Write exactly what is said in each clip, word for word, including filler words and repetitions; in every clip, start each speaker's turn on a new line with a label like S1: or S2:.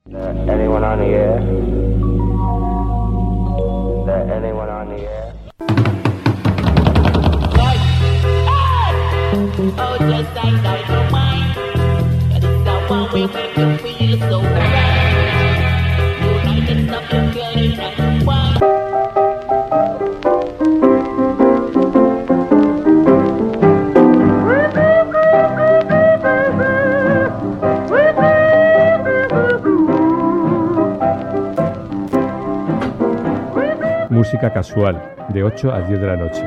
S1: Anyone on the air? Anyone on the air?
S2: Oh, just like dynamite. That is the one we make you feel so right. You like it, stop your girl, you like it, why?
S3: Música casual, de ocho a diez de la noche.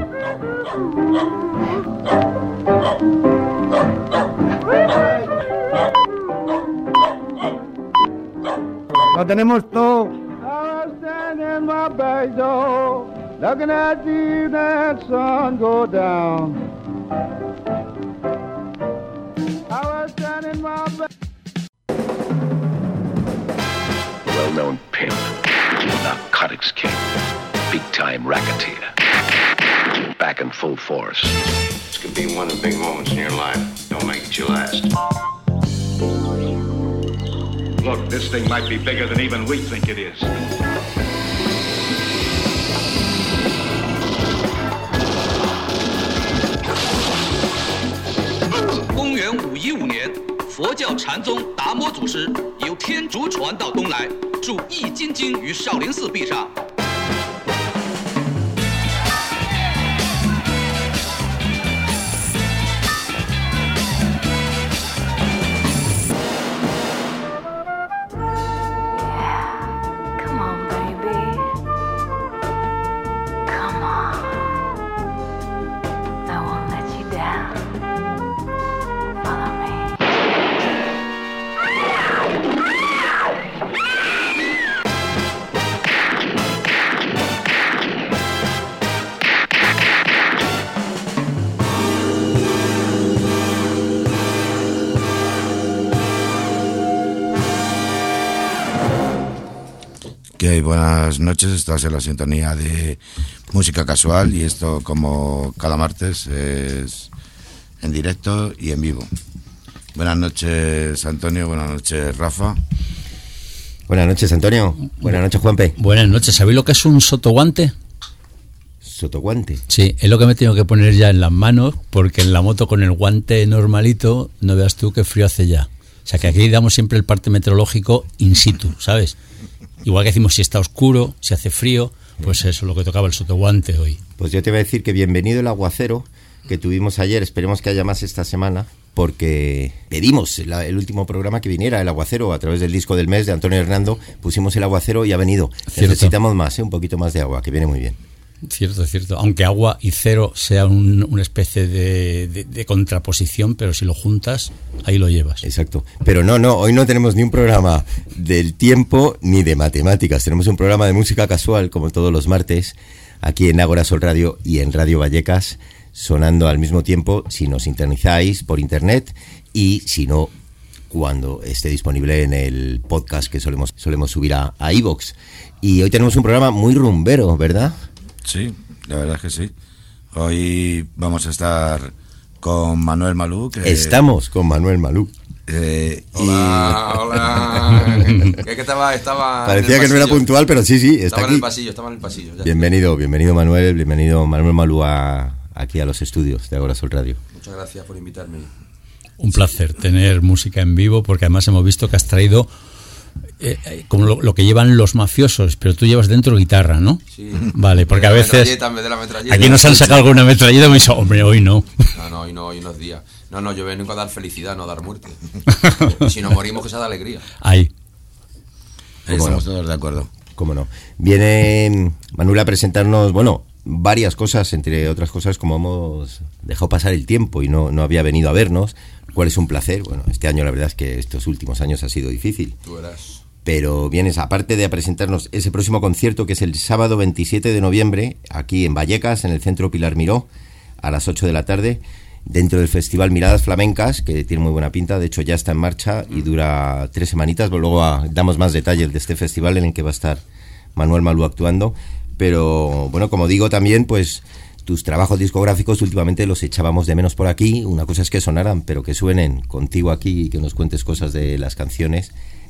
S4: Lo tenemos todo. I was standing in my back door, looking at the evening sun go down. I was standing in my back.
S5: Well-known pimp, narcotics king, big-time racketeer, back in full force.
S6: This could be one of the big moments in your life. Don't make it your last.
S7: Look, this thing might be bigger than even we think it is.
S8: 公元五一五年，佛教禅宗达摩祖师由天竺传到东来，著《易筋经》于少林寺壁上。
S9: Okay, buenas noches, estás en la sintonía de Música Casual y esto, como cada martes, es en directo y en vivo. Buenas noches, Antonio, buenas noches, Rafa.
S10: Buenas noches, Antonio. Buenas noches, Juanpe.
S11: Buenas noches. ¿Sabéis lo que es un sotoguante?
S10: ¿Sotoguante?
S11: Sí, es lo que me he tenido que poner ya en las manos, porque en la moto con el guante normalito, no veas tú qué frío hace ya. O sea que aquí damos siempre el parte meteorológico in situ, ¿sabes? Igual que decimos si está oscuro, si hace frío, pues eso es lo que tocaba el sotoguante hoy.
S10: Pues yo te voy a decir que bienvenido el aguacero que tuvimos ayer, esperemos que haya más esta semana, porque pedimos la, el último programa que viniera el aguacero a través del disco del mes de Antonio Hernando, pusimos el aguacero y ha venido. Cierto. Necesitamos más, ¿eh? Un poquito más de agua, que viene muy bien.
S11: Cierto, cierto. Aunque agua y cero sea un, una especie de, de, de contraposición, pero si lo juntas, ahí lo llevas.
S10: Exacto. Pero no, no, hoy no tenemos ni un programa del tiempo ni de matemáticas. Tenemos un programa de música casual, como todos los martes, aquí en Ágora Sol Radio y en Radio Vallecas, sonando al mismo tiempo, si nos sintonizáis por internet y si no, cuando esté disponible en el podcast que solemos, solemos subir a, a iVoox. Y hoy tenemos un programa muy rumbero, ¿verdad?
S9: Sí, la verdad es que sí. Hoy vamos a estar con Manuel Malú. Que,
S10: Estamos con Manuel Malú.
S9: Eh,
S12: hola,
S9: y...
S12: hola. ¿Qué, que estaba, estaba
S10: Parecía que no era puntual, pero sí, sí, está
S12: estaba
S10: aquí.
S12: en el pasillo, estaba en el pasillo. Ya
S10: bienvenido, está. bienvenido Manuel, bienvenido Manuel Malú a, aquí a los estudios de Ágora Sol Radio.
S12: Muchas gracias por invitarme.
S11: Un placer tener música en vivo, porque además hemos visto que has traído Eh, eh, como lo, lo que llevan los mafiosos, pero tú llevas dentro guitarra, ¿no?
S12: Sí.
S11: Vale, porque a veces
S12: de la metralleta.
S11: Aquí nos han sacado alguna metralleta y me dicho, hombre, hoy no.
S12: No, no, hoy no, hoy no es día. No, no, yo vengo a dar felicidad, no a dar muerte. Y si nos morimos, que sea de alegría.
S11: Ahí.
S9: Estamos
S10: no?
S9: todos de acuerdo.
S10: ¿Cómo no? Viene Manuel a presentarnos, bueno, varias cosas, entre otras cosas, como hemos dejado pasar el tiempo y no, no había venido a vernos, cuál es un placer. Bueno, este año la verdad es que estos últimos años ha sido difícil.
S12: Tú verás.
S10: Pero vienes, aparte de a presentarnos ese próximo concierto, que es el sábado veintisiete de noviembre, aquí en Vallecas, en el Centro Pilar Miró, a las ocho de la tarde, dentro del Festival Miradas Flamencas, que tiene muy buena pinta, de hecho ya está en marcha y dura tres semanitas, luego a, damos más detalles de este festival en el que va a estar Manuel Malú actuando, pero bueno, como digo también, pues tus trabajos discográficos últimamente los echábamos de menos por aquí, una cosa es que sonaran, pero que suenen contigo aquí y que nos cuentes cosas de las canciones,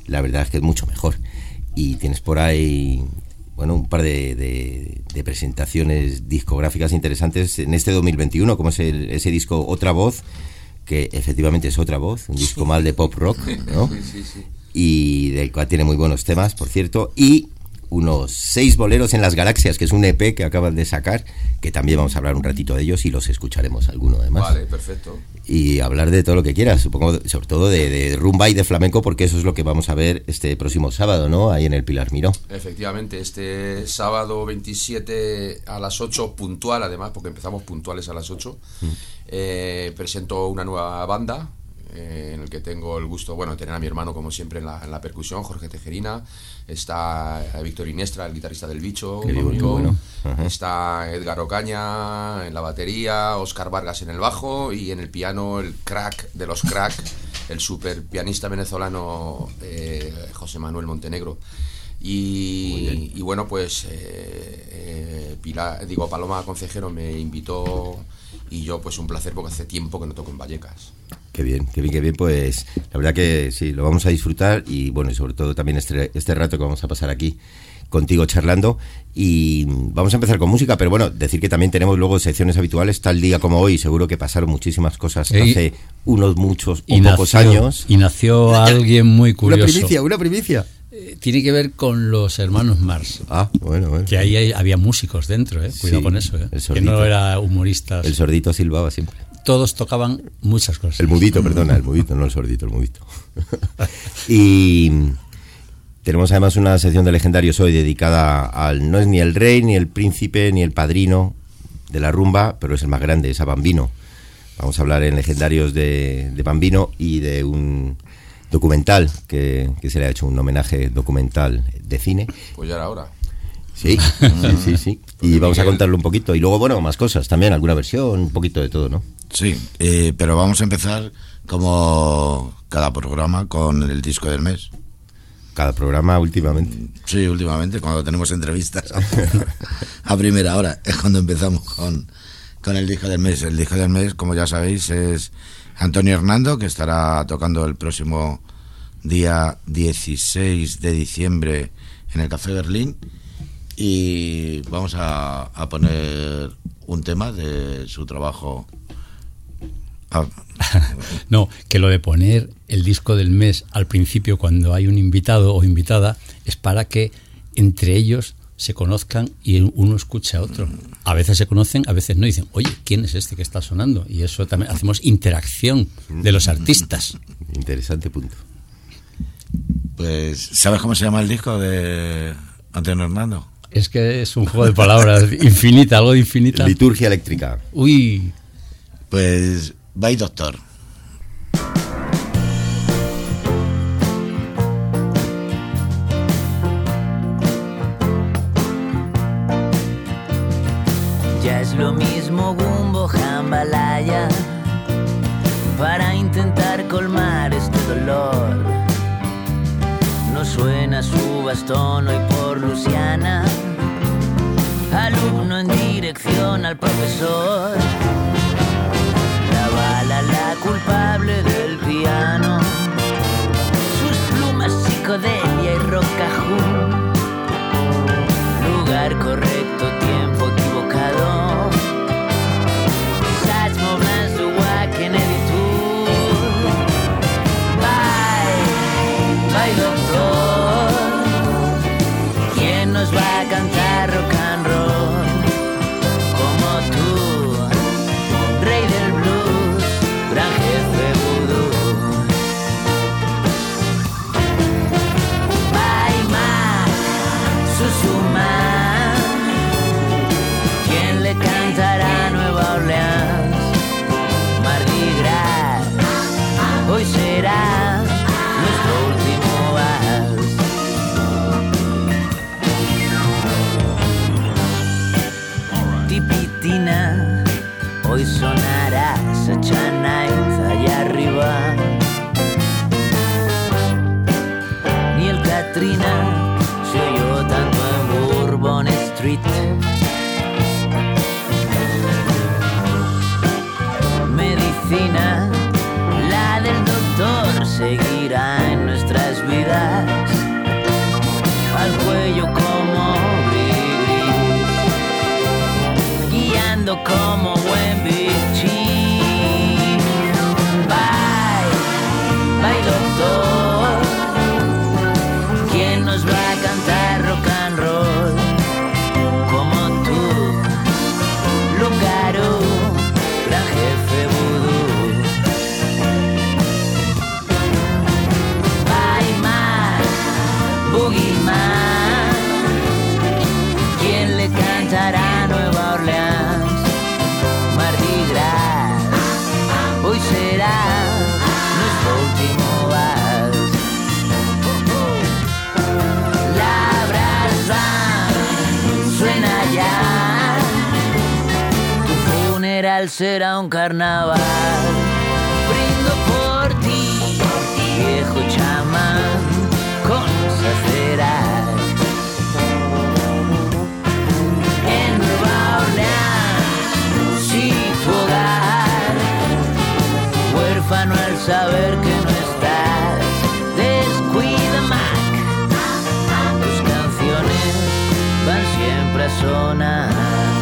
S10: la verdad es que es mucho mejor. Y tienes por ahí, bueno, un par de, de, de presentaciones discográficas interesantes en este dos mil veintiuno, como es el, ese disco Otra Voz, que efectivamente es otra voz, un disco más de pop rock, ¿no?
S12: Sí, sí.
S10: Y del cual tiene muy buenos temas, por cierto, y unos seis boleros en las galaxias, que es un E P que acaban de sacar, que también vamos a hablar un ratito de ellos y los escucharemos alguno además.
S12: Vale, perfecto.
S10: Y hablar de todo lo que quieras, supongo, sobre todo de, de rumba y de flamenco, porque eso es lo que vamos a ver este próximo sábado, ¿no? Ahí en el Pilar Miró.
S12: Efectivamente, este sábado veintisiete a las ocho, puntual además, porque empezamos puntuales a las ocho, mm. eh, presento una nueva banda, eh, en el que tengo el gusto, bueno, de tener a mi hermano como siempre en la, en la percusión, Jorge Tejerina. Está Víctor Iniestra, el guitarrista del Bicho, conmigo. Bueno. Está Edgar Ocaña en la batería, Óscar Vargas en el bajo y en el piano el crack de los crack, el super pianista venezolano eh, José Manuel Montenegro. Y, y bueno, pues eh, eh, Pilar, digo, Paloma Concejero me invitó y yo pues un placer porque hace tiempo que no toco en Vallecas.
S10: Qué bien, qué bien, qué bien, pues la verdad que sí, lo vamos a disfrutar y bueno, y sobre todo también este, este rato que vamos a pasar aquí contigo charlando y vamos a empezar con música, pero bueno, decir que también tenemos luego secciones habituales, tal día como hoy, seguro que pasaron muchísimas cosas
S11: Ey,
S10: hace unos muchos o
S11: nació,
S10: pocos años.
S11: Y nació alguien muy curioso.
S10: Una primicia, una primicia.
S11: Eh, tiene que ver con los hermanos Mars.
S10: Ah, bueno, bueno.
S11: Que ahí hay, había músicos dentro, eh. Cuidado
S10: Sí,
S11: con eso, eh.
S10: el
S11: Que no era humoristas.
S10: El sordito silbaba siempre.
S11: Todos tocaban muchas cosas.
S10: El mudito, perdona, el mudito, no el sordito, el mudito. Y tenemos además una sección de legendarios hoy dedicada al, no es ni el rey, ni el príncipe, ni el padrino de la rumba, pero es el más grande, es a Bambino. Vamos a hablar en legendarios de, de Bambino y de un documental que, que se le ha hecho un homenaje documental de cine.
S12: Pues ya era hora.
S10: Sí, sí, sí, sí. Y vamos a contarlo un poquito. Y luego, bueno, más cosas también, alguna versión, un poquito de todo, ¿no?
S9: Sí, eh, pero vamos a empezar como cada programa con el disco del mes.
S10: Cada programa últimamente.
S9: Sí, últimamente, cuando tenemos entrevistas a primera hora, es cuando empezamos con, con el disco del mes. El disco del mes, como ya sabéis, es Antonio Hernando, que estará tocando el próximo día dieciséis de diciembre en el Café Berlín. Y vamos a, a poner un tema de su trabajo. Ah.
S11: No, que lo de poner el disco del mes al principio cuando hay un invitado o invitada es para que entre ellos se conozcan y uno escuche a otro. A veces se conocen, a veces no, y dicen, oye, ¿quién es este que está sonando? Y eso también hacemos interacción de los artistas.
S10: Interesante punto.
S9: Pues, ¿sabes cómo se llama el disco de Antonio Hernando?
S11: Es que es un juego de palabras infinita, algo de infinita.
S10: Liturgia eléctrica.
S11: Uy.
S9: Pues, Bye Doctor.
S2: Ya es lo mismo Bumbo Jambalaya para intentar colmar este dolor. No suena su bastón hoy por Luciana, alumno en dirección al profesor. La bala, la culpable del piano, sus plumas, psicodelia y rocajú. Lugar correcto, tiempo equivocado. Saig Moblans de Wacken Editur. Bye, bye doctor. ¿Quién nos va a cantar rock and roll como tú, rey del blues, gran jefe vudú? Bye ma, Susuma. ¿Quién le cantará a Nueva Orleans? Mardi Gras, hoy será nuestro último vals. Tipitina, hoy sonará Such a Night allá arriba. Ni el Katrina se oyó tanto en Bourbon Street. Medicina, la del doctor, seguirá en nuestras vidas. Boogeyman. ¿Quién le cantará a Nueva Orleans? Mardi Gras, hoy será nuestro último vals. La brass band suena ya, tu funeral será un carnaval. Brindo por ti, viejo chamán, con Sacerac. En Nueva Orleans, sí, tu hogar, huérfano al saber que no estás. Descuida, Mac, tus canciones van siempre a sonar.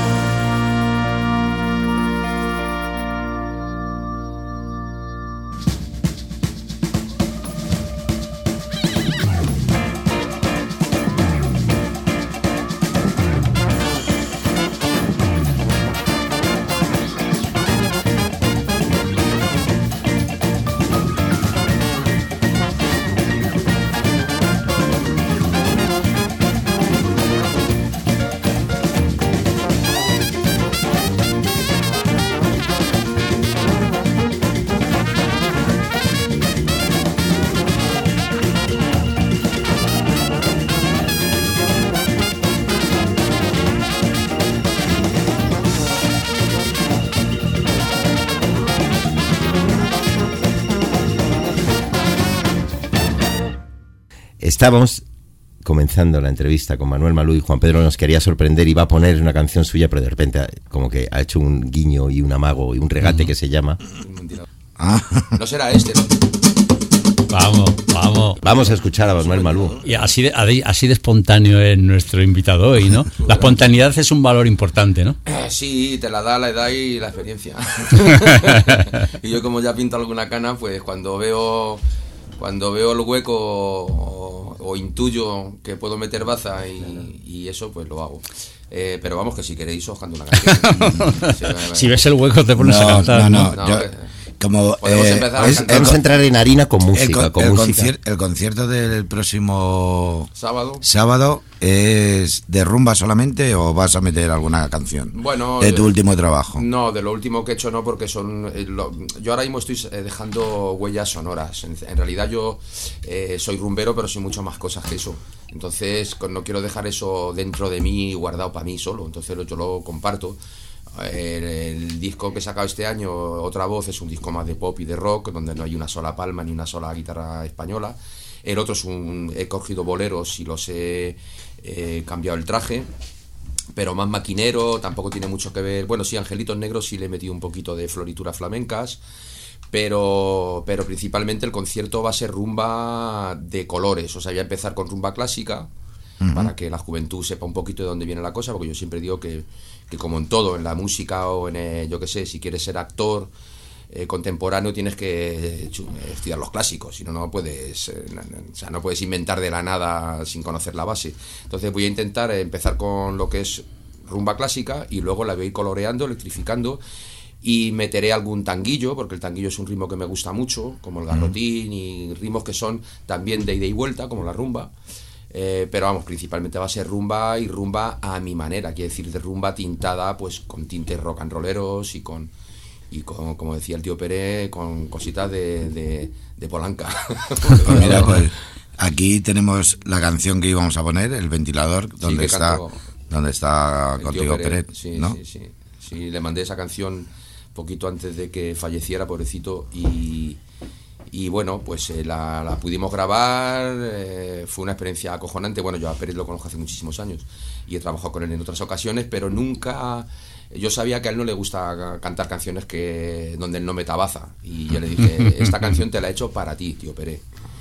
S10: Estamos comenzando la entrevista con Manuel Malú y Juan Pedro nos quería sorprender y va a poner una canción suya, pero de repente como que ha hecho un guiño y un amago y un regate uh-huh. que se llama...
S12: No será este, ¿no?
S11: Vamos, vamos.
S10: Vamos a escuchar a Manuel Malú.
S11: Y así de, así de espontáneo es nuestro invitado hoy, ¿no? La espontaneidad es un valor importante, ¿no?
S12: Sí, te la da la edad y la experiencia. Y yo como ya pinto alguna cana, pues cuando veo... Cuando veo el hueco o, o intuyo que puedo meter baza y, y eso, pues lo hago. Eh, pero vamos, que si queréis os canto una canción.
S11: Si ves el hueco te pones
S9: no,
S11: a cantar.
S9: No, no,
S11: no.
S9: yo, como,
S12: eh,
S10: a es, vamos a entrar en harina con música.
S9: El,
S10: con
S9: el,
S10: música.
S9: Concier- el concierto del próximo
S12: sábado
S9: sábado es de rumba solamente o vas a meter alguna canción
S12: bueno,
S9: de tu
S12: eh,
S9: último trabajo.
S12: No, de lo último que he hecho no, porque son eh, lo, yo ahora mismo estoy eh, dejando huellas sonoras. En, en realidad yo eh, soy rumbero, pero soy mucho más cosas que eso. Entonces no quiero dejar eso dentro de mí guardado para mí solo. Entonces yo lo comparto. El, el disco que he sacado este año, Otra Voz, es un disco más de pop y de rock, donde no hay una sola palma ni una sola guitarra española. El otro es un... he cogido boleros y los he eh, cambiado el traje, pero más maquinero, tampoco tiene mucho que ver... Bueno, sí, Angelitos Negros sí le he metido un poquito de florituras flamencas, pero, pero principalmente el concierto va a ser rumba de colores. O sea, voy a empezar con rumba clásica, uh-huh. para que la juventud sepa un poquito de dónde viene la cosa, porque yo siempre digo que, que como en todo, en la música o en, el, yo qué sé, si quieres ser actor eh, contemporáneo tienes que estudiar los clásicos, si no, no puedes, eh, o sea, no puedes inventar de la nada sin conocer la base. Entonces voy a intentar empezar con lo que es rumba clásica y luego la voy a ir coloreando, electrificando, y meteré algún tanguillo, porque el tanguillo es un ritmo que me gusta mucho, como el garrotín, y ritmos que son también de ida y vuelta, como la rumba. Eh, pero vamos, principalmente va a ser rumba, y rumba a mi manera, quiere decir de rumba tintada pues con tintes rock and rolleros y con, y con, como decía el tío Pérez, con cositas de, de, de Polanca.
S9: Pues mira, pues aquí tenemos la canción que íbamos a poner, El Ventilador, donde
S12: sí,
S9: está donde está contigo Pérez,
S12: sí,
S9: ¿no?
S12: Sí, sí, sí, le mandé esa canción poquito antes de que falleciera, pobrecito, y... Y bueno, pues eh, la, la pudimos grabar, eh, fue una experiencia acojonante. Bueno, yo a Pérez lo conozco hace muchísimos años y he trabajado con él en otras ocasiones, pero nunca... Yo sabía que a él no le gusta cantar canciones que donde él no meta baza. Y yo le dije, esta canción te la he hecho para ti, tío Pérez.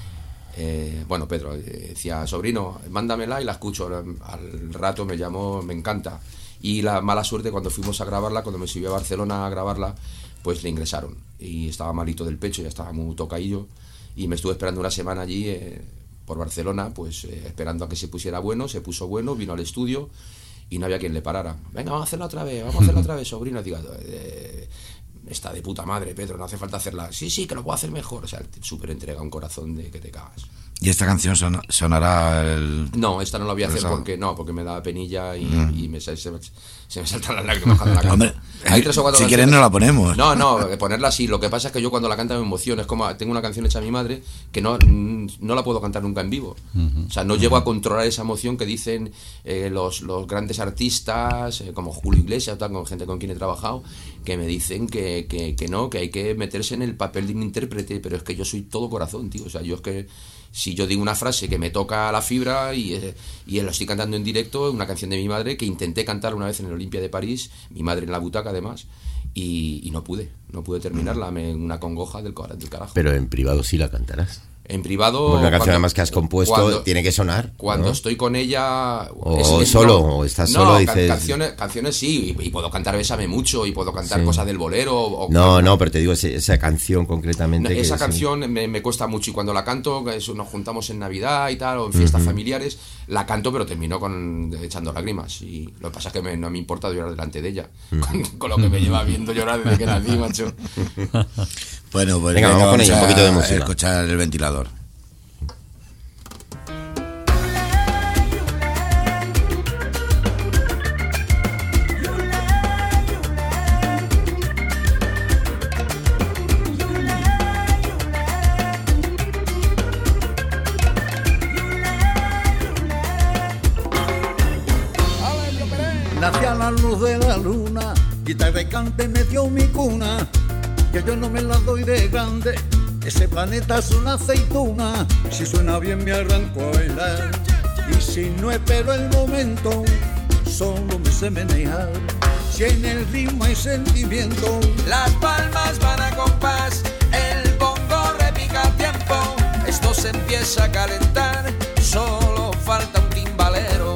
S12: Eh, bueno, Pedro eh, decía, sobrino, mándamela y la escucho. Al rato me llamó, me encanta. Y la mala suerte, cuando fuimos a grabarla, cuando me subí a Barcelona a grabarla, pues le ingresaron y estaba malito del pecho, ya estaba muy tocaillo, y me estuve esperando una semana allí eh, por Barcelona, pues eh, esperando a que se pusiera bueno. Se puso bueno, vino al estudio y no había quien le parara. Venga, vamos a hacerla otra vez, vamos a hacerla otra vez, sobrino. Digo, eh, está de puta madre, Pedro, no hace falta hacerla. Sí, sí, que lo puedo hacer mejor. O sea, súper entrega, un corazón de que te cagas.
S9: ¿Y esta canción son, sonará el...?
S12: No, esta no la voy a hacer
S9: sábado.
S12: porque no, porque me da penilla y,
S9: Mm.
S12: y me, se, se, se me saltan las lágrimas cuando la canto.
S9: Hombre,
S12: Hay tres o cuatro
S9: si
S12: canciones-
S9: quieres no la ponemos.
S12: No, no, ponerla así. Lo que pasa es que yo cuando la canta me emociono. Es como, tengo una canción hecha a mi madre que no, no la puedo cantar nunca en vivo.
S11: Ujú.
S12: O sea, no llego a controlar esa emoción que dicen eh, los, los grandes artistas, eh, como Julio Iglesias, tal, con gente con quien he trabajado, que me dicen que, que, que no, que hay que meterse en el papel de un intérprete, pero es que yo soy todo corazón, tío. O sea, yo es que si yo digo una frase que me toca la fibra y, eh, y lo estoy cantando en directo, una canción de mi madre que intenté cantar una vez en el Olimpia de París, mi madre en la butaca además, y, y no pude, no pude terminarla, me, una congoja del, del carajo.
S10: Pero en privado sí la cantarás.
S12: En privado...
S10: Una canción
S12: cuando-
S10: además que has compuesto
S12: cuando-
S10: tiene que sonar.
S12: Cuando
S10: ¿no?
S12: estoy con ella...
S10: O solo, o estás
S12: no,
S10: solo,
S12: ca-
S10: dices-
S12: Canciones, canciones sí, y, y puedo cantar Bésame Mucho, y puedo cantar
S10: Sí.
S12: cosas del bolero. O,
S10: No, no, pero te digo ese- esa canción concretamente.
S12: No,
S10: que
S12: esa
S10: sí.
S12: canción me, me cuesta mucho y cuando la canto, que eso, nos juntamos en Navidad y tal, o en fiestas
S10: Ujú.
S12: familiares, la canto pero termino con echando lágrimas. Y lo que pasa es que me- no me importa llorar delante de ella, con, con lo que me lleva viendo llorar desde que nací, macho.
S9: Bueno, pues
S10: Venga, vamos con ella, un
S9: a
S10: poquito de música.
S9: escuchar el ventilador.
S13: Nací a la luz de la luna, guitarra y cante me dio mi cuna, que yo no me la doy de grande, ese planeta es una aceituna, si suena bien me arranco a bailar, y si no espero el momento, solo me sé menear, si en el ritmo hay sentimiento,
S14: Las palmas van a compás, el bongo repica a tiempo, esto se empieza a calentar, solo falta un timbalero.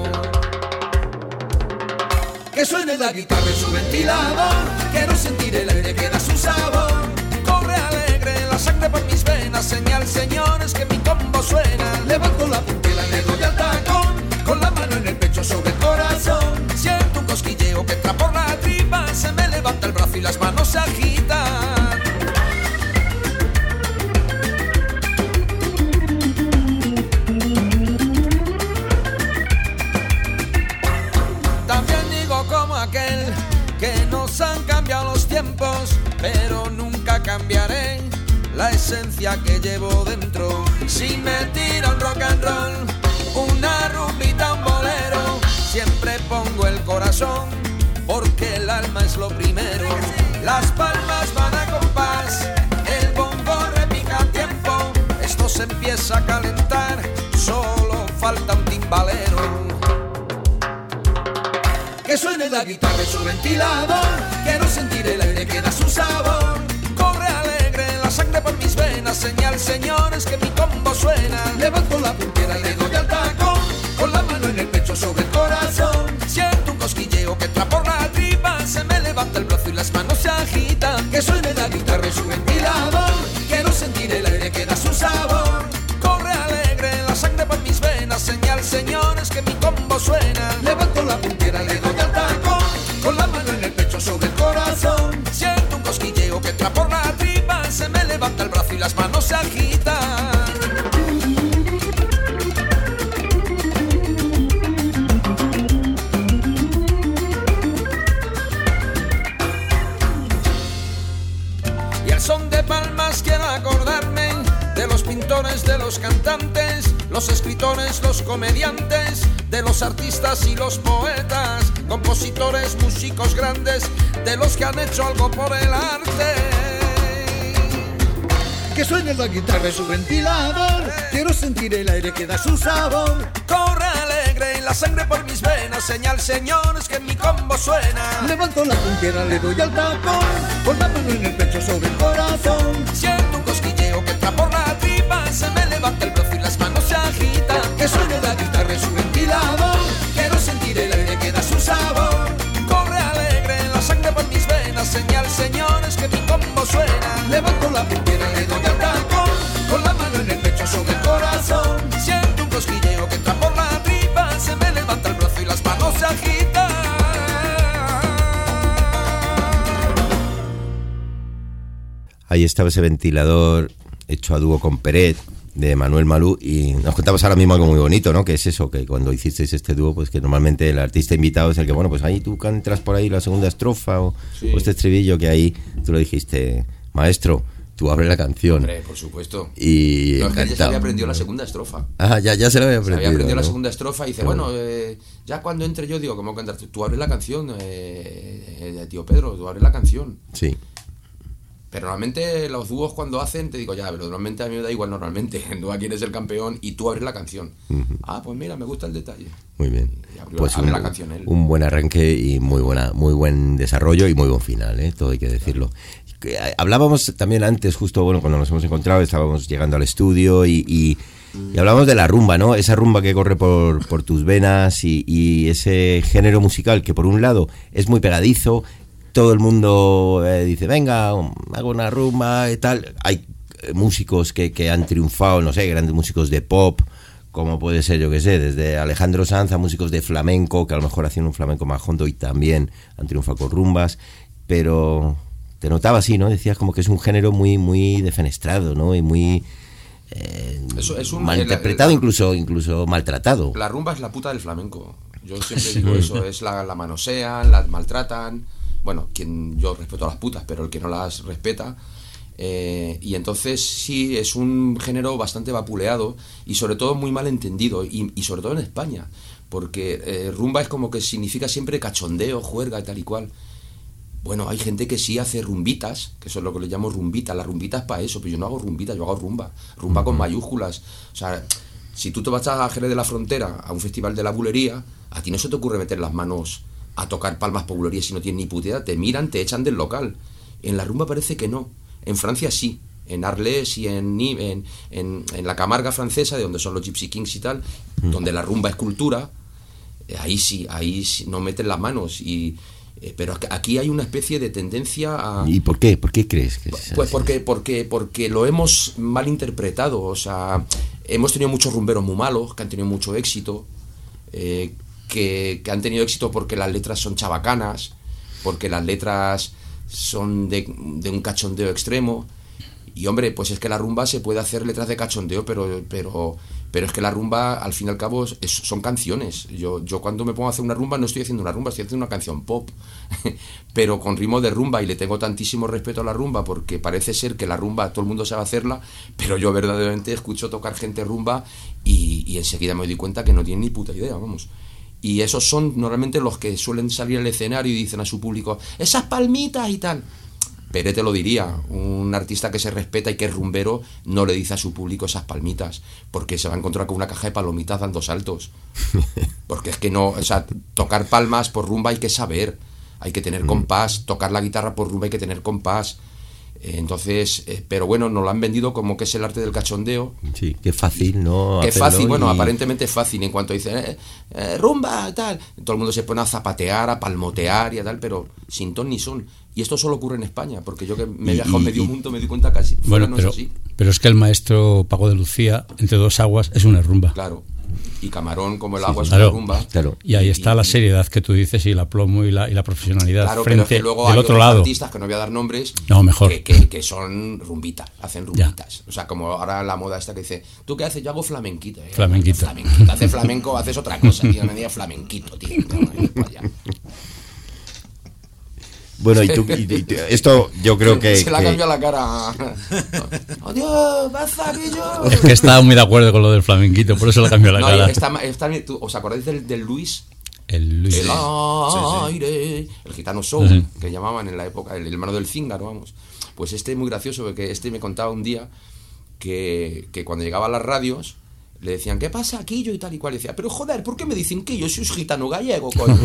S13: que suene la guitarra en su ventilador,
S14: Quiero sentir el aire que da su sabor. Corre alegre la sangre por mis venas, señal señores que mi combo suena.
S13: levanto la puntera, le doy al tacón,
S14: Con la mano en el pecho sobre el corazón, siento un cosquilleo que entra por la tripa, se me levanta el brazo y las manos se agitan. También digo como aquel que nos han cambiado los tiempos, pero nunca cambiaré la esencia que llevo dentro. Si me tira un rock and roll, una rumbita, un bolero, siempre pongo el corazón, porque el alma es lo primero. Las palmas van a compás, el bongo repica a tiempo, esto se empieza a calentar, solo falta un timbalero.
S13: que suene la guitarra en su ventilador,
S14: Quiero sentir el aire que da su sabor. Corre alegre la sangre por mis venas, señal señores que mi combo suena.
S13: levanto la puntera y le doy al tacón,
S14: Con la mano en el pecho sobre el corazón, siento un cosquilleo que entra por la tripa, se me levanta el brazo y las manos se agitan.
S13: que suene la guitarra en su ventilador,
S14: Quiero sentir el aire que da su sabor. Corre alegre la sangre por mis venas, señal señores que mi combo suena.
S13: levanto la puntera y le doy al tacón,
S14: Con la mano en el pecho sobre el corazón, siento un cosquilleo que entra por la tripa, se me levanta el brazo y las manos se agitan. Y al son de palmas quiero acordarme de los pintores, de los cantantes, los escritores, los comediantes, de los artistas y los poetas, compositores, músicos grandes, de los que han hecho algo por el arte.
S13: que suene la guitarra en su ventilador, quiero sentir el aire que da su sabor,
S14: Corre alegre la sangre por mis venas, señal señores que mi combo suena.
S13: levanto la puntera, le doy al tacón, con la mano en el pecho sobre el corazón,
S14: Siento un cosquilleo que entra por la tripa, se me levanta el brazo y las manos se agitan.
S13: que suene la guitarra en su ventilador,
S14: Quiero sentir el aire que da su sabor. Corre alegre la sangre por mis venas, señal señores que mi combo suena.
S13: levanto la puntera y le doy al tacón,
S14: Con la mano en el pecho sobre el corazón, siento un cosquilleo que entra por la tripa, se me levanta el brazo y las manos se agitan.
S10: ahí estaba ese ventilador hecho a dúo con Peret, de Manuel Malú, y nos contabas ahora mismo algo muy bonito, ¿no? Que es eso, que cuando hicisteis este dúo, pues que normalmente el artista invitado es el que, bueno, pues ahí tú entras por ahí la segunda estrofa o, sí. o este estribillo, que ahí tú lo dijiste, maestro, tú abres la canción.
S12: Hombre, por supuesto.
S10: Y
S12: no, es que ya se había aprendido la segunda estrofa.
S10: Ah, ya, ya se lo había aprendido.
S12: Se había aprendido
S10: ¿no?
S12: la segunda estrofa y dice,
S10: Claro.
S12: bueno, eh, ya cuando entre yo digo, ¿cómo cantar? Tú abres la canción, eh, eh, tío Pedro, tú abres la canción.
S10: Sí.
S12: Pero normalmente los dúos cuando hacen, te digo ya, pero normalmente a mí me da igual normalmente. Tú aquí eres el campeón y tú abres la canción. Uh-huh. Ah, pues mira, me gusta el detalle.
S10: Muy bien.
S12: Y abrió,
S10: pues
S12: abre
S10: un,
S12: la canción él.
S10: Un buen arranque y muy buena, muy buen desarrollo y muy buen final, ¿eh? Todo hay que decirlo. Hablábamos también antes, justo bueno, cuando nos hemos encontrado, estábamos llegando al estudio y, y, y hablábamos de la rumba, ¿no? Esa rumba que corre por, por tus venas y, y ese género musical que por un lado es muy pegadizo. Todo el mundo eh, dice, venga, hago una rumba y tal. Hay músicos que, que han triunfado, no sé, grandes músicos de pop, como puede ser, yo qué sé, desde Alejandro Sanz a músicos de flamenco, que a lo mejor hacían un flamenco más hondo y también han triunfado con rumbas. Pero te notaba así, ¿no? Decías como que es un género muy, muy defenestrado, ¿no? Y muy eh, Eso es un, malinterpretado, la, la, incluso, incluso maltratado.
S12: La rumba es la puta del flamenco. Yo siempre digo eso, es la, la manosean, la maltratan. Bueno, quien yo respeto a las putas, pero el que no las respeta. Eh, y entonces sí, es un género bastante vapuleado y sobre todo muy mal entendido, y, y sobre todo en España, porque eh, rumba es como que significa siempre cachondeo, juerga y tal y cual. Bueno, hay gente que sí hace rumbitas, que eso es lo que le llamo rumbita. La rumbita es para eso, pero yo no hago rumbita, yo hago rumba. Rumba con mayúsculas. O sea, si tú te vas a Jerez de la Frontera, a un festival de la bulería, a ti no se te ocurre meter las manos a tocar palmas por bulería si no tienes ni puta idea. Te miran, te echan del local. En la rumba parece que no. En Francia sí. En Arles y en, en, en, en la Camarga francesa, de donde son los Gypsy Kings y tal, mm. donde la rumba es cultura, ahí sí, ahí sí, no meten las manos. Y eh, pero aquí hay una especie de tendencia a...
S10: ¿Y por qué? ¿Por qué crees que es
S12: Pues porque, porque, porque lo hemos mal interpretado. O sea, hemos tenido muchos rumberos muy malos, que han tenido mucho éxito, eh, que, que han tenido éxito porque las letras son chabacanas, porque las letras son de, de un cachondeo extremo. Y hombre, pues es que la rumba se puede hacer letras de cachondeo, pero pero pero es que la rumba, al fin y al cabo, es, son canciones. Yo yo cuando me pongo a hacer una rumba no estoy haciendo una rumba, estoy haciendo una canción pop, pero con ritmo de rumba, y le tengo tantísimo respeto a la rumba, porque parece ser que la rumba todo el mundo sabe hacerla, pero yo verdaderamente escucho tocar gente rumba y, y enseguida me doy cuenta que no tienen ni puta idea, vamos. Y esos son normalmente los que suelen salir al escenario y dicen a su público, esas palmitas y tal. Pere te lo diría, un artista que se respeta y que es rumbero no le dice a su público esas palmitas, porque se va a encontrar con una caja de palomitas dando saltos. Porque es que no, o sea, tocar palmas por rumba hay que saber, hay que tener compás, tocar la guitarra por rumba hay que tener compás. Entonces, eh, pero bueno, nos lo han vendido como que es el arte del cachondeo.
S10: Sí, que es fácil, ¿no?
S12: Que es fácil, bueno, y... aparentemente es fácil. En cuanto dicen eh, eh, rumba, tal, todo el mundo se pone a zapatear, a palmotear y a tal, pero sin ton ni son. Y esto solo ocurre en España, porque yo que me he viajado y, medio y, mundo me di cuenta casi.
S11: Bueno,
S12: no
S11: pero,
S12: es así.
S11: pero es que el maestro Paco de Lucía, Entre dos aguas, es una rumba.
S12: Claro. Y Camarón, como el
S11: sí,
S12: agua, es
S11: claro,
S12: una rumba.
S11: Claro. Y ahí está y, la seriedad que tú dices y el aplomo y la, y la profesionalidad
S12: claro,
S11: frente
S12: pero es que luego
S11: del
S12: hay
S11: otro
S12: otros
S11: lado.
S12: artistas que no voy a dar nombres,
S11: no, mejor.
S12: Que, que, que son rumbitas, hacen rumbitas. Ya. O sea, como ahora la moda esta que dice, ¿tú qué haces? Yo hago flamenquito. ¿eh?
S11: Flamenquito.
S12: flamenquito. Haces flamenco, haces otra cosa. Tío, me digas flamenquito, tío.
S10: Bueno, y tú, y, y, esto yo creo que...
S12: Se le ha
S10: que...
S12: cambiado la cara. ¡Adiós, pasa que yo!
S11: Es que estaba muy de acuerdo con lo del flamenquito, por eso le cambió la
S12: no,
S11: cara.
S12: Está, está, ¿tú, ¿Os acordáis del, del Luis?
S11: El Luis.
S12: El aire, sí, sí. El gitano soul, sí, sí. que llamaban en la época, el hermano del Cíngaro, vamos. Pues este es muy gracioso, porque este me contaba un día que, que cuando llegaba a las radios le decían, ¿qué pasa, Quillo? Y tal y cual. Y decía, pero joder, ¿por qué me dicen Quillo? Si soy gitano gallego, coño.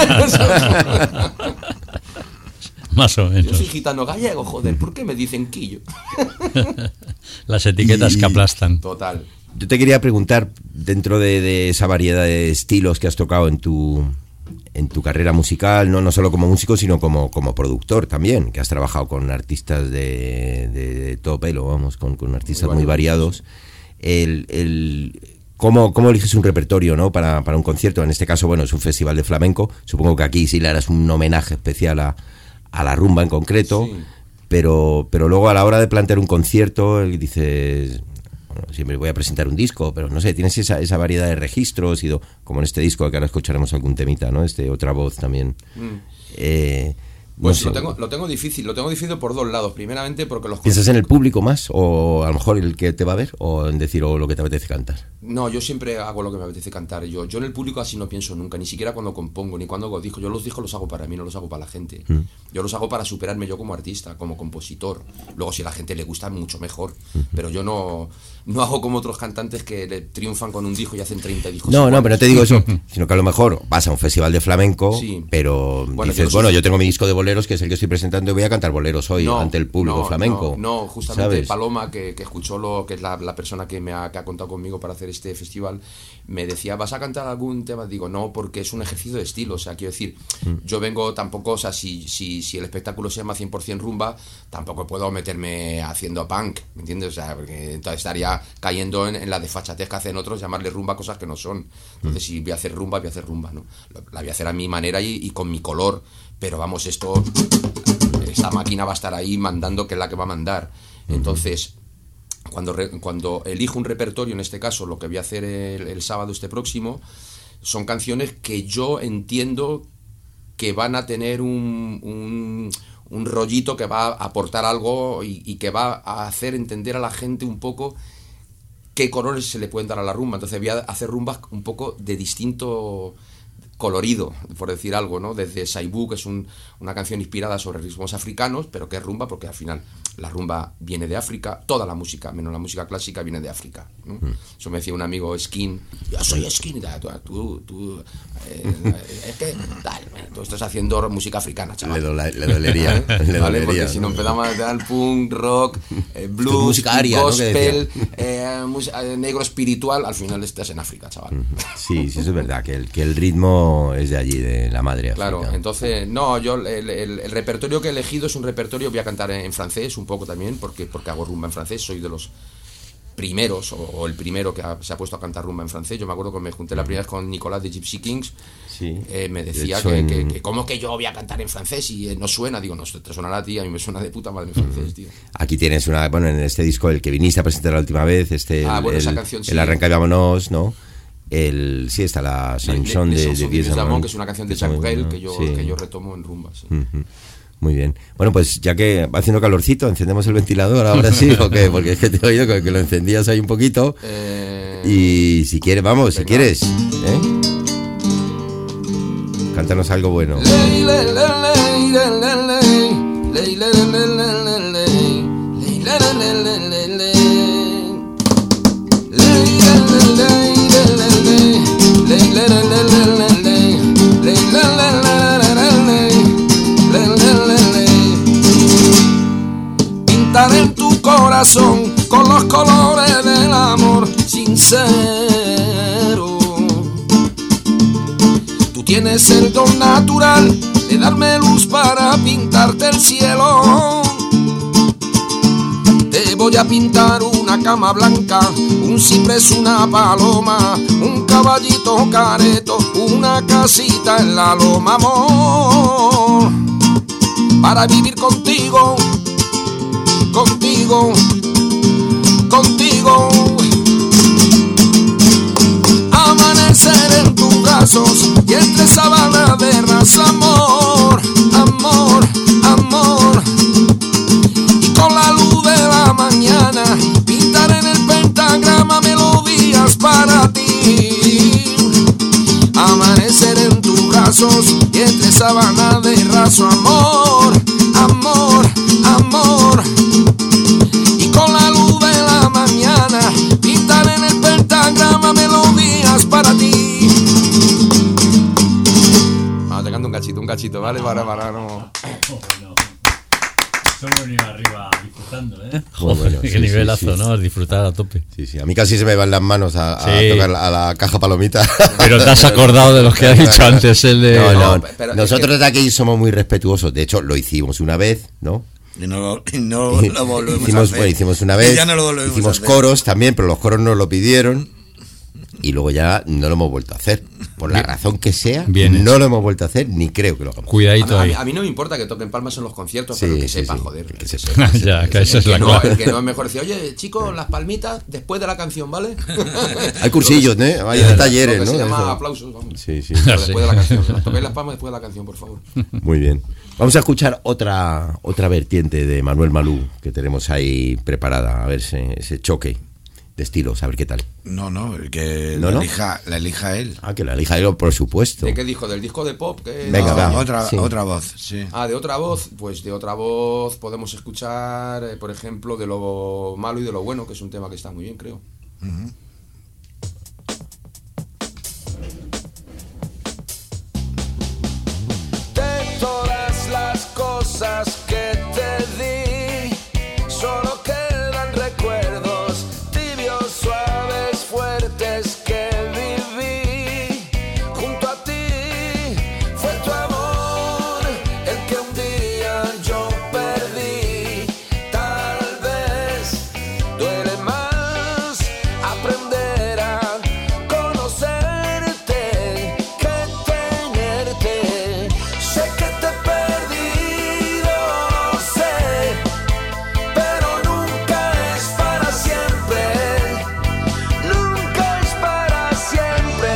S11: Más o menos.
S12: Yo soy gitano gallego, joder, ¿por qué me dicen Quillo?
S11: Las etiquetas y... que aplastan.
S12: Total.
S10: Yo te quería preguntar, dentro de, de esa variedad de estilos que has tocado en tu en tu carrera musical, no, no solo como músico, sino como, como productor también, que has trabajado con artistas de, de, de todo pelo, vamos, con, con artistas muy, muy variados. El, el, ¿cómo, ¿Cómo eliges un repertorio, ¿no? para, para un concierto? En este caso, bueno, es un festival de flamenco. Supongo que aquí sí le harás un homenaje especial a, a la rumba en concreto. Sí. pero pero luego a la hora de plantear un concierto dices, bueno, siempre voy a presentar un disco, pero no sé, tienes esa, esa variedad de registros, y do, como en este disco que ahora escucharemos algún temita, ¿no? Este Otra Voz también. Mm. Eh,
S12: Pues no lo tengo, lo tengo difícil, lo tengo difícil por dos lados. Primeramente porque los...
S10: ¿Piensas en el público más? ¿O a lo mejor el que te va a ver? ¿O en decir o lo que te apetece cantar?
S12: No, yo siempre hago lo que me apetece cantar. Yo yo en el público así no pienso nunca, ni siquiera cuando compongo, ni cuando hago discos. Yo los discos los hago para mí, no los hago para la gente. Mm. Yo los hago para superarme yo como artista, como compositor. Luego si a la gente le gusta, mucho mejor. Mm. Pero yo no, no hago como otros cantantes que le triunfan con un disco y hacen treinta discos.
S10: No, iguales. No, pero no te digo eso. Sino que a lo mejor vas a un festival de flamenco, sí. pero bueno, dices, yo bueno, soy... yo tengo mi disco de boleros, que es el que estoy presentando, y voy a cantar boleros hoy no, ante el público
S12: no,
S10: flamenco.
S12: No, no justamente ¿sabes? Paloma, que, que escuchó lo que es la, la persona que me ha, que ha contado conmigo para hacer este festival, me decía, ¿vas a cantar algún tema? Digo, no, porque es un ejercicio de estilo. O sea, quiero decir, mm. yo vengo tampoco, o sea, si, si, si el espectáculo se llama cien por ciento rumba, tampoco puedo meterme haciendo punk, ¿me entiendes? O sea, porque entonces estaría cayendo en, en la desfachatez que hacen otros, llamarle rumba cosas que no son. Entonces, mm. si voy a hacer rumba, voy a hacer rumba, ¿no? La voy a hacer a mi manera y, y con mi color, pero vamos, esto... esta máquina va a estar ahí mandando, que es la que va a mandar. Entonces, cuando, re, cuando elijo un repertorio, en este caso, lo que voy a hacer el, el sábado este próximo, son canciones que yo entiendo que van a tener un, un, un rollito que va a aportar algo y, y que va a hacer entender a la gente un poco qué colores se le pueden dar a la rumba. Entonces voy a hacer rumbas un poco de distinto... colorido, por decir algo, ¿no? Desde Saibu, que es un, una canción inspirada sobre ritmos africanos, pero que es rumba, porque al final la rumba viene de África, toda la música, menos la música clásica, viene de África, ¿no? Mm. Eso me decía un amigo Skin, yo soy Skin, tú, tú, eh, es que, tal, tú estás haciendo música africana, chaval.
S10: Le, dola, le dolería, ¿eh? Le
S12: ¿Vale?
S10: dolería,
S12: porque si no empezamos a dar punk, rock, eh, blues,
S10: música aria,
S12: gospel, ¿no? eh, música, eh, negro espiritual, al final estás en África, chaval.
S10: Sí, sí, eso es verdad, que el, que el ritmo es de allí, de la madre África.
S12: Claro, entonces, no, yo el, el, el repertorio que he elegido es un repertorio, voy a cantar en, en francés un poco también, porque, porque hago rumba en francés, soy de los primeros, o, o el primero que ha, se ha puesto a cantar rumba en francés. Yo me acuerdo que me junté la primera vez con Nicolás de Gypsy Kings, sí. eh, me decía que, en... que, que cómo que yo voy a cantar en francés y eh, no suena, digo, no, te sonará a ti, a mí me suena de puta madre en francés, tío.
S10: Aquí tienes una, bueno, en este disco, el que viniste a presentar la última vez, este,
S12: ah, bueno,
S10: el,
S12: esa canción, sí.
S10: el Arranca y Vámonos, ¿no? El, sí, está la chanson de, de, de, de
S12: Damon, que es una canción de Jacques Brel, ¿no? que, yo, sí. que yo retomo en rumba, sí.
S10: Uh-huh. Muy bien. Bueno, pues ya que va haciendo calorcito, ¿encendemos el ventilador ahora sí o qué? Porque es que te he oído que, que lo encendías ahí un poquito. Eh... Y si quieres, vamos, venga. Si quieres, ¿eh? Cántanos algo bueno.
S14: Pintar en tu corazón con los colores del amor sincero. Tú tienes el don natural de darme luz para pintarte el cielo. Te voy a pintar una cama blanca, un ciprés, una paloma, un caballito careto, una casita en la loma, amor, para vivir contigo, contigo, contigo. Amanecer en tus brazos y entre sábanas de raza, amor, amor, amor. Y con la luz de la mañana pintar en el pentagrama melodías para ti. Amanecer en tus brazos y entre sábanas de raso, amor, amor, amor. Y con la luz de la mañana pintar en el pentagrama melodías para ti.
S12: Ah, te canto un cachito, un cachito, ¿vale? Para, para, no...
S11: Somos ni arriba disfrutando, ¿eh?
S10: Joder, bueno,
S11: qué
S10: sí,
S11: nivelazo,
S10: sí, sí.
S11: ¿no? Disfrutar a tope.
S10: Sí, sí. A mí casi se me van las manos a, a
S11: sí.
S10: tocar a la caja palomita.
S11: Pero te has acordado de los que has dicho antes, el de...
S10: No, no,
S12: no pero
S10: nosotros
S12: es que...
S10: de aquí somos muy respetuosos. De hecho, lo hicimos una vez, ¿no?
S9: Y no, y no lo volvemos
S10: hicimos,
S9: a hacer.
S10: Bueno, hicimos una vez,
S9: ya no lo volvemos
S10: hicimos
S9: a hacer.
S10: Coros también, pero los coros nos lo pidieron. y luego ya no lo hemos vuelto a hacer. Por la
S11: Bien.
S10: razón que sea,
S11: Bien
S10: no lo hemos vuelto a hacer, ni creo que lo hagamos.
S11: Cuidadito
S12: a,
S11: ahí.
S12: mí, a mí no me importa que toquen palmas en los conciertos,
S10: Sí,
S12: pero que
S10: sí,
S12: sepa,
S10: sí.
S12: joder.
S10: Que se
S12: sepa.
S11: Ya, que esa
S12: El
S11: es la
S12: que no,
S11: clave.
S12: el que no es mejor decir, oye, chicos, las palmitas después de la canción, ¿vale?
S10: Hay cursillos, ¿no? Hay talleres,
S12: Lo que
S10: ¿no?
S12: se llama
S10: Eso.
S12: aplausos, vamos.
S10: Sí, sí.
S12: Pero después de la canción. Que las toquéis las palmas después de la canción, por favor.
S10: Muy bien. Vamos a escuchar otra otra vertiente de Manuel Malú que tenemos ahí preparada. A ver ese, ese choque de estilos, a ver qué tal.
S9: No, no, que
S10: ¿No,
S9: la,
S10: no?
S9: Elija, la elija él.
S10: Ah, que la elija él, por supuesto.
S12: ¿De qué disco? ¿Del disco de pop? Que
S10: Venga,
S9: No,
S10: va.
S9: otra,
S10: Sí.
S9: otra voz, sí.
S12: Ah, de otra voz, pues de otra voz podemos escuchar, eh, por ejemplo, de lo malo y de lo bueno, que es un tema que está muy bien, creo.
S9: Ujú.
S14: De todas las cosas que te di, solo quedan recuerdos tibios, suaves, fuertes que viví. Junto a ti fue tu amor el que un día yo perdí. Tal vez duele más aprender a conocerte que tenerte. Sé que te he perdido, lo sé, pero nunca es para siempre. Nunca es para siempre.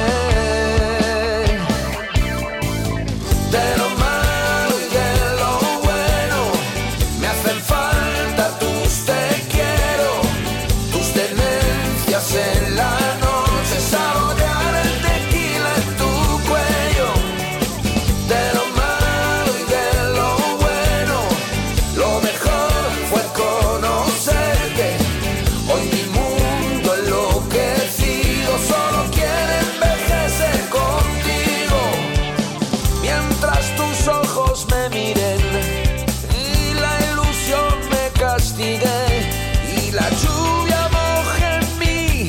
S14: De lo malo y de lo bueno me hacen falta tus te quiero, tus tenencias en la noche, saborear el tequila en tu cuello. De lo malo y de lo bueno, lo mejor fue conocerte. Hoy mi mundo enloquecido solo quiere envejecer contigo. Mientras tus ojos me miren y la ilusión me castigue y la lluvia moje mi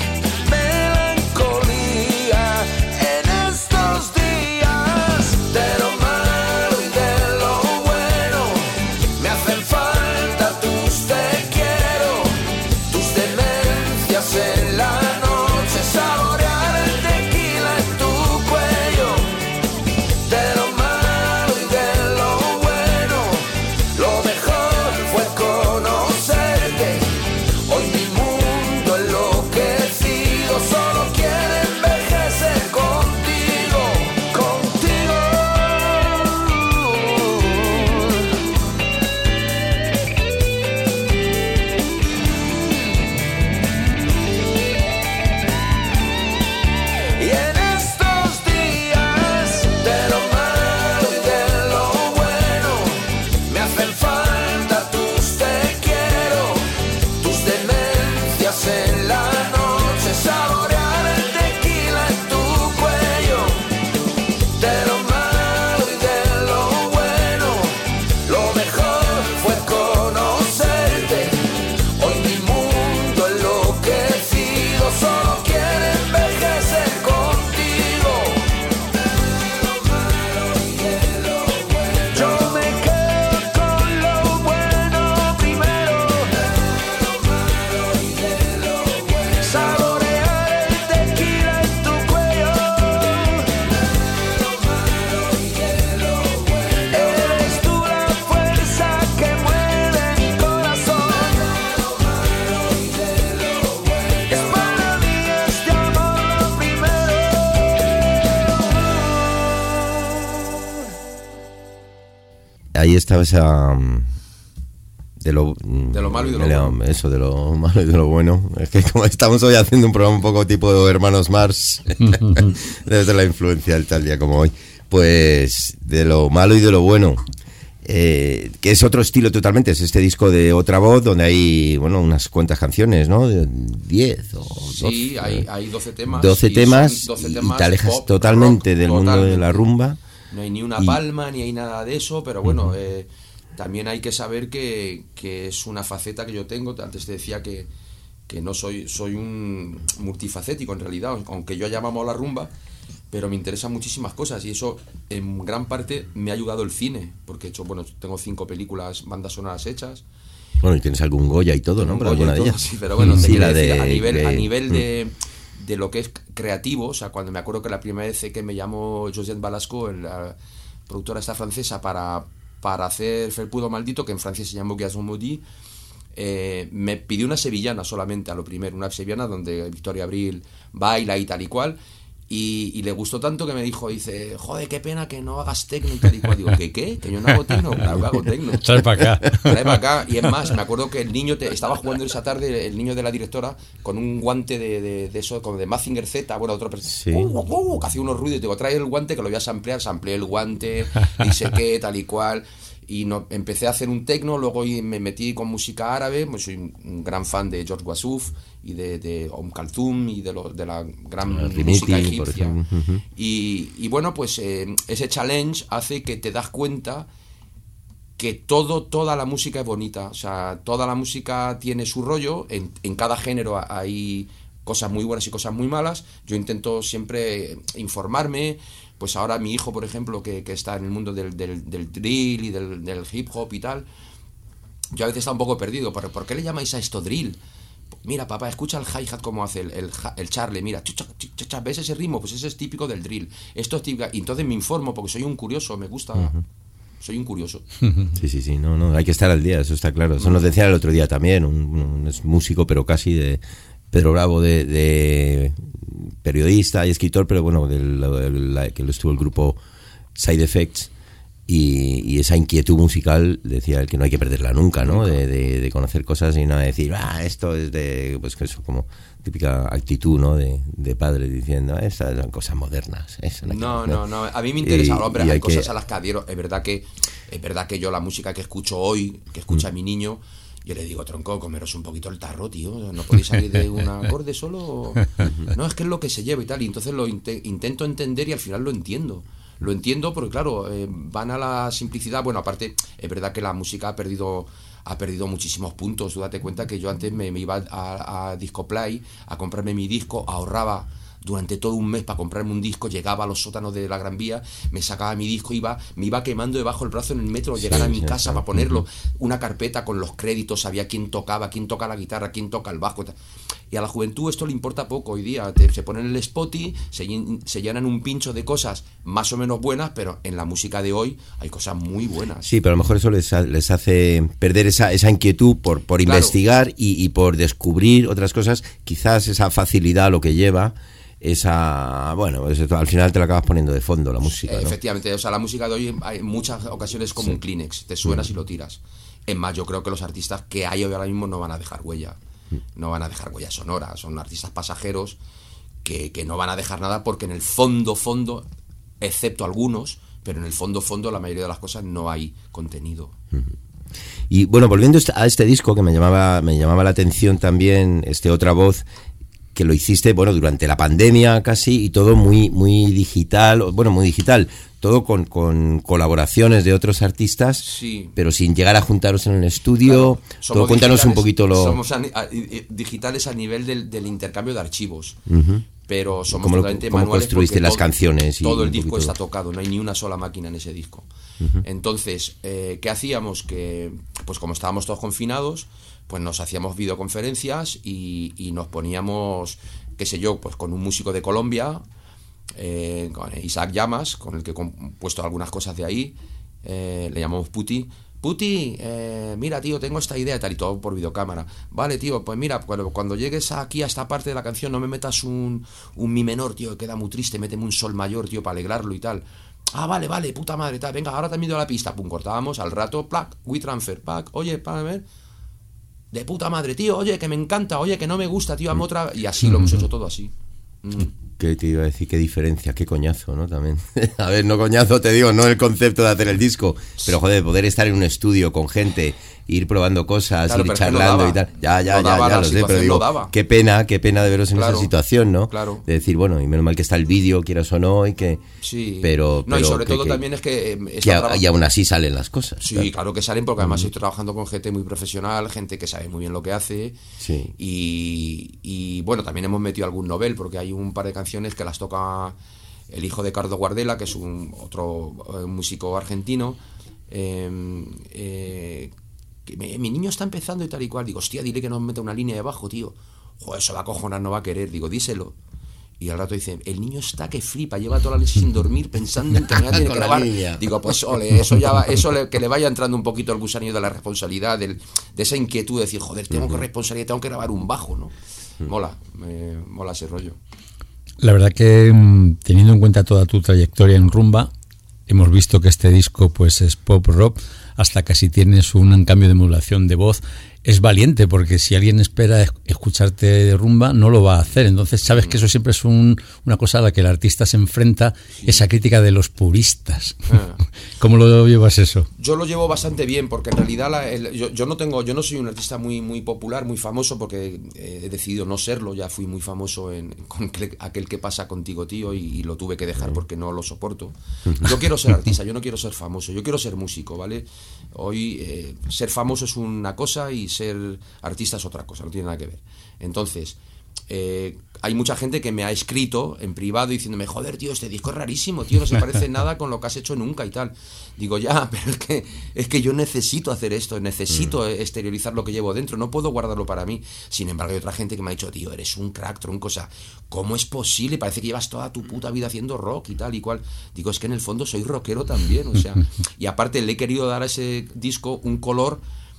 S14: melancolía en estos días. De lo malo y de lo bueno me hacen falta tus te quiero, tus demencias en la noche, saborear el tequila en tu cuello. De lo malo y de lo bueno, lo mejor fue conocerte. Hoy mi mundo enloquecido solo quiere envejecer contigo, contigo. Y en estos días, de lo malo y de lo bueno, me hacen falta tus te quiero, tus demencias en la noche, saborear el tequila en tu cuello. De lo malo y de lo bueno, lo mejor fue conocerte. Hoy mi mundo enloquecido solo quiere envejecer contigo. Yo me quedo con lo bueno primero. Saborear el tequila en tu cuello. Eres tú la fuerza que mueve mi corazón. Es para mí este amor lo primero.
S10: Ahí estaba esa... mm, De lo,
S12: De lo malo y de lo
S10: bueno. Eso, de lo malo y de lo bueno. Es que como estamos hoy haciendo un programa un poco tipo Hermanos Mars, debe ser la influencia del tal día como hoy. Pues de lo malo y de lo bueno. Eh, que es otro estilo totalmente, es este disco de Otra Voz, donde hay, bueno, unas cuantas canciones, ¿no? De diez o doce.
S12: Sí, hay, hay doce temas.
S10: doce
S12: y
S10: temas,
S12: son doce
S10: y
S12: temas
S10: te alejas
S12: pop,
S10: totalmente
S12: rock,
S10: del mundo de
S12: totalmente.
S10: la rumba.
S12: No hay ni una
S10: Y-
S12: palma, ni hay nada de eso, pero bueno,
S10: Ujú.
S12: eh, también hay que saber que, que es una faceta que yo tengo. Antes te decía que, que no soy, soy un multifacético en realidad, aunque yo llamamos la rumba, pero me interesan muchísimas cosas y eso en gran parte me ha ayudado el cine, porque he hecho, bueno, tengo cinco películas, bandas sonoras hechas.
S10: Bueno, y tienes algún Goya y todo, ¿no?
S12: Un
S10: Por
S12: Goya y
S10: alguna de
S12: todo,
S10: ellas.
S12: sí, pero bueno, te
S10: Sí,
S12: quiero
S10: la
S12: decir,
S10: de-
S12: a nivel,
S10: de-
S12: a nivel de, de lo que es creativo. O sea, cuando me acuerdo que la primera vez que me llamó Josette Balasco, la productora esta francesa, para, para hacer Felpudo Maldito, que en francés se llamó Gazon Maudit, eh, me pidió una sevillana solamente a lo primero, una sevillana donde Victoria Abril baila y tal y cual. Y, y le gustó tanto que me dijo, dice, joder, qué pena que no hagas tecno y tal y cual. Digo, ¿qué qué? Que yo no hago tecno, claro que hago tecno.
S11: Trae para acá.
S12: Trae para acá. Y es más, me acuerdo que el niño, te, estaba jugando esa tarde, el niño de la directora, con un guante de, de, de eso, como de Mazinger Z, bueno, otro
S10: sí.
S12: uh, uh, uh, que hacía unos ruidos. Digo, trae el guante que lo voy a samplear, sampleé el guante, dice qué, tal y cual. Y no, empecé a hacer un tecno, luego me metí con música árabe, pues soy un gran fan de George Wassouf y de, de Om Kalthum y de, lo, de la gran
S10: el
S12: música
S10: Rimiti,
S12: egipcia.
S10: Uh-huh.
S12: Y, y bueno, pues eh, ese challenge hace que te das cuenta que todo, toda la música es bonita. O sea, toda la música tiene su rollo, en, en cada género hay cosas muy buenas y cosas muy malas. Yo intento siempre informarme. Pues ahora mi hijo, por ejemplo, que, que está en el mundo del, del, del drill y del, del hip hop y tal, yo a veces está un poco perdido. ¿Por, ¿por qué le llamáis a esto drill? Mira, papá, escucha el hi-hat como hace el, el, el charle, mira, chucha, chucha, ¿ves ese ritmo? Pues ese es típico del drill. Esto es típico. Y entonces me informo porque soy un curioso, me gusta... Uh-huh. Soy un curioso.
S10: Sí, sí, sí, no, no, hay que estar al día, eso está claro. Eso nos decía el otro día también, un, un es músico, pero casi de... Pedro Bravo, de, de periodista y escritor, pero bueno, del, del, del, que lo estuvo el grupo Side Effects, y, y esa inquietud musical, decía él, que no hay que perderla nunca, ¿no? De, de, de conocer cosas y no decir, ah, esto es de, pues que eso, como típica actitud, ¿no? De, de padre diciendo, estas son cosas modernas. Eso no,
S12: no,
S10: que,
S12: no, no, a mí me interesa,
S10: y,
S12: hombre,
S10: y
S12: hay,
S10: hay
S12: cosas
S10: que...
S12: a las que adhiero. Es verdad que, es verdad que yo la música que escucho hoy, que escucha mm. mi niño, yo le digo, tronco, comeros un poquito el tarro, tío. No podéis salir de un acorde solo. No, es que es lo que se lleva y tal. Y entonces lo int- intento entender y al final lo entiendo. Lo entiendo porque, claro, eh, van a la simplicidad. Bueno, aparte, es verdad que la música ha perdido ha perdido muchísimos puntos. Tú date cuenta que yo antes me, me iba a, a Discoplay a comprarme mi disco, ahorraba durante todo un mes para comprarme un disco, llegaba a los sótanos de la Gran Vía, me sacaba mi disco, iba, me iba quemando debajo del brazo en el metro, llegar sí, a mi sí, casa sí. para ponerlo, uh-huh. una carpeta con los créditos, sabía quién tocaba, quién toca la guitarra, quién toca el bajo. Y a la juventud esto le importa poco hoy día. Te, se ponen el Spotify, se, se llenan un pincho de cosas más o menos buenas, pero en la música de hoy hay cosas muy buenas.
S10: Sí, pero a lo mejor eso les, les hace perder esa, esa inquietud por, por claro. investigar y, y por descubrir otras cosas, quizás esa facilidad lo que lleva. Esa, bueno, eso, al final te la acabas poniendo de fondo la música, ¿no?
S12: Efectivamente, o sea, la música de hoy hay muchas ocasiones como sí. un Kleenex, te suenas mm. y lo tiras. Es más, yo creo que los artistas que hay hoy ahora mismo no van a dejar huella, mm. no van a dejar huella sonora, son artistas pasajeros que, que no van a dejar nada porque en el fondo, fondo, excepto algunos, pero en el fondo, fondo, la mayoría de las cosas no hay contenido.
S10: Mm. Y bueno, volviendo a este disco que me llamaba, me llamaba la atención también, este Otra Voz, que lo hiciste, bueno, durante la pandemia casi, y todo muy muy digital, bueno, muy digital, todo con, con colaboraciones de otros artistas,
S12: sí.
S10: pero sin llegar a juntaros en el estudio. Claro, todo, cuéntanos un poquito lo...
S12: Somos a, a, a, digitales a nivel del, del intercambio de archivos, uh-huh. pero somos
S10: ¿Cómo,
S12: totalmente
S10: ¿cómo
S12: manuales
S10: construiste las
S12: todo,
S10: canciones? Y
S12: todo el disco está tocado, no hay ni una sola máquina en ese disco. Uh-huh. Entonces, eh, ¿qué hacíamos? Que, pues como estábamos todos confinados, pues nos hacíamos videoconferencias y, y nos poníamos, qué sé yo, pues con un músico de Colombia, eh, con Isaac Llamas, con el que he compuesto algunas cosas de ahí, eh, le llamamos Puti. Puti, eh, mira, tío, tengo esta idea, tal y todo por videocámara. Vale, tío, pues mira, cuando, cuando llegues aquí a esta parte de la canción no me metas un, un mi menor, tío, que queda muy triste, méteme un sol mayor, tío, para alegrarlo y tal. Ah, vale, vale, puta madre, tal, venga, ahora te mido la pista. Pum, cortábamos, al rato, plac, WeTransfer, pack, oye, para ver... de puta madre, tío, oye, que me encanta, oye, que no me gusta, tío, amo otra... Y así lo hemos hecho todo así. Mm.
S10: ¿Qué te iba a decir? Qué diferencia, qué coñazo, ¿no? También. A ver, no coñazo, te digo, no el concepto de hacer el disco, pero joder, poder estar en un estudio con gente, ir probando cosas, claro, ir charlando no y tal. Ya, ya,
S12: no
S10: ya, ya lo sé, pero digo, qué pena, qué pena de veros en claro, esa situación, ¿no?
S12: Claro.
S10: De decir, bueno, y menos mal que está el vídeo, quieras o no, y que...
S12: Sí.
S10: Pero,
S12: no,
S10: pero
S12: y sobre
S10: que,
S12: todo
S10: que,
S12: también es que... Eh,
S10: que a, y aún así salen las cosas.
S12: Sí, claro, claro que salen, porque además uh-huh. estoy trabajando con gente muy profesional, gente que sabe muy bien lo que hace.
S10: Sí.
S12: Y, y bueno, también hemos metido algún novel, porque hay un par de canciones que las toca el hijo de Cardo Guardela, que es un otro eh, músico argentino. Eh, eh, que me, mi niño está empezando y tal y cual. Digo, hostia, dile que nos meta una línea de bajo, tío. joder, eso va a cojonar, no va a querer. Digo, díselo. Y al rato dice, el niño está que flipa, lleva toda la noche sin dormir pensando en que mañana tiene que grabar. Digo, pues ole, eso ya va, eso le, que le vaya entrando un poquito el gusanillo de la responsabilidad, del, de esa inquietud de decir, joder, tengo que responsabilidad, tengo que grabar un bajo, ¿no? Mola, me mola ese rollo.
S11: La verdad que teniendo en cuenta toda tu trayectoria en rumba, hemos visto que este disco pues es pop rock, hasta casi tienes un cambio de modulación de voz. Es valiente, porque si alguien espera escucharte de rumba, no lo va a hacer. Entonces sabes que eso siempre es un, una cosa a la que el artista se enfrenta, sí. Esa crítica de los puristas. Ah. ¿Cómo lo llevas eso?
S12: Yo lo llevo bastante bien, porque en realidad la, el, yo, yo no tengo, yo no soy un artista muy muy popular, muy famoso, porque he decidido no serlo. Ya fui muy famoso en, con aquel que pasa contigo, tío, y, y lo tuve que dejar porque no lo soporto. Yo quiero ser artista, yo no quiero ser famoso, yo quiero ser músico, ¿vale? Hoy eh, ser famoso es una cosa y ser artista es otra cosa, no tiene nada que ver. Entonces, eh, hay mucha gente que me ha escrito en privado diciéndome, joder, tío, este disco es rarísimo, tío, no se parece nada con lo que has hecho nunca y tal. Digo, ya, pero es que, es que yo necesito hacer esto, necesito mm. exteriorizar lo que llevo dentro, no puedo guardarlo para mí. Sin embargo, hay otra gente que me ha dicho, tío, eres un crack, tronco, o sea, ¿cómo es posible? Parece que llevas toda tu puta vida haciendo rock y tal y cual. Digo, es que en el fondo soy rockero también, o sea, y aparte le he querido dar a ese disco un color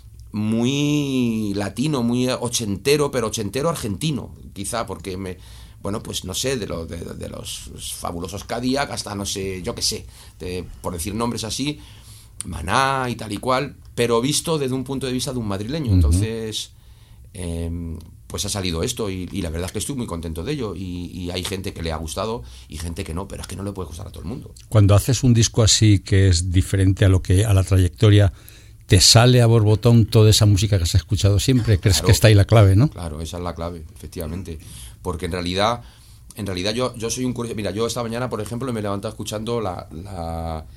S12: muy latino, muy ochentero, pero ochentero argentino, quizá, porque me, bueno, pues no sé, de, lo, de, de los fabulosos Cadillac hasta, no sé, yo qué sé, de, por decir nombres así, Maná y tal y cual, pero visto desde un punto de vista de un madrileño. Entonces, eh, pues ha salido esto y, y la verdad es que estoy muy contento de ello y, y hay gente que le ha gustado y gente que no, pero es que no le puede gustar a todo el mundo.
S11: Cuando haces un disco así que es diferente a lo que a la trayectoria, ¿te sale a borbotón toda esa música que has escuchado siempre? ¿Crees claro, que está ahí la clave, no?
S12: Claro, esa es la clave, efectivamente. Porque en realidad, en realidad yo, yo soy un curioso. Mira, yo esta mañana, por ejemplo, me he levantado escuchando la la,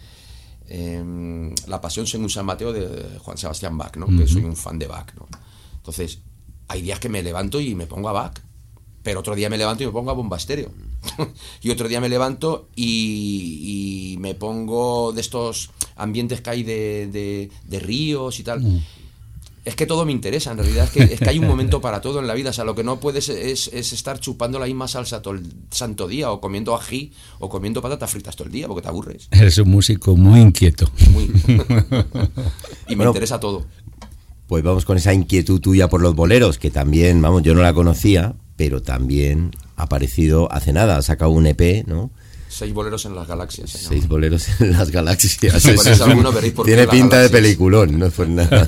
S12: eh, la Pasión según San Mateo de Juan Sebastián Bach, ¿no? Uh-huh. Que soy un fan de Bach, ¿no? Entonces, hay días que me levanto y me pongo a Bach, pero otro día me levanto y me pongo a Bomba Estéreo. Y otro día me levanto y, y me pongo de estos ambientes que hay de, de, de ríos y tal. Mm. Es que todo me interesa, en realidad es que, es que hay un momento para todo en la vida. O sea, lo que no puedes es, es estar chupando la misma salsa todo el santo día, o comiendo ají, o comiendo patatas fritas todo el día, porque te aburres.
S11: Eres un músico muy inquieto.
S12: Muy. Y me bueno, interesa todo.
S10: Pues vamos con esa inquietud tuya por los boleros, que también, vamos, yo no la conocía, pero también ha aparecido hace nada, ha sacado un E P, ¿no?
S12: Seis boleros en las galaxias.
S10: Señor. Seis boleros en las galaxias.
S12: Si ponéis alguno, veréis por qué.
S10: Tiene pinta de peliculón, no es por nada.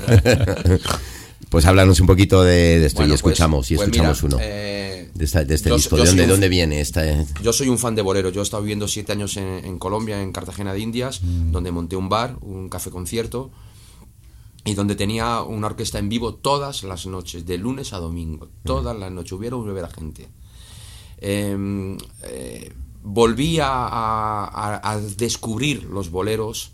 S10: Pues háblanos un poquito de, de esto bueno, y escuchamos, pues, y escuchamos pues mira, uno. Eh, de, esta, de este yo, disco, ¿de dónde, un, ¿dónde viene esta?
S12: Yo soy un fan de bolero. Yo he estado viviendo siete años en, en Colombia, en Cartagena de Indias, mm. donde monté un bar, un café concierto, y donde tenía una orquesta en vivo todas las noches, de lunes a domingo, todas mm. las noches, hubiera un beber a gente. Eh, eh, volví a, a, a descubrir los boleros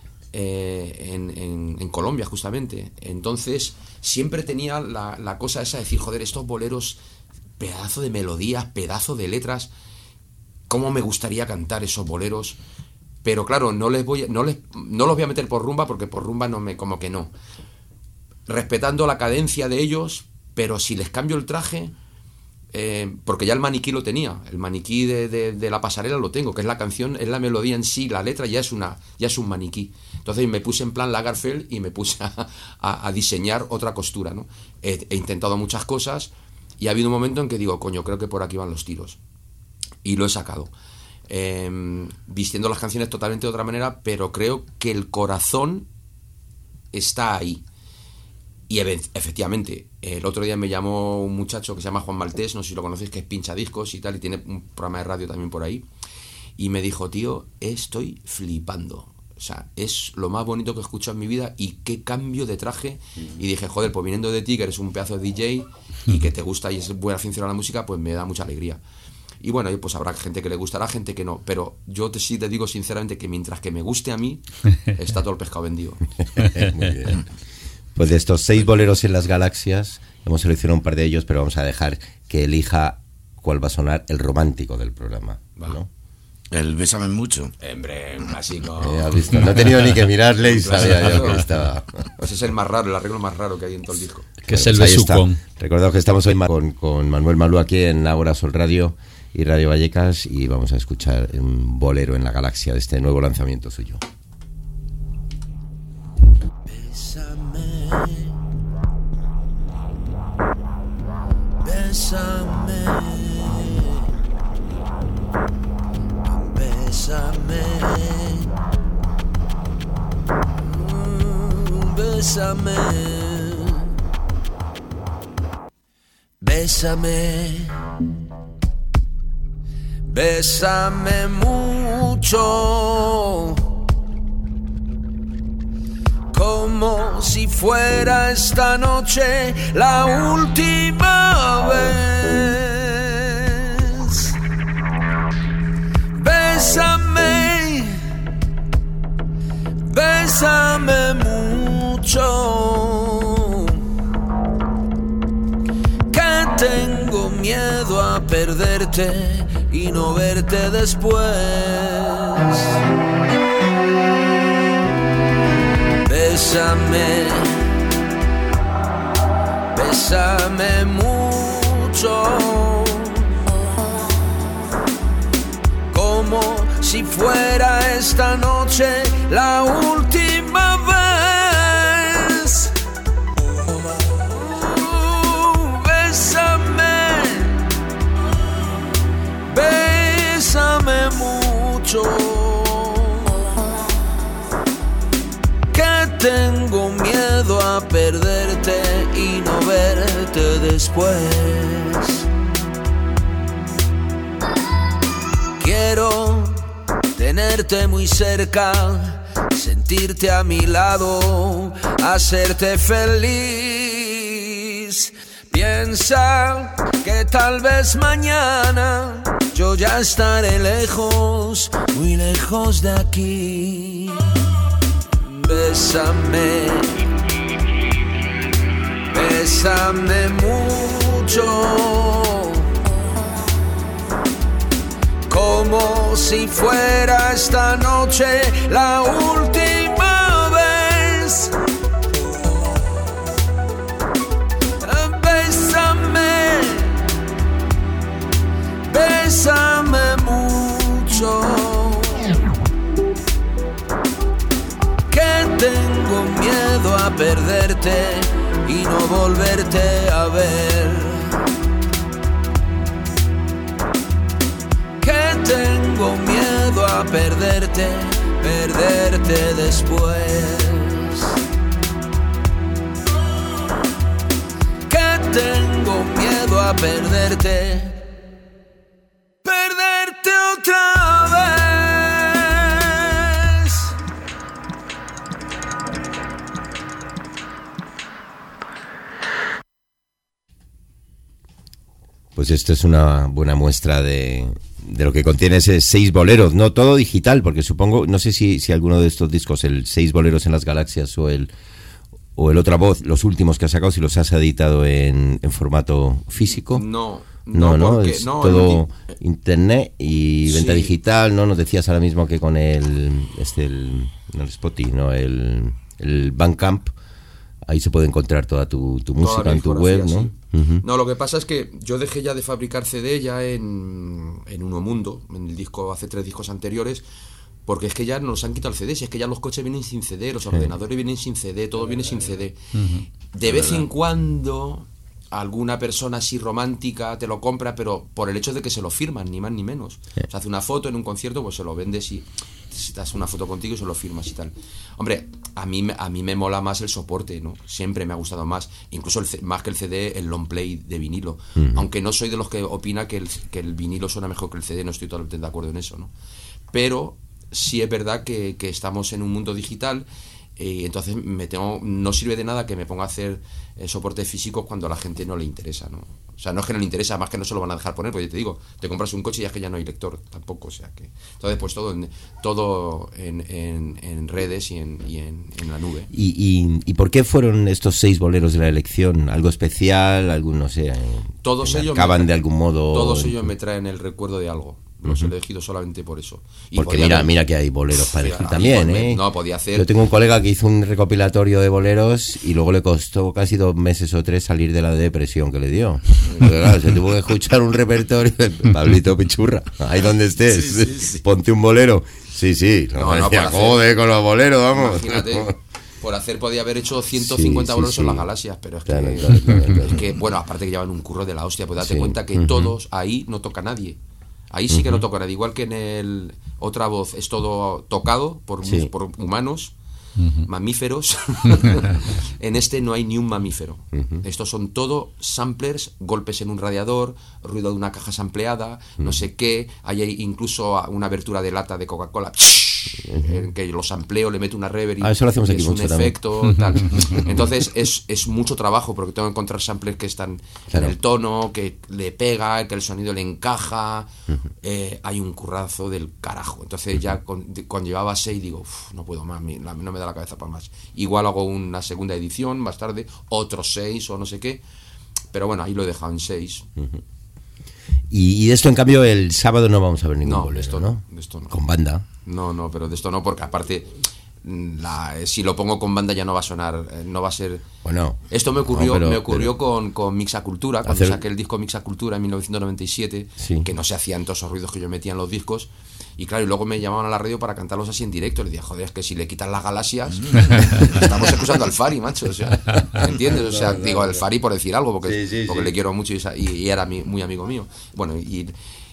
S12: eh, en, en, en Colombia, justamente. Entonces siempre tenía la, la cosa esa de decir, joder, estos boleros, pedazo de melodías, pedazo de letras, cómo me gustaría cantar esos boleros. Pero claro, no les voy, no les, no los voy a meter por rumba, porque por rumba no me, como que no. Respetando la cadencia de ellos, pero si les cambio el traje, eh, porque ya el maniquí lo tenía, el maniquí de, de, de la pasarela lo tengo, que es la canción, es la melodía en sí, la letra ya es una, ya es un maniquí. Entonces me puse en plan Lagerfeld y me puse a, a, a diseñar otra costura, ¿no? He, he intentado muchas cosas y ha habido un momento en que digo, coño, creo que por aquí van los tiros. Y lo he sacado. Eh, vistiendo las canciones totalmente de otra manera, pero creo que el corazón está ahí. Y efectivamente, el otro día me llamó un muchacho que se llama Juan Maltés, no sé si lo conocéis, que es pinchadiscos y tal, y tiene un programa de radio también por ahí, y me dijo, tío, estoy flipando, o sea, es lo más bonito que he escuchado en mi vida, y qué cambio de traje. Y dije, joder, pues viniendo de ti, que eres un pedazo de D J y que te gusta y es buena afición a la música, pues me da mucha alegría. Y bueno, pues habrá gente que le gustará, gente que no, pero yo te, sí te digo sinceramente que mientras que me guste a mí, está todo el pescado vendido.
S10: Muy bien. Pues de estos seis boleros en las galaxias, hemos seleccionado un par de ellos, pero vamos a dejar que elija cuál va a sonar el romántico del programa, ¿no?
S9: El Bésame mucho.
S12: Hombre, un clásico.
S10: Eh, ¿has visto? No he tenido ni que mirarle y sabía yo que estaba.
S12: Ese es el más raro, el arreglo más raro que hay en todo el disco.
S11: Que es el
S10: Pues ahí
S11: besucón.
S10: está. Recordad que estamos hoy con, con Manuel Malú aquí en Ágora Sol Radio y Radio Vallecas y vamos a escuchar un bolero en la galaxia de este nuevo lanzamiento suyo.
S14: Bésame, bésame, mm, bésame, bésame, bésame mucho, como si fuera esta noche la última vez. Bésame, bésame mucho, que tengo miedo a perderte y no verte después. Bésame, bésame mucho, como si fuera esta noche la última vez. Uh, bésame, bésame mucho, tengo miedo a perderte y no verte después. Quiero tenerte muy cerca, sentirte a mi lado, hacerte feliz. Piensa que tal vez mañana yo ya estaré lejos, muy lejos de aquí. Bésame, bésame mucho, como si fuera esta noche la última vez. Bésame, bésame mucho, tengo miedo a perderte y no volverte a ver. Que tengo miedo a perderte, perderte después. Que tengo miedo a perderte, perderte otra vez.
S10: Pues esto es una buena muestra de, de lo que contiene ese seis boleros, no todo digital, porque supongo, no sé si, si alguno de estos discos, el seis boleros en las galaxias o el o el Otra Voz, los últimos que has sacado, si los has editado en, en formato físico.
S12: No,
S10: no, no,
S12: porque,
S10: es
S12: no,
S10: todo
S12: el,
S10: internet y venta
S12: sí.
S10: digital, ¿no? Nos decías ahora mismo que con el, este, el, no el Spotify, no, el, el Bandcamp, ahí se puede encontrar toda tu, tu música en tu web, ¿no?
S12: Sí.
S10: Uh-huh.
S12: No, lo que pasa es que yo dejé ya de fabricar C D ya en, en Uno Mundo, en el disco, hace tres discos anteriores, porque es que ya nos han quitado el C D, si es que ya los coches vienen sin C D, los sí. ordenadores vienen sin C D, todo viene sin C D. Uh-huh. De vez en cuando alguna persona así romántica te lo compra, pero por el hecho de que se lo firman, ni más ni menos. Sí. O sea, hace una foto en un concierto, pues se lo vendes y si te hace una foto contigo y se lo firmas y tal. Hombre, a mí, a mí me mola más el soporte, ¿no? Siempre me ha gustado más, incluso el, más que el C D, el long play de vinilo. Uh-huh. Aunque no soy de los que opina que el, que el vinilo suena mejor que el C D, no estoy totalmente de acuerdo en eso, ¿no? Pero sí es verdad que, que estamos en un mundo digital y entonces me tengo, no sirve de nada que me ponga a hacer eh, soportes físicos cuando a la gente no le interesa, ¿no? O sea, no es que no le interesa, más que no se lo van a dejar poner, porque te digo, te compras un coche y ya es que ya no hay lector tampoco, o sea que... Entonces, pues todo en, todo en, en, en redes y, en, y en, en la nube.
S10: ¿Y, y, ¿Y por qué fueron estos seis boleros de la elección? ¿Algo especial? ¿Algún, no sé?
S12: Todos ellos
S10: acaban
S12: me,
S10: de algún modo...
S12: Todos ellos me traen el recuerdo de algo. Los
S10: Ujú.
S12: he elegido solamente por eso. Y
S10: Porque
S12: podía
S10: mira,
S12: haber-
S10: mira que hay boleros para
S12: Hostia,
S10: elegir
S12: ahí
S10: también,
S12: pues,
S10: ¿eh?
S12: no, podía hacer-
S10: Yo tengo un colega que hizo un recopilatorio de boleros y luego le costó casi dos meses o tres salir de la depresión que le dio. Porque, claro, se tuvo que escuchar un repertorio de Pablito Pichurra, ahí donde estés,
S12: Sí, sí, sí.
S10: ponte un bolero. Sí, sí,
S12: No,
S10: no,
S12: no,
S10: decía,
S12: por hacer-
S10: joder, con los boleros, vamos.
S12: Imagínate, por hacer podía haber hecho ciento cincuenta
S10: Sí, sí,
S12: boleros en
S10: sí.
S12: las galaxias, pero es
S10: Claro,
S12: que,
S10: claro, claro, claro.
S12: es que, bueno, aparte que llevan un curro de la hostia, pues date
S10: Sí.
S12: cuenta que
S10: Ujú.
S12: todos ahí no toca nadie. Ahí sí que no
S10: Ujú.
S12: toca nadie, igual que en el Otra Voz es todo tocado por,
S10: Sí.
S12: por humanos,
S11: Ujú.
S12: mamíferos. En este no hay ni un mamífero.
S10: Ujú.
S12: Estos son todo samplers, golpes en un radiador, ruido de una caja sampleada, no sé qué. Hay ahí incluso una abertura de lata de Coca-Cola. En que los sampleo, le meto una reverb y
S10: Ah, eso lo hacemos
S12: y
S10: aquí
S12: es un
S10: mucho también.
S12: efecto, tal. Entonces es, es mucho trabajo porque tengo que encontrar samplers que están
S10: Claro.
S12: en el tono, que le pega, que el sonido le encaja. Eh, hay un currazo del carajo. Entonces ya con- cuando llevaba seis digo, "Uf, no puedo más, mi- la- no me da la cabeza para más". Igual hago una segunda edición más tarde, otros seis o no sé qué. Pero bueno, ahí lo he dejado en seis.
S10: Y, y de esto, en cambio, el sábado no vamos a ver ningún
S12: No,
S10: bolero,
S12: de esto
S10: ¿no?
S12: no, de esto no.
S10: Con banda.
S12: No, no, pero de esto no, porque aparte, mm, la, si lo pongo con banda ya no va a sonar, eh, no va a ser...
S10: Bueno.
S12: Esto me ocurrió,
S10: no, pero-
S12: me ocurrió
S10: pero-
S12: con, con Mixacultura, cuando
S10: Hacer-
S12: saqué el disco Mixacultura en mil novecientos noventa y siete,
S10: Sí.
S12: que no se hacían todos esos ruidos que yo metía en los discos. Y claro, y luego me llamaban a la radio para cantarlos así en directo. Le dije, joder, es que si le quitan las galaxias, estamos escuchando al Fari, macho. O sea, ¿entiendes? O sea, digo al Fari por decir algo, porque,
S10: Sí, sí,
S12: porque
S10: sí.
S12: le quiero mucho y, sa- y- y era mi- muy amigo mío. Bueno, y,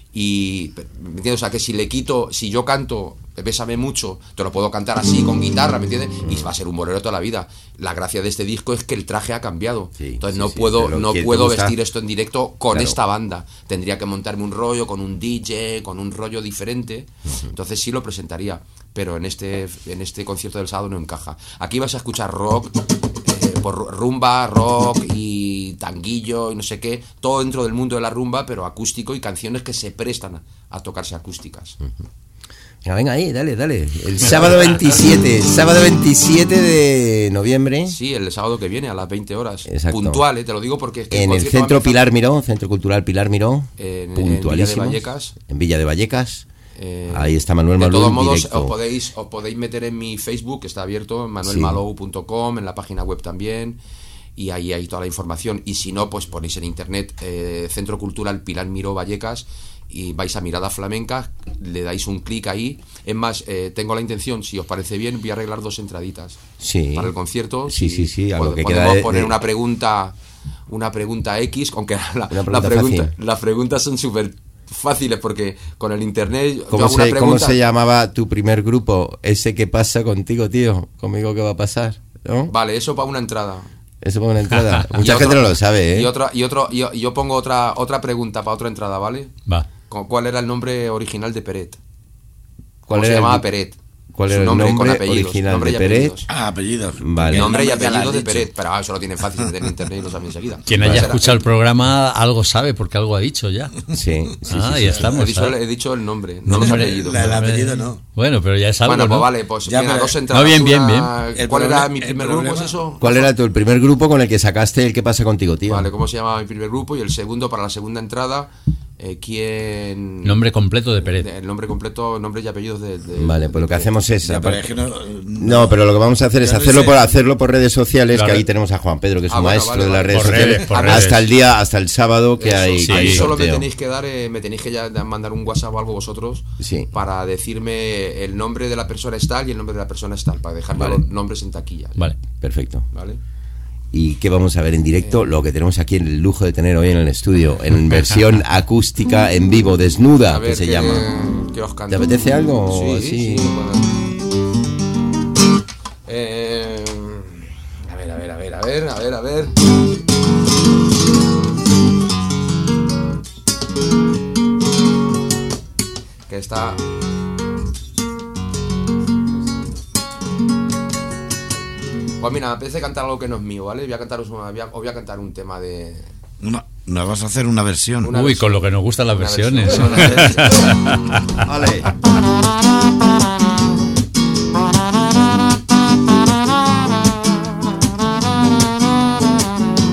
S12: y ¿me entiendes? O sea, que si le quito, si yo canto Bésame mucho, te lo puedo cantar así con guitarra, ¿me entiendes? Y va a ser un bolero toda la vida. La gracia de este disco es que el traje ha cambiado. Entonces
S10: sí,
S12: no
S10: sí,
S12: puedo
S10: pero
S12: no
S10: que te
S12: puedo
S10: gusta-
S12: vestir esto en directo con
S10: Claro.
S12: esta banda. Tendría que montarme un rollo con un D J, con un rollo diferente. Entonces sí lo presentaría, pero en este en este concierto del sábado no encaja. Aquí vas a escuchar rock, eh, por rumba, rock y tanguillo y no sé qué, todo dentro del mundo de la rumba, pero acústico y canciones que se prestan a, a tocarse acústicas.
S10: Venga, venga ahí, dale, dale. El sábado veintisiete, sábado veintisiete de noviembre.
S12: Sí, el sábado que viene a las veinte horas.
S10: Exacto.
S12: Puntual, eh, te lo digo porque es que
S10: En el
S12: concierto va a
S10: Centro
S12: empezar
S10: Pilar Miró, Centro Cultural Pilar Miró.
S12: En- en
S10: puntualísimos.
S12: Villa de Vallecas.
S10: En Villa de Vallecas.
S12: Eh,
S10: Ahí está Manuel
S12: de
S10: Malou
S12: todos
S10: en
S12: modos,
S10: directo.
S12: os podéis, os podéis meter en mi Facebook, que está abierto, manuel
S10: Sí.
S12: malou punto com, en la página web también, y ahí hay toda la información. Y si no, pues ponéis en internet eh, Centro Cultural Pilar Miró Vallecas y vais a Mirada Flamenca, le dais un clic ahí. Es más, eh, tengo la intención, si os parece bien, voy a arreglar dos entraditas
S10: Sí.
S12: para el concierto.
S10: Sí,
S12: Si
S10: sí, sí, a lo
S12: pod-
S10: que
S12: podemos
S10: queda de-
S12: poner
S10: de-
S12: una pregunta una pregunta X, aunque la,
S10: Una
S12: la
S10: pregunta
S12: pregunta,
S10: fácil.
S12: las preguntas son súper fáciles porque con el internet yo
S10: ¿Cómo
S12: hago una
S10: se, ¿Cómo
S12: pregunta.
S10: se llamaba tu primer grupo? Ese que pasa contigo, tío. ¿Conmigo qué va a pasar? ¿No?
S12: Vale, eso para una entrada.
S10: Eso para una entrada.
S12: Y
S10: Mucha
S12: otra-
S10: gente no lo sabe, ¿eh?
S12: Y otra y otro y yo, y yo pongo otra otra pregunta para otra entrada, ¿vale?
S11: Va.
S12: Con- ¿Cuál era el nombre original de Peret?
S10: ¿Cuál
S12: ¿Cómo
S10: era
S12: se
S10: el
S12: llamaba
S10: gru-
S12: Peret?
S10: ¿Cuál
S12: Su
S10: era el
S12: nombre con
S10: nombre
S12: apellidos,
S10: original
S12: nombre
S10: de
S12: y
S10: Peret?
S12: apellidos.
S9: Ah, apellidos.
S10: Vale.
S12: Nombre y
S9: Ya me lo
S12: apellidos
S9: has
S12: de
S9: dicho.
S12: Peret, pero ah, eso lo tiene fácil de en internet y lo sabe enseguida.
S11: Quien
S12: Pues
S11: haya
S12: era-
S11: escuchado el programa algo sabe porque algo ha dicho ya.
S10: Sí, sí,
S11: Ah,
S10: sí,
S11: ya
S10: sí.
S11: estamos.
S12: He dicho,
S11: ¿sabes?
S12: he dicho el nombre, no los
S11: Nombre-
S12: apellidos.
S9: La- el apellido no.
S11: Bueno, pero ya es algo,
S12: Bueno, pues
S11: ¿no?
S12: vale, pues
S9: Ya,
S12: venga,
S9: pero-
S12: dos entradas.
S11: No, bien, bien,
S12: una-
S9: bien. El
S12: ¿Cuál era
S9: problema-
S12: mi
S9: el
S12: primer grupo? ¿Es
S9: problema-
S12: eso?
S10: ¿Cuál era tu el primer grupo con el que sacaste el que pasa contigo, tío?
S12: Vale, ¿cómo se llamaba mi primer grupo? Y el segundo, para la segunda entrada, eh, ¿quién...?
S11: Nombre completo de Peret.
S12: El nombre completo, nombre y apellidos de... de-
S10: Vale, pues lo que
S12: de-
S10: hacemos es...
S9: Ya, pero
S10: aparte-
S9: es que no,
S10: No, pero lo que vamos a hacer es
S9: Ya no
S10: hacerlo
S9: sé.
S10: por hacerlo por redes sociales,
S11: Claro.
S10: que ahí tenemos a Juan Pedro, que es
S12: Ah,
S10: un
S12: bueno,
S10: maestro
S12: vale,
S10: de las
S12: vale.
S10: redes
S11: Por
S10: sociales,
S11: redes, por
S10: hasta
S11: redes.
S10: el día, hasta el sábado que
S12: Eso,
S10: hay,
S12: sí,
S10: que hay
S12: ahí solo me
S10: sorteo.
S12: tenéis que dar, eh, me tenéis que ya mandar un WhatsApp o algo vosotros
S10: Sí.
S12: para decirme el nombre de la persona es tal y el nombre de la persona es tal, para dejarme
S10: Vale.
S12: los nombres en taquilla.
S11: Vale.
S10: Perfecto.
S12: ¿Vale?
S10: ¿Y qué vamos a ver en directo? Lo que tenemos aquí en el lujo de tener hoy en el estudio, en versión acústica, en vivo, desnuda,
S12: A ver,
S10: que se
S12: ¿qué-
S10: llama.
S12: qué os canto?
S10: ¿Te apetece algo?
S12: Sí,
S10: así?
S12: sí, bueno. Eh, a ver, a ver, a ver, a ver, a ver, a ver. Que está... Pues mira, me apetece cantar algo que no es mío, ¿vale? Voy a cantaros una, voy a- os voy a cantar un tema de...
S9: no, no vas a hacer una versión.
S12: Una
S11: Uy,
S12: versión.
S11: con lo que nos gustan las
S12: Una
S11: versiones.
S12: versión, una versión.
S10: Vale.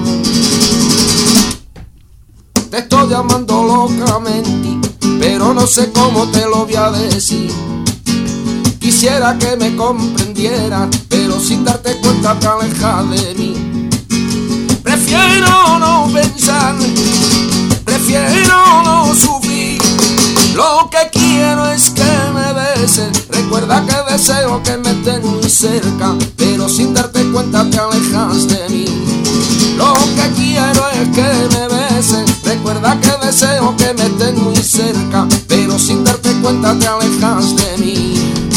S14: Te estoy llamando locamente, pero no sé cómo te lo voy a decir. Quisiera que me comprendieras, pero sin darte cuenta te alejas de mí. Prefiero no pensar, prefiero no sufrir. Lo que quiero es que me beses. Recuerda que deseo que me estés muy cerca, pero sin darte cuenta te alejas de mí. Lo que quiero es que me beses. Recuerda que deseo que me estés muy cerca, pero sin darte cuenta te alejas de mí.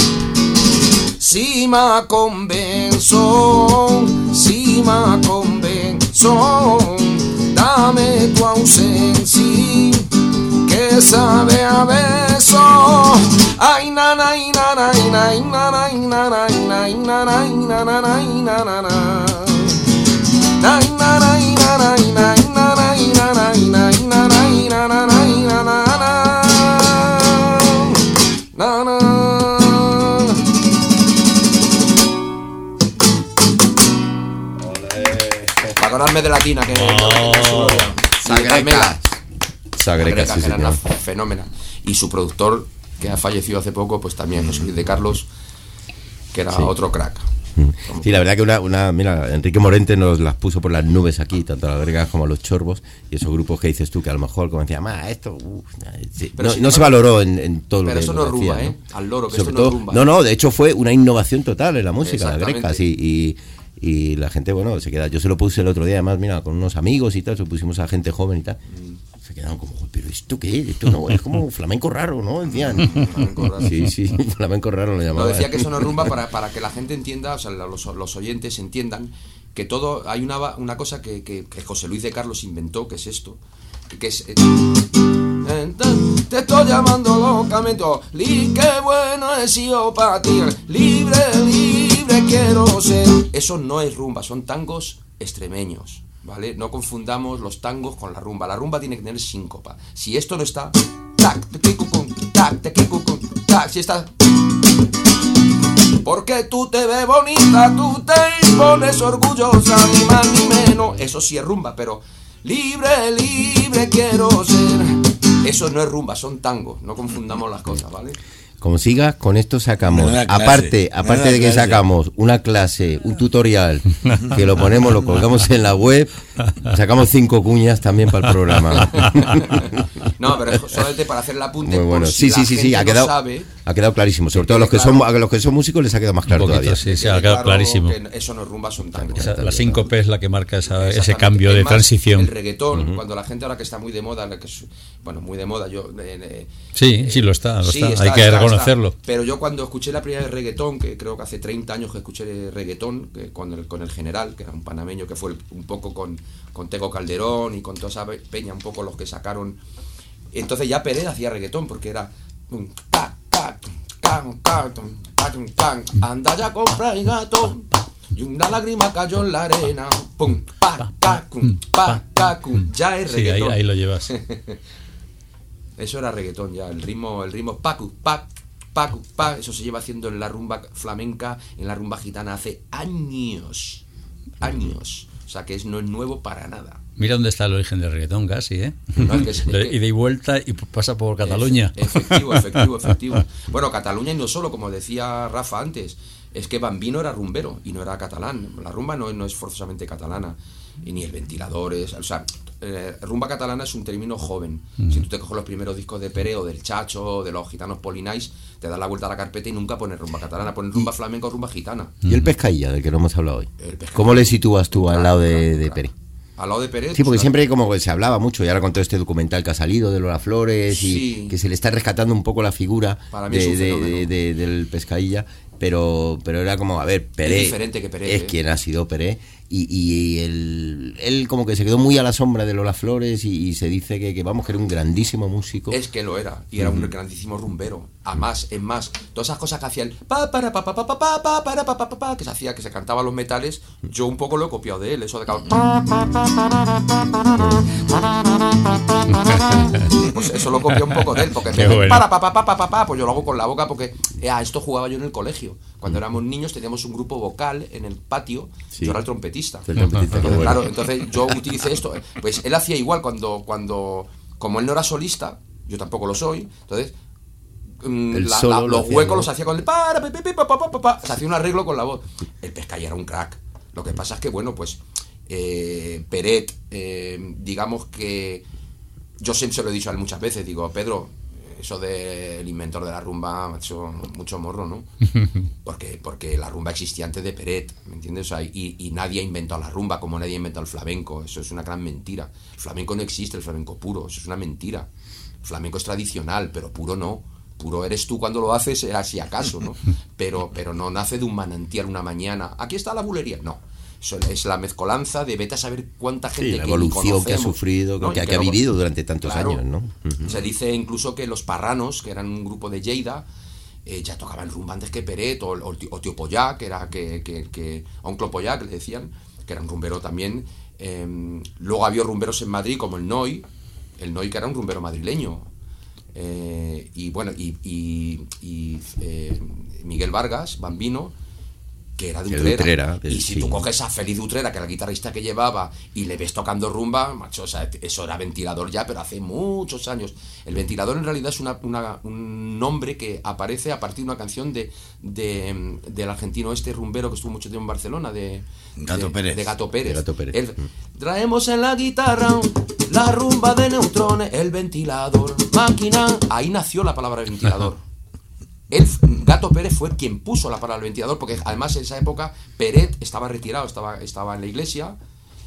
S14: Si me convenzo, si me convenzo, dame tu ausencia, que sabe a beso. Ay na na na na na na na na na na na na na na na na na. Ay na na na na na na na na na na na na na na na. Perdonadme de latina que
S10: oh, Sagreca.
S14: Sagreca,
S10: sí,
S14: que era una fenómena. Y su productor, que ha fallecido hace poco, pues también, José Luis de Carlos, que era sí. otro crack.
S10: Sí, la verdad que una, una, mira, Enrique Morente nos las puso por las nubes aquí, tanto a las gregas como a los chorbos, y esos grupos que dices tú que a lo mejor como decía, ma, esto, uf, sí. no, sí, no se valoró en, en todo lo que
S14: Pero eso no es rumba,
S10: decía,
S14: ¿eh?
S10: ¿no?
S14: Al loro, que
S10: Sobre
S14: esto
S10: todo,
S14: no es rumba.
S10: No, no, de hecho fue una innovación total en la música, la greca, sí, y y la gente, bueno, se queda. Yo se lo puse el otro día, además, mira, con unos amigos y tal, se lo pusimos a gente joven y tal. Mm. Se quedaron como, pero ¿esto qué es? Esto no, es como flamenco raro, ¿no? Decían.
S14: Flamenco raro.
S10: Sí, sí, flamenco raro lo llamaban.
S14: No, decía que eso no es rumba para, para que la gente entienda, o sea, los, los oyentes entiendan que todo. Hay una, una cosa que, que, que José Luis de Carlos inventó, que es esto, que es. Eh, te estoy llamando locamente, oh, li, qué bueno he sido para ti, libre, libre quiero ser. Eso no es rumba, son tangos extremeños, ¿vale? No confundamos los tangos con la rumba. La rumba tiene que tener síncopa. Si esto no está, tac, tequicucum, tac, tequicucum, tac, si está. Porque tú te ves bonita, tú te pones orgullosa, ni más ni menos. Eso sí es rumba, pero libre, libre quiero ser. Eso no es rumba, son tangos, no confundamos las cosas, ¿vale?
S10: Como sigas, con esto sacamos, aparte aparte de que clase. sacamos una clase, un tutorial, que lo ponemos, lo colgamos en la web, sacamos cinco cuñas también para el programa.
S14: No, pero solamente para hacer el apunte.
S10: Muy bueno,
S14: por si
S10: sí, sí, sí, sí, ha quedado,
S14: no sabe,
S10: ha quedado clarísimo. Sobre todo a los que
S14: claro,
S10: son a los que son músicos les ha quedado más claro
S11: poquito,
S10: todavía.
S11: Sí, sí, ha quedado
S14: claro
S11: clarísimo.
S14: Que eso no es rumba, son tangos.
S11: Esa, la síncope es la que marca esa, ese cambio de transición.
S14: El reggaetón,
S11: uh-huh.
S14: cuando la gente ahora que está muy de moda, que es, bueno, muy de moda, yo. Eh, eh,
S11: sí, sí lo está, lo
S14: sí,
S11: está.
S14: está,
S11: hay que
S14: está,
S11: reconocerlo.
S14: Está. Pero yo cuando escuché la primera de reggaetón, que creo que hace treinta años que escuché reggaetón, que con el con el General, que era un panameño que fue el, un poco con con Tego Calderón y con toda esa peña, un poco los que sacaron. Entonces ya Pérez hacía reggaetón porque era un ca, ca, can, can, can, can, anda ya compra el gato y una lágrima cayó en la arena, pum, pa, pa, cum, pa, pa, cum. Ya es reggaetón.
S11: Sí, ahí, ahí lo llevas.
S14: Eso era reggaetón ya, el ritmo, el ritmo pacu, pa, pacu, pa, eso se lleva haciendo en la rumba flamenca, en la rumba gitana hace años, años. O sea que es, no es nuevo para nada.
S11: Mira dónde está el origen del reggaetón casi, ¿eh?
S14: No, es que es, es que,
S11: ida y vuelta y pasa por Cataluña.
S14: Efectivo, efectivo, efectivo. Bueno, Cataluña y no solo, como decía Rafa antes, es que Bambino era rumbero y no era catalán. La rumba no, no es forzosamente catalana, y ni el ventilador es... O sea, eh, rumba catalana es un término joven. Mm. Si tú te coges los primeros discos de Pere o del Chacho, de los gitanos Polinais, te das la vuelta a la carpeta y nunca pones rumba catalana, pones rumba flamenca o rumba gitana.
S10: ¿Y el Pescailla, del que no hemos hablado hoy? ¿Cómo le sitúas tú al lado de, de Pere?
S14: Al lado de Pérez.
S10: Sí, porque siempre como que se hablaba mucho, y ahora con todo este documental que ha salido de Lola Flores,
S14: sí.
S10: y que se le está rescatando un poco la figura de,
S14: de,
S10: de, de, de, del Pescailla, pero pero era como, a ver, Pérez es,
S14: diferente que Pérez,
S10: es
S14: ¿eh?
S10: quien ha sido Pérez, y, y él, él como que se quedó muy a la sombra de Lola Flores, y, y se dice que, que vamos, que era un grandísimo músico.
S14: Es que lo era, y era uh-huh. un grandísimo rumbero. A más, en más, todas esas cosas que hacía el pa para pa pa pa pa pa pa para pa pa pa pa que se hacía, que se cantaban los metales, yo un poco lo he copiado de él, eso de que pues eso lo copié un poco de él, porque bueno. para pa pa pa pa pa pues yo lo hago con la boca, porque eh, a esto jugaba yo en el colegio. Cuando éramos niños teníamos un grupo vocal en el patio, sí. Yo era el trompetista. El trompetista entonces, claro, entonces yo utilicé esto. Pues él hacía igual cuando, cuando, como él no era solista, yo tampoco lo soy, entonces
S12: mm,
S10: El
S12: la-
S10: solo
S12: la-
S10: lo
S12: los
S10: hacía,
S12: huecos
S10: ¿no?
S12: los hacía con el para, pe, pe, pe, pa, pa, pa, pa, pa. Se hacía un arreglo con la voz. El Pescaya era un crack. Lo que pasa es que, bueno, pues eh, Peret, eh, digamos que yo siempre se lo he dicho a él muchas veces, digo, Pedro, eso del inventor de la rumba, macho, mucho morro, ¿no? Porque, porque la rumba existía antes de Peret, ¿me entiendes? O sea, y, y nadie ha inventado la rumba como nadie ha inventado el flamenco. Eso es una gran mentira. El flamenco no existe, el flamenco puro, eso es una mentira. El flamenco es tradicional, pero puro no. Puro eres tú cuando lo haces, así acaso, ¿no? Pero, pero no nace de un manantial una mañana. Aquí está la bulería. No. Eso es la mezcolanza de vete a saber cuánta gente
S10: Sí, la
S12: que
S10: evolución
S12: ni
S10: que ha
S12: conocemos,
S10: sufrido,
S12: ¿no?
S10: que,
S12: Y
S10: que ha
S12: no-
S10: vivido durante tantos
S12: Claro.
S10: años, ¿no? Ujú.
S12: Se dice incluso que los Parranos, que eran un grupo de Lleida, eh, ya tocaban rumba antes que Peret o, o, o Tío Pollá, que era que, que, que Onclo Pollá, que le decían, que era un rumbero también. Eh, luego había rumberos en Madrid como el Noi, el Noi que era un rumbero madrileño. Eh, y bueno, y, y, y eh, Miguel Vargas, Bambino, que era de
S10: Que de
S12: Utrera.
S10: Utrera, de-
S12: y si
S10: sí.
S12: tú coges a Feliz de Utrera, que era el guitarrista que llevaba, y le ves tocando rumba, macho, o sea, eso era Ventilador ya, pero hace muchos años. El Ventilador en realidad es una, una- un nombre que aparece a partir de una canción de, de del argentino este rumbero que estuvo mucho tiempo en Barcelona, de
S9: Gato
S12: de-
S9: Pérez.
S12: de Gato Pérez.
S10: De Gato Pérez.
S12: Él- traemos en la guitarra la rumba de neutrones, el ventilador, máquina. Ahí nació la palabra ventilador. Él, Gato Pérez fue quien puso la palabra ventilador, porque además en esa época Peret estaba retirado, estaba, estaba en la iglesia,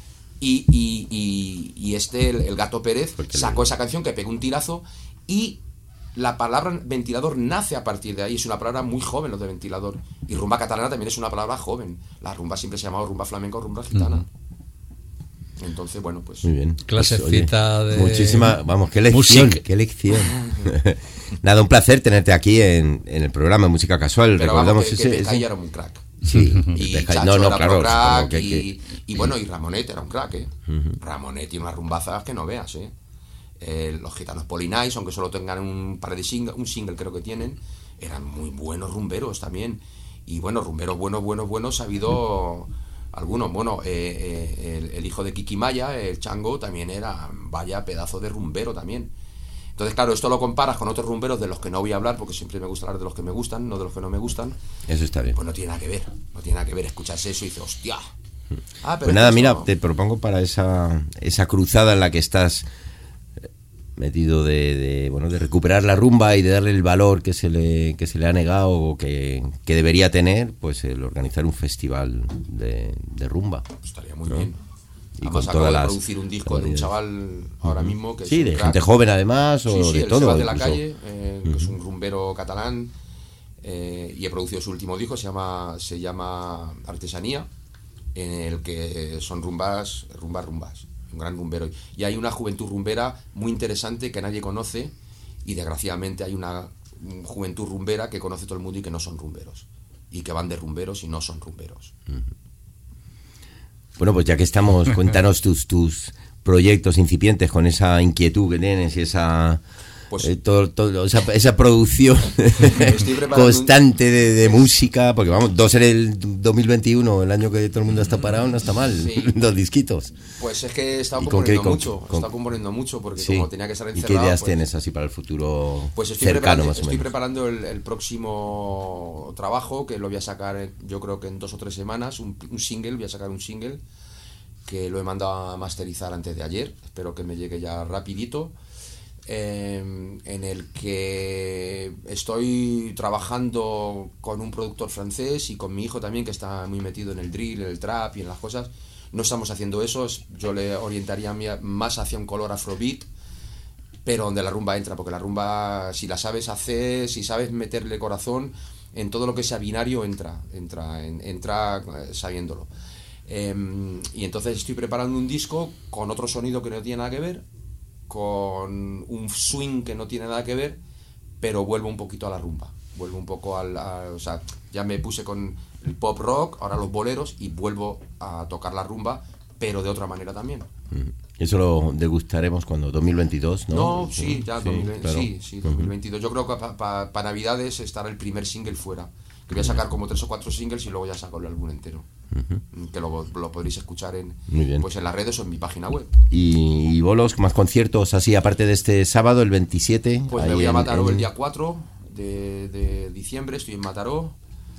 S12: y, y, y, y este, el, el Gato Pérez, sacó esa canción que pegó un tirazo, y la palabra ventilador nace a partir de ahí. Es una palabra muy joven, lo de ventilador. Y rumba catalana también es una palabra joven. La rumba siempre se ha llamado rumba flamenca o rumba gitana.
S11: Ujú.
S12: Entonces, bueno, pues...
S10: Muy bien.
S11: Clasecita
S10: Pues, oye,
S11: de
S10: Muchísima, vamos, qué lección,
S11: música.
S10: qué lección. Nada, un placer tenerte aquí en, en el programa Música Casual.
S12: Pero
S10: Recordamos
S12: vamos, que,
S10: ese,
S12: que
S10: ese-
S12: Pescaya era un crack.
S10: Sí,
S12: y
S10: Pesca-
S12: Chacho
S10: no, no,
S12: era
S10: claro,
S12: otro crack,
S10: supongo que-
S12: y,
S10: que-
S12: y bueno, y Ramonet era un crack, ¿eh?
S10: Ujú.
S12: Ramonet tiene unas rumbazas que no veas, ¿eh? Eh, los gitanos Polinais, aunque solo tengan un par de single, un single creo que tienen, eran muy buenos rumberos también. Y bueno, rumberos buenos, buenos, buenos ha habido algunos. Bueno, eh, eh, el, el hijo de Kiki Maya, el Chango, también era, vaya pedazo de rumbero también. Entonces, claro, esto lo comparas con otros rumberos de los que no voy a hablar, porque siempre me gusta hablar de los que me gustan, no de los que no me gustan.
S10: Eso está bien.
S12: Pues no tiene nada que ver, no tiene nada que ver. Escuchas eso y dices, hostia. Ah, pero
S10: Pues nada,
S12: es que
S10: mira,
S12: esto-
S10: te propongo para esa, esa cruzada en la que estás eh, metido de, de, bueno, de recuperar la rumba y de darle el valor que se le, que se le ha negado o que, que debería tener, pues el organizar un festival de, de rumba.
S12: Estaría muy
S10: ¿no?
S12: bien.
S10: Y
S12: Además,
S10: con
S12: acabo
S10: todas
S12: de
S10: las
S12: producir un disco de un chaval ahora mismo que es
S10: Sí,
S12: un
S10: de
S12: crack.
S10: gente joven además, o
S12: Sí, sí,
S10: de
S12: el
S10: todo,
S12: Sebas de la
S10: incluso.
S12: calle, eh, que es un rumbero catalán, eh, y he producido su último disco, se llama se llama Artesanía, en el que son rumbas, rumbas, rumbas, un gran rumbero. Y hay una juventud rumbera muy interesante que nadie conoce, y desgraciadamente hay una juventud rumbera que conoce todo el mundo y que no son rumberos, y que van de rumberos y no son rumberos.
S10: Bueno, pues ya que estamos, cuéntanos tus, tus proyectos incipientes con esa inquietud que tienes y esa...
S12: Pues-
S10: eh, todo, todo- esa, esa producción
S12: Estoy preparando un-
S10: constante de, de música, porque vamos, dos en el dos mil veintiuno, el año que todo el mundo está parado, no está mal,
S12: Sí.
S10: dos disquitos.
S12: Pues es que he estado
S10: ¿Y con
S12: componiendo
S10: qué- con-
S12: mucho, he
S10: con-
S12: estado componiendo mucho, porque
S10: Sí.
S12: como tenía que estar
S10: ¿Y
S12: encerrado...
S10: qué ideas
S12: pues-
S10: tienes así para el futuro
S12: Pues estoy,
S10: cercano,
S12: preparando,
S10: más o
S12: estoy
S10: menos?
S12: preparando el, el próximo trabajo, que lo voy a sacar, eh, yo creo que en dos o tres semanas, un, un single, voy a sacar un single, que lo he mandado a masterizar antes de ayer, espero que me llegue ya rapidito, eh, en el que estoy trabajando con un productor francés y con mi hijo también, que está muy metido en el drill, en el trap y en las cosas. No estamos haciendo eso, es- yo le orientaría mi- más hacia un color afrobeat, pero donde la rumba entra, porque la rumba, si la sabes hacer, si sabes meterle corazón, en todo lo que sea binario entra, entra, en- entra eh, sabiéndolo. Em, y entonces estoy preparando un disco con otro sonido que no tiene nada que ver, con un swing que no tiene nada que ver, pero vuelvo un poquito a la rumba, vuelvo un poco al, a, o sea, ya me puse con el pop rock, ahora los boleros, y vuelvo a tocar la rumba, pero de otra manera también.
S10: Eso lo degustaremos cuando dos mil veintidós, ¿no?
S12: No, sí, ya
S10: Sí,
S12: dos mil veinte,
S10: claro.
S12: sí, sí, dos mil veintidós. Yo creo que para pa, pa Navidades estará el primer single fuera. Que voy a sacar como tres o cuatro singles y luego ya saco el álbum entero.
S10: Ujú.
S12: Que lo, lo podréis escuchar en,
S10: Muy bien.
S12: pues en las redes o en mi página web.
S10: Y, y bolos, más conciertos así, aparte de este sábado, el veintisiete.
S12: Pues
S10: ahí
S12: me voy a
S10: en-
S12: Mataró
S10: en-
S12: el día cuatro de, de diciembre estoy en Mataró.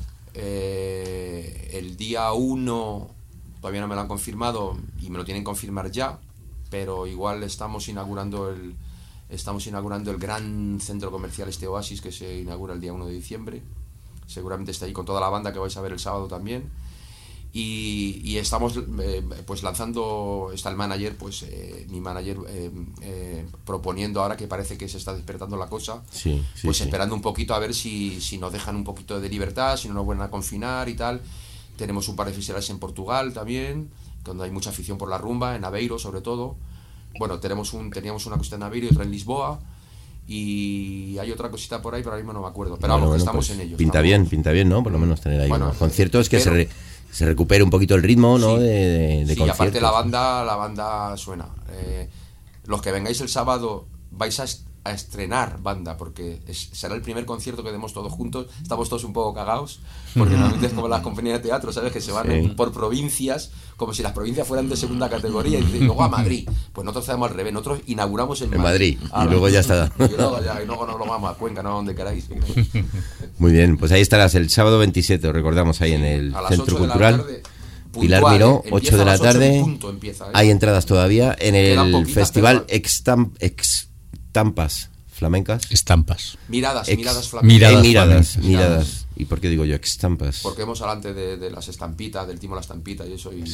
S12: Eh, el día uno todavía no me lo han confirmado y me lo tienen que confirmar ya, pero igual estamos inaugurando el estamos inaugurando el gran centro comercial este Oasis, que se inaugura el día uno de diciembre. Seguramente está ahí con toda la banda que vais a ver el sábado también. Y, y estamos eh, pues lanzando, está el manager, pues eh, mi manager eh, eh, proponiendo ahora que parece que se está despertando la cosa,
S10: sí, sí,
S12: pues
S10: sí.
S12: esperando un poquito a ver si, si nos dejan un poquito de libertad, si no nos vuelven a confinar y tal. Tenemos un par de festivales en Portugal también, donde hay mucha afición por la rumba, en Aveiro sobre todo. Bueno, tenemos un, teníamos una cosita en Aveiro y otra en Lisboa. Y hay otra cosita por ahí, pero ahora mismo no me acuerdo. Pero
S10: bueno,
S12: vamos,
S10: bueno,
S12: estamos
S10: pues
S12: en ello.
S10: Pinta
S12: estamos.
S10: bien, pinta bien, ¿no? Por lo menos tener ahí
S12: Bueno,
S10: unos conciertos que
S12: pero,
S10: se, re, se recupere un poquito el ritmo, ¿no?
S12: Sí,
S10: de, de, de
S12: sí,
S10: conciertos.
S12: y aparte la banda, la banda suena. Eh, los que vengáis el sábado vais a, est- a estrenar banda, porque es, será el primer concierto que demos todos juntos. Estamos todos un poco cagados, porque normalmente es como las compañías de teatro, ¿sabes? Que se van
S10: Sí.
S12: en- por provincias, como si las provincias fueran de segunda categoría, y luego a Madrid. Pues nosotros hacemos al revés, nosotros inauguramos en,
S10: En Madrid,
S12: Ah,
S10: y luego ya está.
S12: Y luego ya, y luego nos lo vamos a Cuenca, no a donde queráis.
S10: Muy bien, pues ahí estarás el sábado veintisiete, os recordamos ahí en el
S12: A las
S10: Centro
S12: ocho de la
S10: Cultural
S12: tarde,
S10: Pilar
S12: puntual,
S10: Miró,
S12: ¿eh?
S10: ocho de
S12: Empieza a
S10: la
S12: las ocho en
S10: tarde.
S12: punto, empieza, ¿eh?
S10: Hay entradas todavía en
S12: Quedan
S10: el
S12: poquitas,
S10: Festival
S12: pero-
S10: Extam- Extampas Flamencas.
S11: Estampas.
S12: Miradas,
S10: Ex-
S12: miradas flamencas.
S10: Miradas,
S11: Miradas
S10: miradas,
S11: flamencas.
S10: miradas. ¿Y por qué digo yo extampas?
S12: Porque hemos hablante de, de las estampitas, del timo la estampita y eso. Y,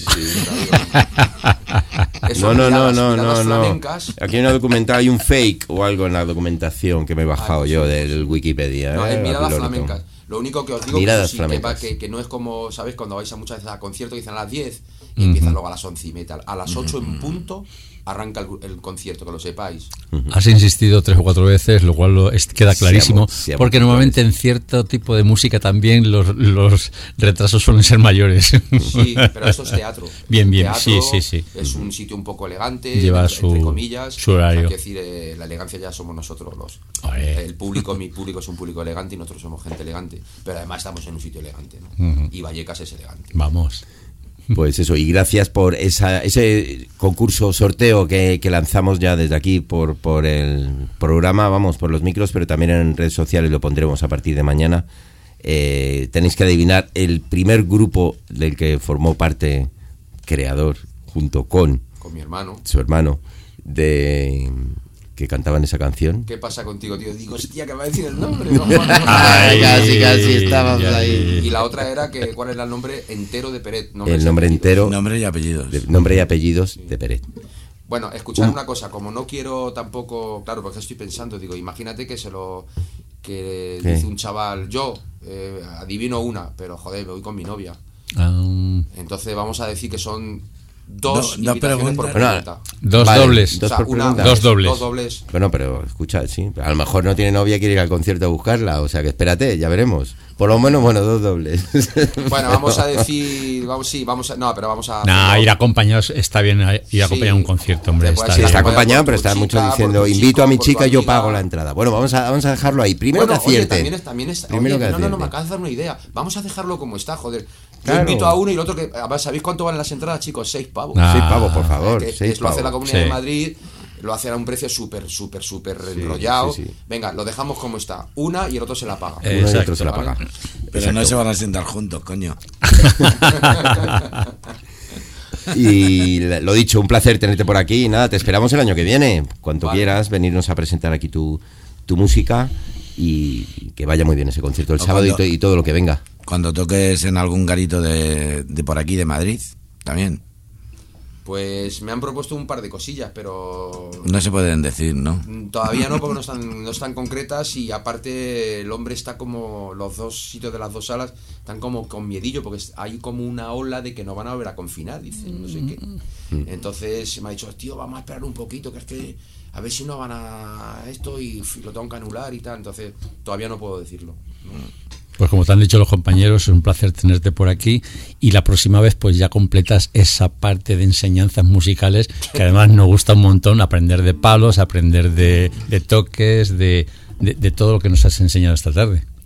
S10: No, no, no,
S12: miradas,
S10: no,
S12: miradas
S10: no, no.
S12: flamencas.
S10: Aquí hay una documental, hay un fake o algo en la documentación que me he bajado yo del Wikipedia.
S12: No,
S10: ¿eh?
S12: es miradas
S10: Lorito.
S12: flamencas. Lo único que os digo
S10: Miradas
S12: que, sí, que, va-
S10: flamencas.
S12: que, que no es como, ¿sabes? Cuando vais a muchas veces a conciertos dicen a las diez y
S11: Ujú.
S12: empiezan luego a las once y media. A las ocho en punto arranca el, el concierto, que lo sepáis.
S11: Has insistido tres o cuatro veces, lo cual lo es- queda clarísimo,
S12: Seamos- seamos
S11: porque normalmente en cierto tipo de música también los, los retrasos suelen ser mayores.
S12: Sí, pero esto es teatro.
S11: Bien, bien,
S12: Teatro
S11: sí, sí, sí.
S12: Es un sitio un poco elegante,
S11: Lleva
S12: entre,
S11: su-
S12: entre comillas.
S11: su horario.
S12: O sea, quiero decir, eh, la elegancia ya somos nosotros los.
S11: Oye.
S12: El público, mi público es un público elegante y nosotros somos gente elegante. Pero además estamos en un sitio elegante, ¿no?
S11: Ujú.
S12: Y Vallecas es elegante.
S11: Vamos.
S10: Pues eso, y gracias por esa, ese concurso, sorteo que, que lanzamos ya desde aquí por, por el programa, vamos, por los micros, pero también en redes sociales lo pondremos a partir de mañana. Eh, tenéis que adivinar el primer grupo del que formó parte creador, junto con
S12: Con mi hermano.
S10: su hermano, de que cantaban esa canción.
S12: ¿Qué pasa contigo, tío? Digo, hostia, que va a decir el nombre. No,
S10: Ay, casi, casi estábamos ahí.
S12: Y la otra era que cuál era el nombre entero de Peret. Nombre
S10: El
S12: y
S10: nombre
S12: apellidos.
S10: entero.
S9: Nombre y apellidos.
S10: de- nombre y apellidos de Peret.
S12: Bueno, escuchad una cosa, como no quiero tampoco, claro, porque estoy pensando, digo, imagínate que se lo que
S10: ¿Qué?
S12: dice un chaval, yo eh, adivino una, pero joder, me voy con mi novia.
S11: Ah,
S12: Entonces vamos a decir que son dos
S9: Do- dos
S12: invitaciones por
S9: preguntas.
S12: pregunta.
S11: Dos
S10: Vale,
S11: dobles.
S10: Dos
S12: O sea,
S10: por
S12: una-
S10: pregunta.
S11: Dos dobles.
S12: Dos dobles.
S10: Bueno, pero escucha, sí, a lo mejor no tiene novia y quiere ir al concierto a buscarla, o sea que espérate, ya veremos. Por lo menos, bueno, dos dobles.
S12: Bueno, vamos a decir, vamos, sí, vamos a, no, pero vamos a...
S11: Nah,
S12: hacerlo.
S11: ir acompañados está bien, ir
S12: Sí.
S11: acompañado a un concierto, hombre.
S12: Te puedes
S11: Está
S12: ir
S10: Sí,
S11: bien.
S10: está
S12: Por tu
S10: acompañado, pero está
S12: chica,
S10: mucho
S12: por
S10: diciendo,
S12: tu
S10: invito
S12: chico,
S10: a mi
S12: por tu
S10: chica y yo
S12: amiga.
S10: pago la entrada. Bueno, vamos a, vamos a dejarlo ahí. Primero
S12: Bueno,
S10: que
S12: oye,
S10: acierte.
S12: también, es, también es,
S10: Primero
S12: oye,
S10: que
S12: no, no, no,
S10: acierte.
S12: me acabas de dar una idea. Vamos a dejarlo como está, joder. Yo
S10: Claro.
S12: invito a uno y el otro que... además, ¿sabéis cuánto valen las entradas, chicos? Seis pavos.
S11: Ah.
S10: Seis pavos, por favor.
S12: que,
S10: seis
S12: que lo hace la
S10: pavos.
S12: Comunidad
S11: Sí.
S12: de Madrid, lo hace a un precio súper, súper, súper enrollado.
S10: sí, sí.
S12: Venga, lo dejamos como está. Una y el otro se la paga.
S11: Eh,
S10: Uno y
S11: Exacto,
S10: otro se la
S12: ¿vale?
S10: paga.
S9: Pero
S10: Exacto.
S9: no se van a sentar juntos, coño.
S10: Y la- lo dicho, un placer tenerte por aquí. Y nada, te esperamos el año que viene. Cuanto
S12: Vale.
S10: quieras, venirnos a presentar aquí tu, tu música y, y que vaya muy bien ese concierto el
S9: O
S10: sábado y,
S9: cuando-
S10: to- y todo lo que venga.
S9: Cuando toques en algún garito de, de por aquí, de Madrid, también.
S12: Pues me han propuesto un par de cosillas, pero
S9: No se pueden decir, ¿no?
S12: todavía no, porque no están, no están concretas y aparte el hombre está como, los dos sitios de las dos salas están como con miedillo porque es- hay como una ola de que nos van a volver a confinar, dicen, no sé qué. Entonces me ha dicho, tío, vamos a esperar un poquito, que es que a ver si no van a esto y f- lo tengo que anular y tal, entonces todavía no puedo decirlo.
S11: Pues como te han dicho los compañeros, es un placer tenerte por aquí y la próxima vez pues ya completas esa parte de enseñanzas musicales que además nos gusta un montón, aprender de palos, aprender de, de toques, de, de, de todo lo que nos has enseñado esta tarde.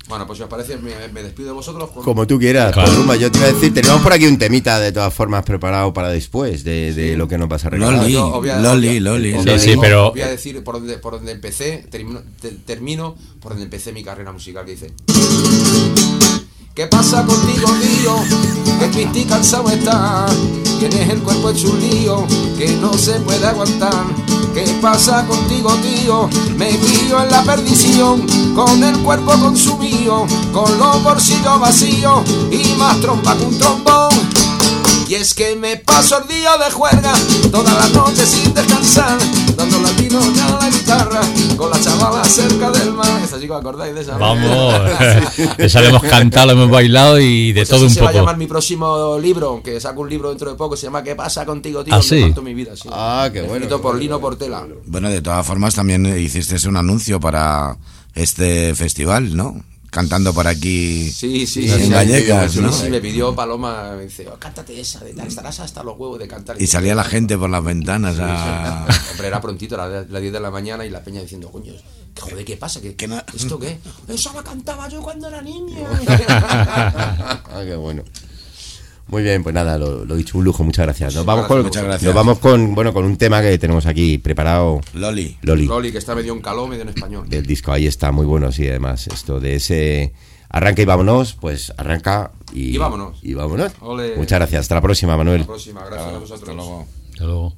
S12: Bueno, pues si os parece, me, me despido de vosotros. Con...
S10: Como tú quieras,
S11: claro.
S10: Rumba. Yo te iba a decir, tenemos por aquí un temita de todas formas preparado para después de, de sí. lo que nos vas a regalar.
S9: Loli,
S12: Yo, obvia,
S9: Loli,
S12: obvia,
S9: Loli.
S12: obvia,
S11: Sí, sí, pero...
S12: Os voy a decir por donde, por donde empecé, termino, te, termino por donde empecé mi carrera musical, que dice... ¿Qué pasa contigo, tío? Que triste y cansado estás. Tienes el cuerpo hecho un lío que no se puede aguantar. ¿Qué pasa contigo, tío? Me pillo en la perdición, con el cuerpo consumido, con los bolsillos vacíos y más trompa que un trombón. Y es que me paso el día de juerga, toda la noche sin descansar, dando latino a la guitarra, con la chavala cerca del mar. Esta chica, ¿acordáis de esa?
S11: Vamos, esa le hemos cantado, lo hemos bailado y de
S12: pues
S11: todo un
S12: se
S11: poco.
S12: Se va a llamar mi próximo libro, que saco un libro dentro de poco, se llama ¿Qué pasa contigo, tío?
S11: ¿Ah, sí?
S12: Me cuento mi vida, sí.
S10: Ah, qué bueno.
S12: Escrito
S10: qué
S12: por
S10: bueno.
S12: Lino Portela.
S9: Bueno, de todas formas también hiciste un anuncio para este festival, ¿no? Cantando por aquí
S12: sí, sí,
S9: en
S12: sí,
S9: Vallecas,
S12: sí,
S9: ¿no?
S12: Sí, me pidió Paloma, me dice, oh, cántate esa, de tal, estarás hasta los huevos de cantar.
S9: Y salía la gente por las ventanas a...
S12: Sí, sí. Hombre, era prontito, a las diez de la mañana y la peña diciendo, coño, ¿qué, joder, ¿qué pasa? ¿Qué,
S9: ¿Qué no?
S12: ¿Esto qué? Esa la cantaba yo cuando era niña.
S10: Ah, qué bueno. Muy bien, pues nada, lo, lo dicho, un lujo, muchas gracias. Nos
S12: Sí,
S10: vamos
S12: gracias,
S10: con,
S9: muchas gracias.
S10: Nos vamos con, bueno, con un tema que tenemos aquí preparado.
S9: Loli.
S10: Loli.
S12: Loli, que está medio en caló, medio en español.
S10: Del disco, ahí está, muy bueno, sí, además. Esto de ese arranca y vámonos, pues arranca y,
S12: y vámonos.
S10: Y vámonos.
S12: Ole.
S10: Muchas gracias, hasta la próxima, Manuel.
S12: Hasta la próxima, gracias ah, a vosotros.
S9: Hasta luego.
S11: Hasta luego.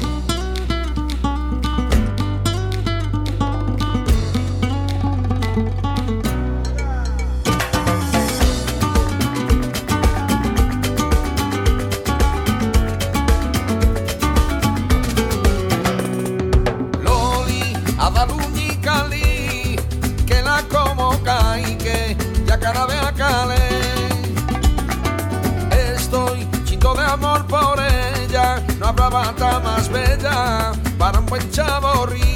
S14: Estoy chinto de amor por ella, no habrá bata más bella para un buen chaborrí.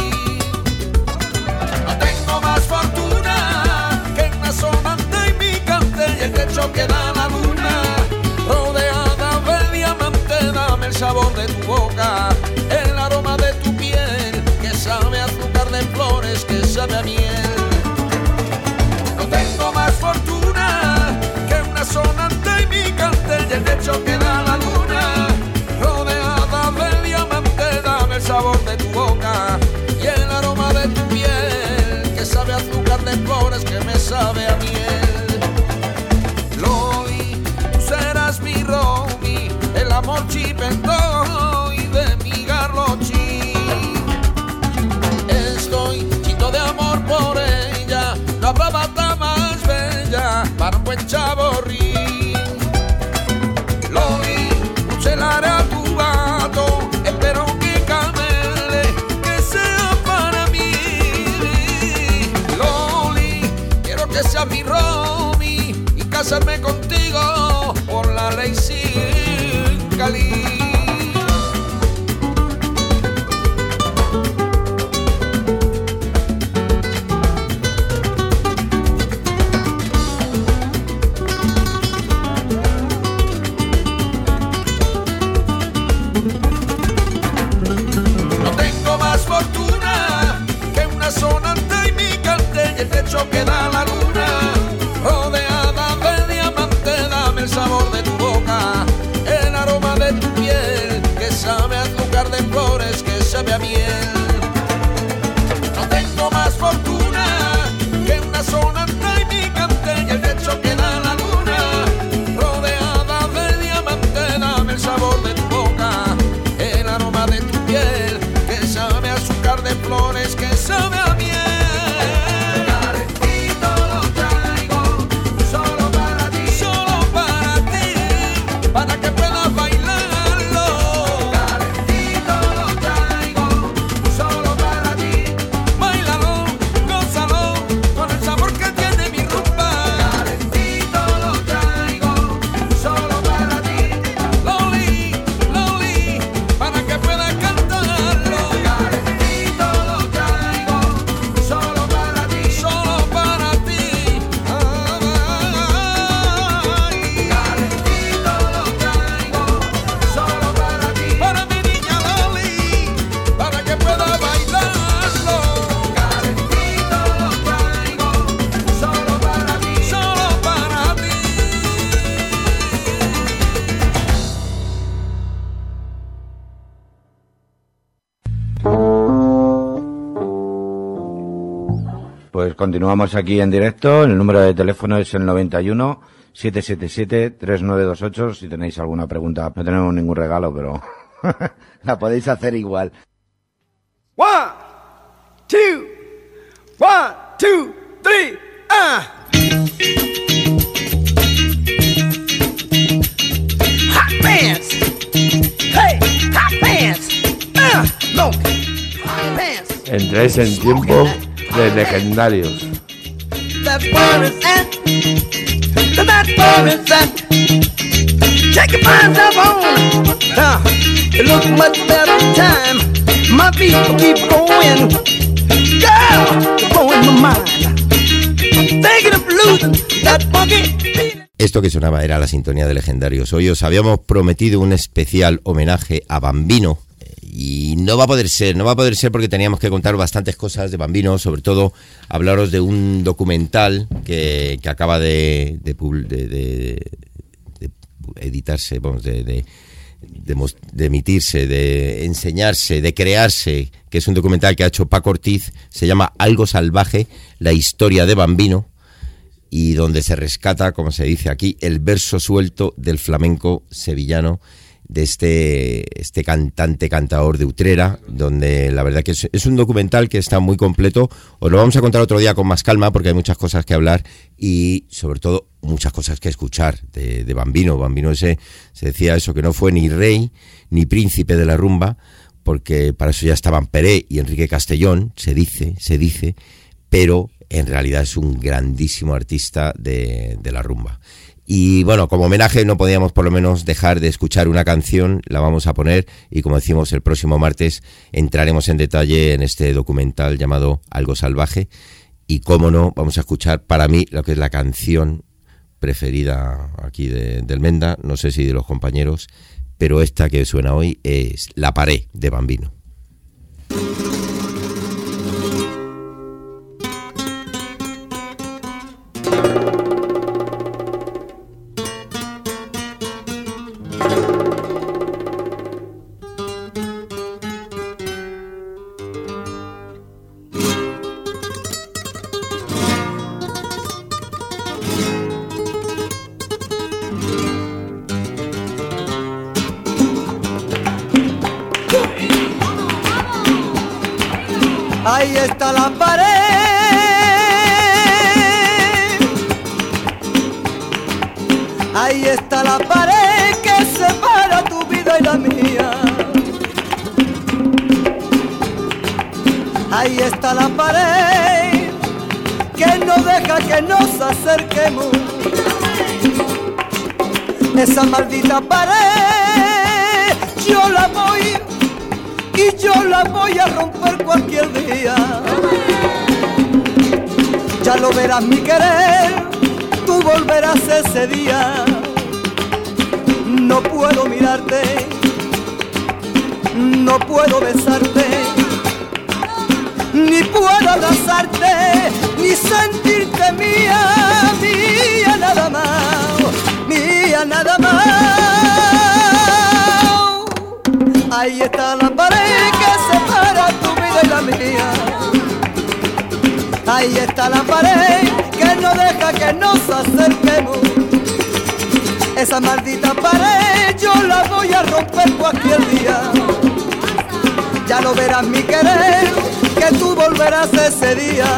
S14: No tengo más fortuna que una sonante y mi cante y el techo que da la luna. Rodeada de diamante, dame el sabor de tu boca, el aroma de tu piel, que sabe a azúcar de flores, que sabe a miel. No tengo más fortuna que una sonante y mi cante y el techo que da la luna. Rodeada de diamante, dame el sabor de tu boca y el aroma de tu piel, que sabe a azúcar de flores, que me sabe a miel. Loli, tú serás mi Romy, el amor chipendó y de mi garlochi. Estoy chito de amor por ella, no habrá bata más bella para un buen chaborrí. Loli, celaré a tu gato, espero que camele, que sea para mí. Loli, quiero que sea mi Romy y casarme contigo por la ley sin Cali. No tengo más fortuna que una sonante y mi cante y el techo que da la luna. Rodeada de diamante, dame el sabor de tu boca, el aroma de tu piel, que sabe a azúcar de flores, que sabe a miel. No tengo más fortuna que una sonante y mi cante y el techo que da la luna. Rodeada de diamante, dame el sabor de tu boca, el aroma de tu piel, que sabe a azúcar de flores, que sabe a miel. Calentito lo traigo, solo para ti, solo para ti, para que puedas bailarlo. Calentito lo traigo,
S9: continuamos aquí en directo. El número de teléfono es el noventa y uno, setecientos setenta y siete, treinta y nueve veintiocho. Si tenéis alguna pregunta, no tenemos ningún regalo, pero la podéis hacer igual.
S15: One, two, one, two, three, ah. Hot pants, hey, hot pants, ah, no, hot pants.
S16: Entráis en tiempo de legendarios.
S15: That bar is at, that bar is at. Check your minds up on. Uh, it looks much better time. My feet keep going. Girl, you're blowing my mind. Thinking of losing that funky beat.
S10: Esto que sonaba era la sintonía de Legendarios. Hoy os habíamos prometido un especial homenaje a Bambino. Y no va a poder ser, no va a poder ser porque teníamos que contar bastantes cosas de Bambino, sobre todo hablaros de un documental que, que acaba de, de, de, de, de editarse, vamos, de, de, de, de emitirse, de enseñarse, de crearse, que es un documental que ha hecho Paco Ortiz, se llama Algo Salvaje, la historia de Bambino, y donde se rescata, como se dice aquí, el verso suelto del flamenco sevillano, de este, este cantante, cantador de Utrera, donde la verdad que es, es un documental que está muy completo. Os lo vamos a contar otro día con más calma porque hay muchas cosas que hablar y sobre todo muchas cosas que escuchar de, de Bambino. Bambino ese, se decía eso, que no fue ni rey ni príncipe de la rumba, porque para eso ya estaban Peré y Enrique Castellón, se dice, se dice, pero en realidad es un grandísimo artista de, de la rumba. Y bueno, como homenaje no podíamos por lo menos dejar de escuchar una canción, la vamos a poner y como decimos el próximo martes entraremos en detalle en este documental llamado Algo Salvaje y cómo no, vamos a escuchar para mí lo que es la canción preferida aquí de, del Menda, no sé si de los compañeros, pero esta que suena hoy es La Pared de Bambino.
S15: Ahí está la pared, ahí está la pared que separa tu vida y la mía. Ahí está la pared que no deja que nos acerquemos. Esa maldita pared yo la voy y yo la voy a romper cualquier día. Ya lo verás mi querer, tú volverás ese día. No puedo mirarte, no puedo besarte, ni puedo abrazarte, ni sentirte mía, mía nada más, mía nada más. Ahí está la pared que separa tu vida y la mía. Ahí está la pared que no deja que nos acerquemos. Esa maldita pared yo la voy a romper cualquier día. Ya lo verás mi querer, que tú volverás ese día.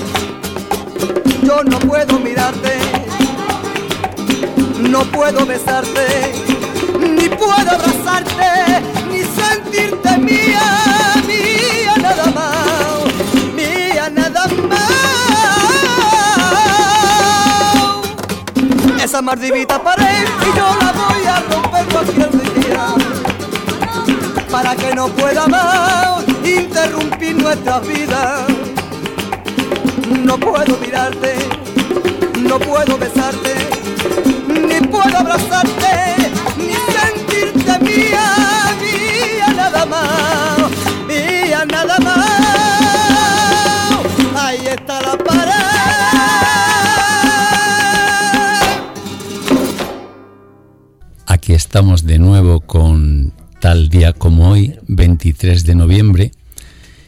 S15: Yo no puedo mirarte, no puedo besarte, ni puedo abrazarte, ni sentirte mía, mía nada más, mía nada más. Esa maldita pared y yo la voy a romper cualquier día, para que no pueda más interrumpir nuestra vida. No puedo mirarte, no puedo besarte, ni puedo abrazarte, ni sentirte mía, mía nada más, mía nada más. Ahí está la pared.
S11: Aquí estamos de nuevo con Tal día como hoy, veintitrés de noviembre,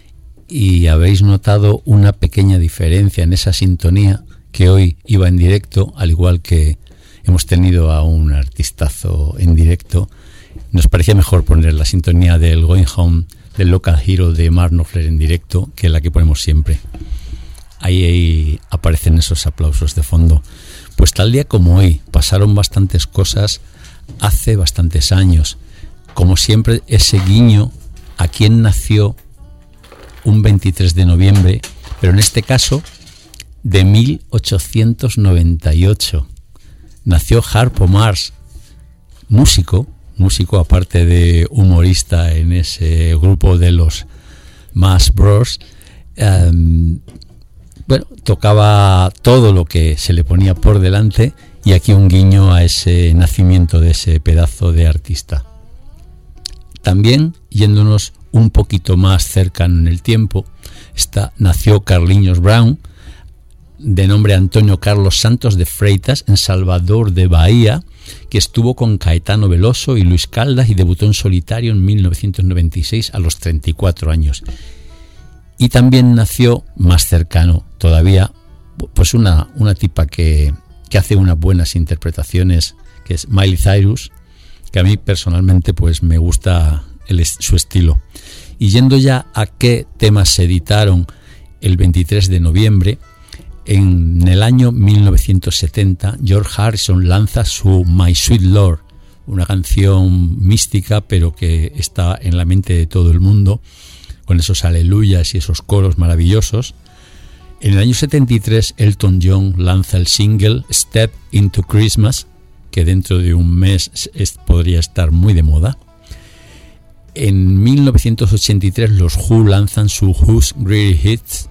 S11: y habéis notado una pequeña diferencia en esa sintonía que hoy iba en directo, al igual que hemos tenido a un artistazo en directo. Nos parecía mejor poner la sintonía del Going Home, del Local Hero de Mark Knopfler en directo, que la que ponemos siempre. Ahí, ahí aparecen esos aplausos de fondo. Pues tal día como hoy pasaron bastantes cosas hace bastantes años. Como siempre, ese guiño a quien nació un veintitrés de noviembre, pero en este caso de mil ochocientos noventa y ocho. Nació Harpo Marx, músico, músico aparte de humorista en ese grupo de los Marx Bros. Um, bueno, tocaba todo lo que se le ponía por delante, y aquí un guiño a ese nacimiento de ese pedazo de artista. También, yéndonos un poquito más cercano en el tiempo, está, nació Carlinhos Brown, de nombre Antonio Carlos Santos de Freitas, en Salvador de Bahía, que estuvo con Caetano Veloso y Luis Caldas y debutó en solitario en mil novecientos noventa y seis a los treinta y cuatro años. Y también nació, más cercano todavía, pues una, una tipa que, que hace unas buenas interpretaciones, que es Miley Cyrus, que a mí personalmente pues me gusta el, su estilo. Y yendo ya a qué temas se editaron el veintitrés de noviembre, en el año mil novecientos setenta, George Harrison lanza su My Sweet Lord, una canción mística pero que está en la mente de todo el mundo, con esos aleluyas y esos coros maravillosos. En el año setenta y tres, Elton John lanza el single Step Into Christmas, que dentro de un mes es, podría estar muy de moda. En mil novecientos ochenta y tres, los Who lanzan su Who's Greatest Hits.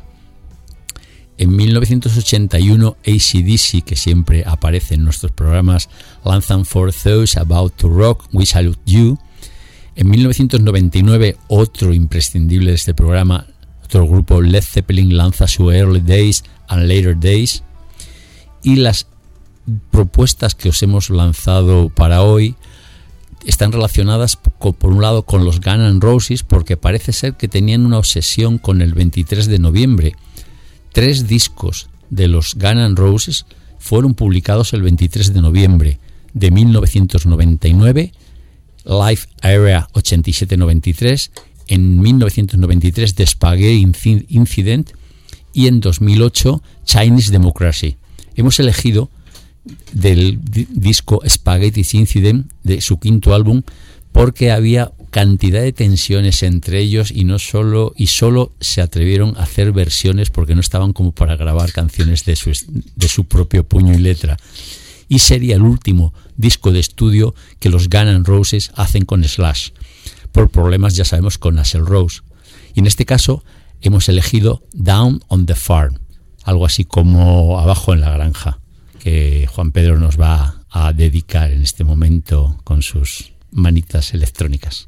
S11: En mil novecientos ochenta y uno, A C D C, que siempre aparece en nuestros programas, lanzan For Those About to Rock, We Salute You. En mil novecientos noventa y nueve, otro imprescindible de este programa, otro grupo, Led Zeppelin, lanza su Early Days and Later Days. Y las propuestas que os hemos lanzado para hoy están relacionadas con, por un lado con los Guns N' Roses, porque parece ser que tenían una obsesión con el veintitrés de noviembre. Tres discos de los Guns N' Roses fueron publicados el veintitrés de noviembre de mil novecientos noventa y nueve, Live Area ochenta y siete noventa y tres, en mil novecientos noventa y tres The Spaghetti Incident y en dos mil ocho Chinese Democracy. Hemos elegido del disco Spaghetti Incident, de su quinto álbum, porque había cantidad de tensiones entre ellos y no solo y solo se atrevieron a hacer versiones porque no estaban como para grabar canciones de su, de su propio puño y letra. Y sería el último disco de estudio que los Guns N' Roses hacen con Slash, por problemas, ya sabemos, con Axl Rose. Y en este caso hemos elegido Down on the Farm, algo así como Abajo en la Granja, que Juan Pedro nos va a dedicar en este momento con sus manitas electrónicas.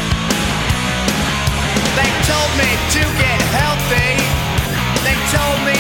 S17: To get healthy, they told me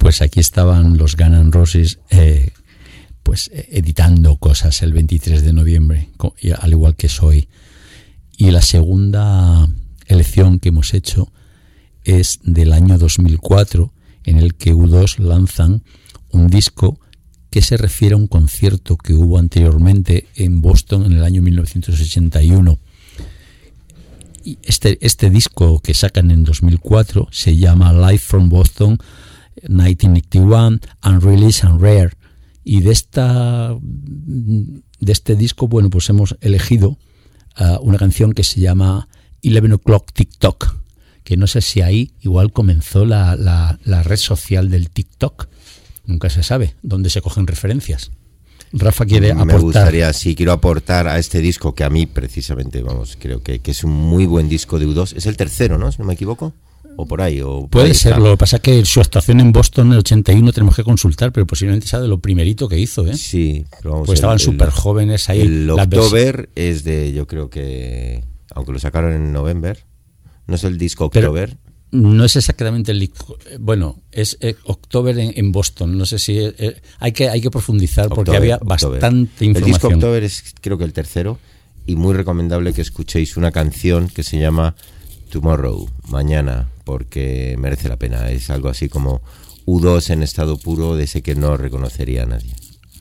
S11: Pues aquí estaban los Guns N' Roses eh, pues editando cosas el veintitrés de noviembre, al igual que Soy. Y la segunda elección que hemos hecho es del año dos mil cuatro, en el que U dos lanzan un disco que se refiere a un concierto que hubo anteriormente en Boston en el año mil novecientos ochenta y uno. Y este, este disco que sacan en dos mil cuatro se llama Live from Boston mil novecientos ochenta y uno, Unreleased and Rare. Y de, esta, de este disco, bueno, pues hemos elegido uh, una canción que se llama eleven o'clock TikTok, que no sé si ahí igual comenzó la, la, la red social del TikTok. Nunca se sabe dónde se cogen referencias. Rafa quiere aportar.
S10: Me gustaría, sí, quiero aportar a este disco que a mí precisamente, vamos, creo que, que es un muy buen disco de U dos. Es el tercero, ¿no? Si no me equivoco. O por ahí. O por
S11: Puede
S10: ahí
S11: ser,
S10: está.
S11: lo que pasa es que su actuación en Boston en el ochenta y uno tenemos que consultar, pero posiblemente sea de lo primerito que hizo, ¿eh?
S10: Sí, pero vamos,
S11: pues estaban
S10: el-
S11: súper jóvenes ahí.
S10: El
S11: las vers-
S10: October es de, yo creo que, aunque lo sacaron en November, no es el disco
S11: Pero-
S10: October.
S11: No es exactamente el disco. Bueno, es eh, October en, en Boston. No sé si eh, hay que hay que profundizar porque
S10: October,
S11: había
S10: October.
S11: bastante
S10: El disco
S11: información.
S10: October es creo que el tercero y muy recomendable que escuchéis una canción que se llama Tomorrow, mañana, porque merece la pena. Es algo así como U dos en estado puro, de ese que no reconocería a nadie.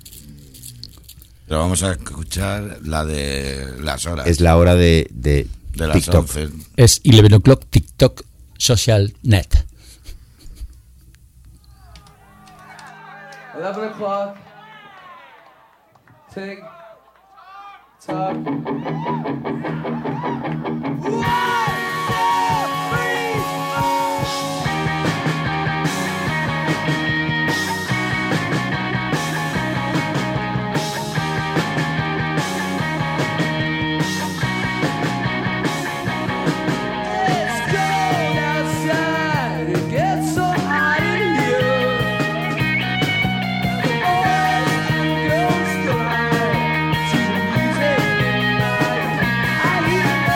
S9: Pero vamos a escuchar la de las horas.
S10: Es la hora de, de,
S9: De las
S10: TikTok.
S9: once.
S11: Es eleven o'clock TikTok Social Net.
S17: eleven o'clock. Tick tock. It's cold outside. It gets so hot in here. Girls cry to the music at night. I hear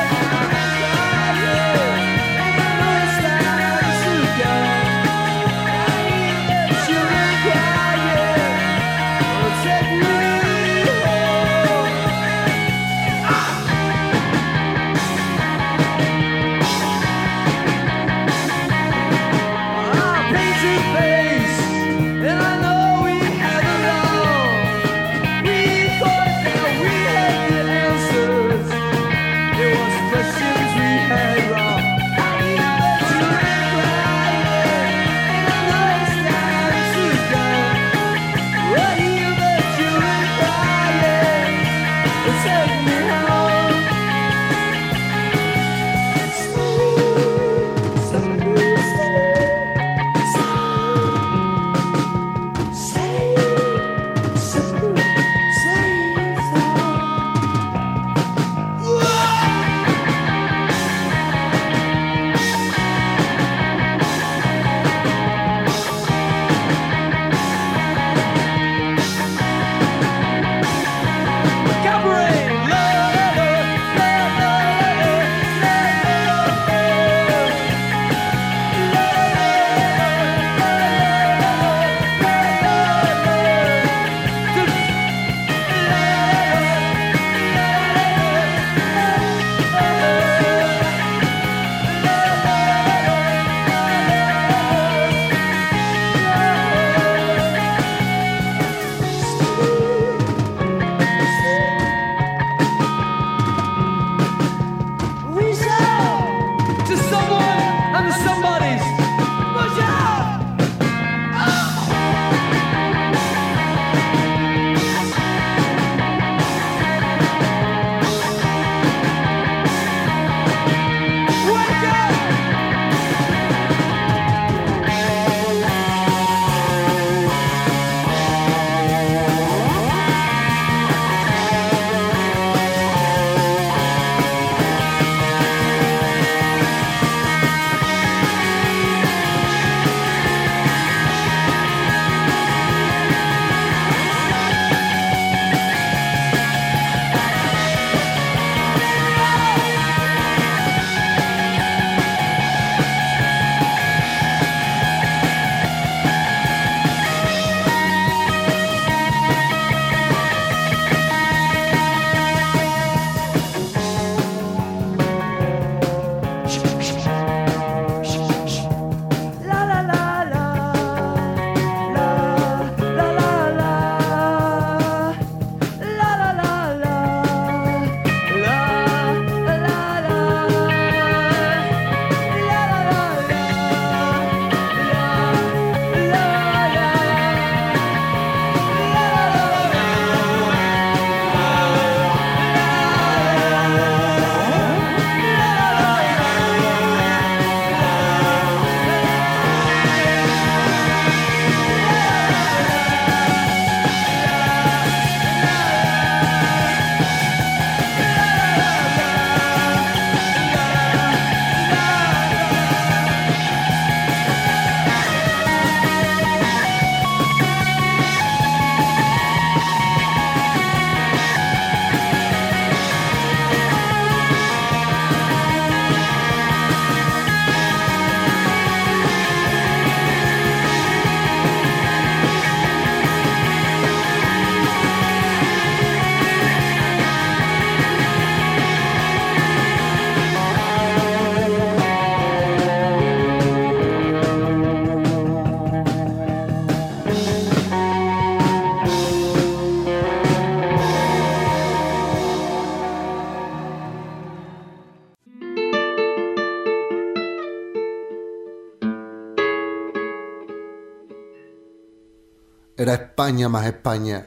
S18: era España más España.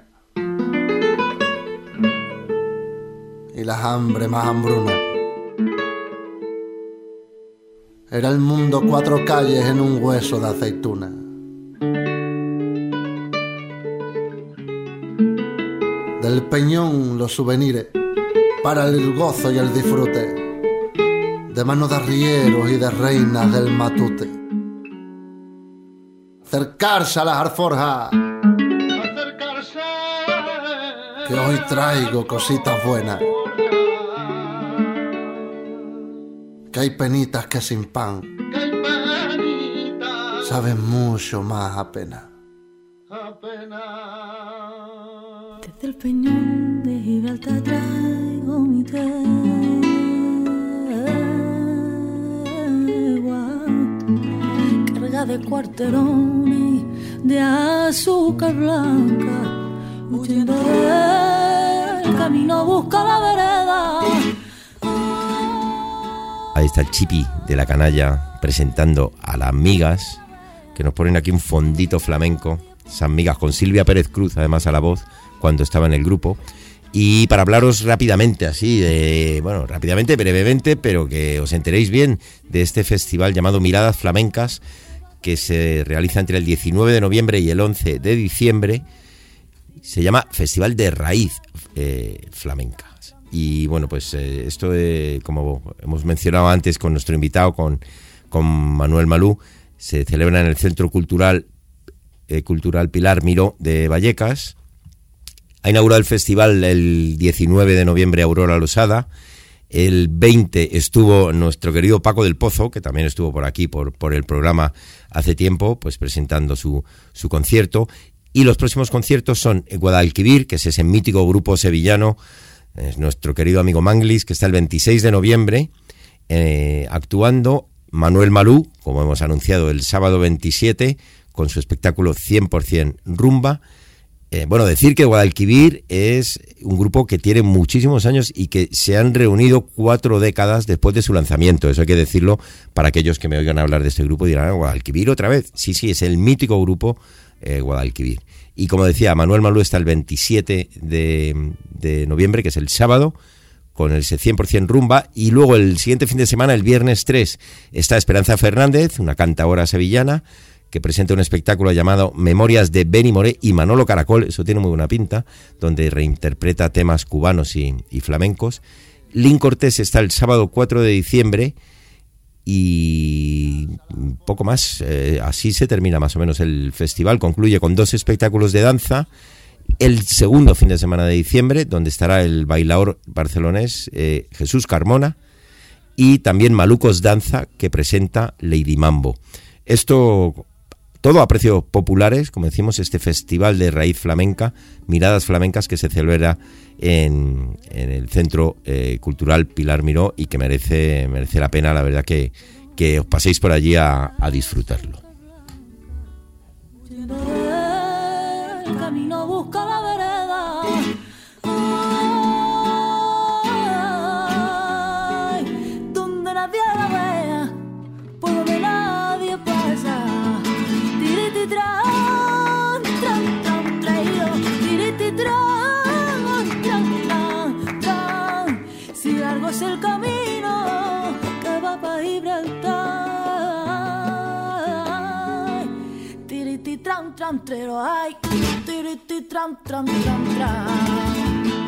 S18: Y las hambre más hambruna. Era el mundo cuatro calles en un hueso de aceituna. Del Peñón los souvenirs para el gozo y el disfrute, de manos de arrieros y de reinas del matute. Acercarse a las alforjas, que hoy traigo cositas buenas, que hay penitas que sin pan saben mucho más a pena.
S19: Desde el Peñón de Gibraltar traigo mi tregua, carga de cuarterones de azúcar blanca, huyendo del camino busca la vereda.
S10: Ahí está el Chipi de la Canalla presentando a las migas, que nos ponen aquí un fondito flamenco. Esas migas con Silvia Pérez Cruz, además a la voz, cuando estaba en el grupo. Y para hablaros rápidamente, así, de, bueno, rápidamente, brevemente, pero que os enteréis bien de este festival llamado Miradas Flamencas, que se realiza entre el diecinueve de noviembre y el once de diciembre. Se llama Festival de Raíz eh, Flamenca. Y bueno, pues eh, esto, de, como hemos mencionado antes con nuestro invitado, con, con Manuel Malú, se celebra en el Centro Cultural, eh, Cultural Pilar Miró de Vallecas. Ha inaugurado el festival el diecinueve de noviembre Aurora Losada. El veinte estuvo nuestro querido Paco del Pozo, que también estuvo por aquí, por, por el programa hace tiempo, pues presentando su, su concierto. Y los próximos conciertos son Guadalquivir, que es ese mítico grupo sevillano, es nuestro querido amigo Manglis, que está el veintiséis de noviembre eh, actuando. Manuel Malú, como hemos anunciado, el sábado veintisiete, con su espectáculo cien por ciento rumba. Eh, bueno, decir que Guadalquivir es un grupo que tiene muchísimos años y que se han reunido cuatro décadas después de su lanzamiento. Eso hay que decirlo para aquellos que me oigan hablar de este grupo y dirán, ¿Guadalquivir otra vez? Sí, sí, es el mítico grupo eh, Guadalquivir. Y como decía, Manuel Malú está el veintisiete de, de noviembre, que es el sábado, con el cien por ciento rumba. Y luego el siguiente fin de semana, el viernes tres, está Esperanza Fernández, una cantaora sevillana, que presenta un espectáculo llamado Memorias de Benny Moré y Manolo Caracol. Eso tiene muy buena pinta, donde reinterpreta temas cubanos y, y flamencos. Lin Cortés está el sábado cuatro de diciembre. Y poco más, eh, así se termina más o menos el festival. Concluye con dos espectáculos de danza el segundo fin de semana de diciembre, donde estará el bailaor barcelonés eh, Jesús Carmona, y también Malucos Danza, que presenta Lady Mambo. Esto todo a precios populares, como decimos, este festival de raíz flamenca, Miradas Flamencas, que se celebra en, en el Centro eh, Cultural Pilar Miró, y que merece, merece la pena, la verdad, que, que os paséis por allí a, a disfrutarlo.
S19: El camino busca la vereda. Ay, donde nadie la vea, por donde nadie pasa. Tiriti tran, tran, tran, traído. Tiriti tran, tran, tran, tran. Si largo es el camino que va para Gibraltar. Tiriti tran, tran, trero, ay. Tiriti tran, tran, tran, tran.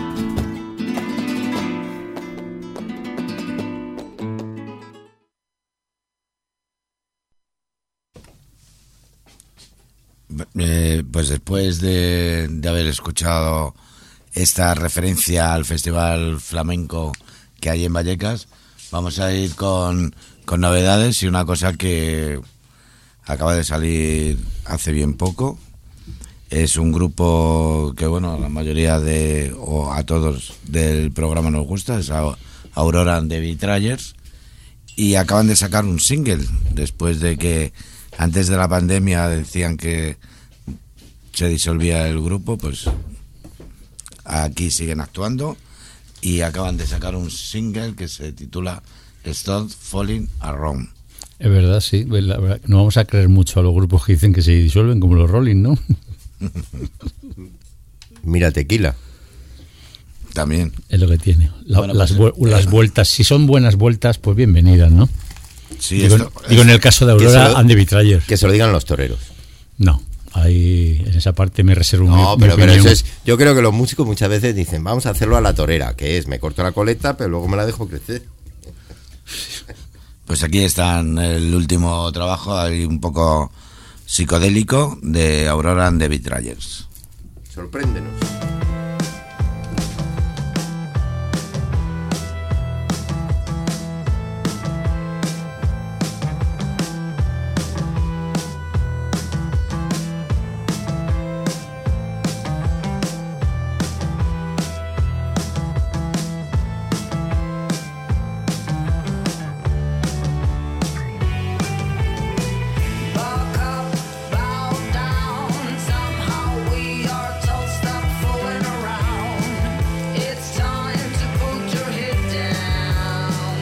S9: Eh, pues después de, de haber escuchado esta referencia al festival flamenco que hay en Vallecas, vamos a ir con, con novedades y una cosa que acaba de salir hace bien poco. Es un grupo que, bueno, a la mayoría de, o a todos del programa nos gusta, es Aurora and the Betrayers, y acaban de sacar un single después de que antes de la pandemia decían que se disolvía el grupo. Pues aquí siguen actuando y acaban de sacar un single que se titula Stop Falling Around.
S11: Es verdad, sí. La verdad, no vamos a creer mucho a los grupos que dicen que se disuelven, como los Rolling, ¿no?
S10: Mira Tequila.
S9: También.
S11: Es lo que tiene. La,
S10: Bueno,
S11: las,
S10: pues,
S11: vu- las vueltas, si son buenas vueltas, pues bienvenidas, ¿no?
S9: Sí,
S11: digo,
S9: esto-
S11: digo en el caso de
S10: Que se
S11: Aurora
S10: lo-
S11: and the Betrayers.
S10: Que se lo digan los toreros.
S11: No, ahí en esa parte me reservo mi-
S10: No,
S11: mi
S10: pero, pero
S11: opinión.
S10: eso es. Yo creo que los músicos muchas veces dicen, vamos a hacerlo a la torera, que es, me corto la coleta, pero luego me la dejo crecer.
S9: Pues aquí está el último trabajo, ahí un poco psicodélico, de Aurora and the Betrayers.
S10: Sorpréndenos.
S17: Somehow we are told stop fooling around. It's time to put your head down.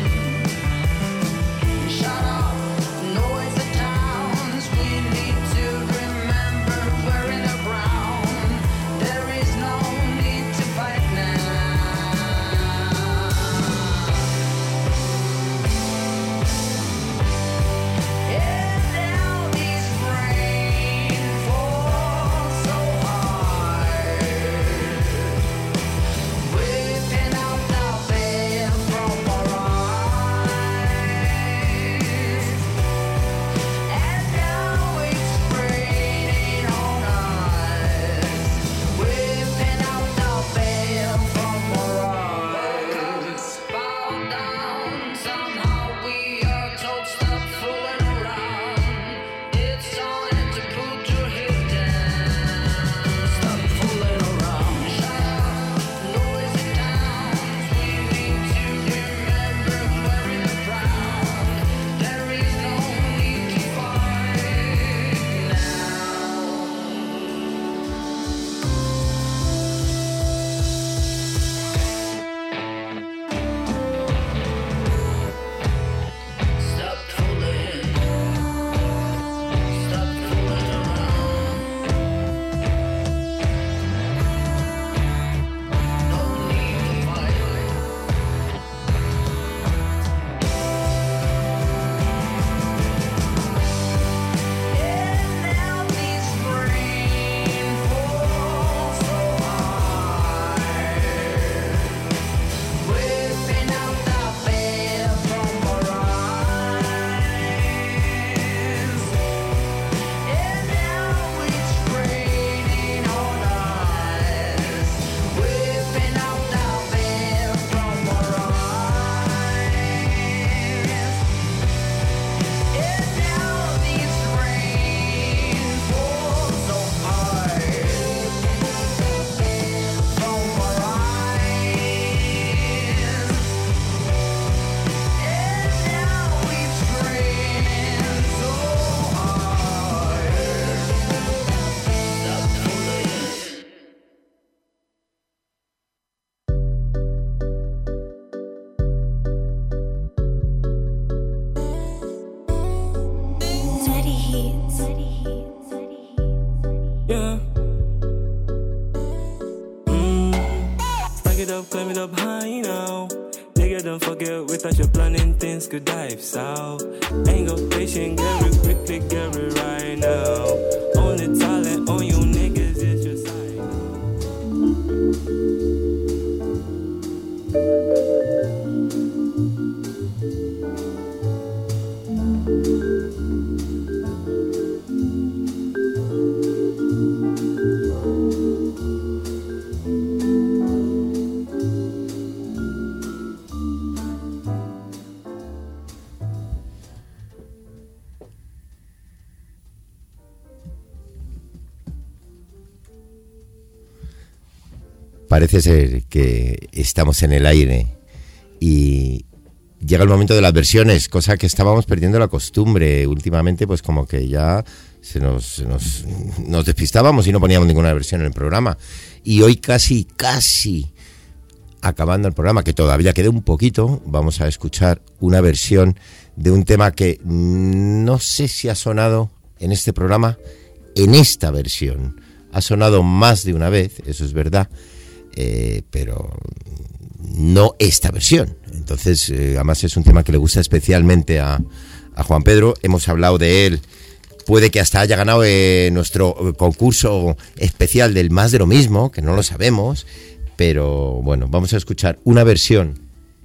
S17: Shut up, noisy towns. We need to remember we're in the ground. There is no need to fight now. And now this rain falls so hard, whipping out the veil from our eyes. And now it's raining on us, whipping out the veil from our eyes. Bow down, somehow we are told stop fooling around. It's time to put your head down. Stop fooling around. Shut up, noisy towns. We need to remember we're in the ground. There is no need to fight Stop fooling. Stop fooling around. No need to fight. And now this rain falls so hard, whipping out the veil from our eyes. And now it's raining on us, whipping out the veil from our eyes. And now this rain falls so hard from our eyes. And now it's raining so hard. Stop fooling.
S19: Dirty hits.
S20: Yeah. Mm. Stack it up, climb it up high now. Nigga, don't forget we thought you're planning things could dive south. Ain't got patient, get it quickly, get it right now. Only talent on you niggas is your side.
S10: Parece ser que estamos en el aire y llega el momento de las versiones, cosa que estábamos perdiendo la costumbre últimamente, pues como que ya se nos, se nos, nos despistábamos y no poníamos ninguna versión en el programa. Y hoy casi, casi acabando el programa, que todavía queda un poquito, vamos a escuchar una versión de un tema que no sé si ha sonado en este programa, en esta versión. ha sonado más de una vez, eso es verdad, eh, pero no esta versión. Entonces, eh, además es un tema que le gusta especialmente a, a Juan Pedro. Hemos hablado de él. Puede que hasta haya ganado eh, nuestro concurso especial del Más de lo Mismo, que no lo sabemos. Pero bueno, vamos a escuchar una versión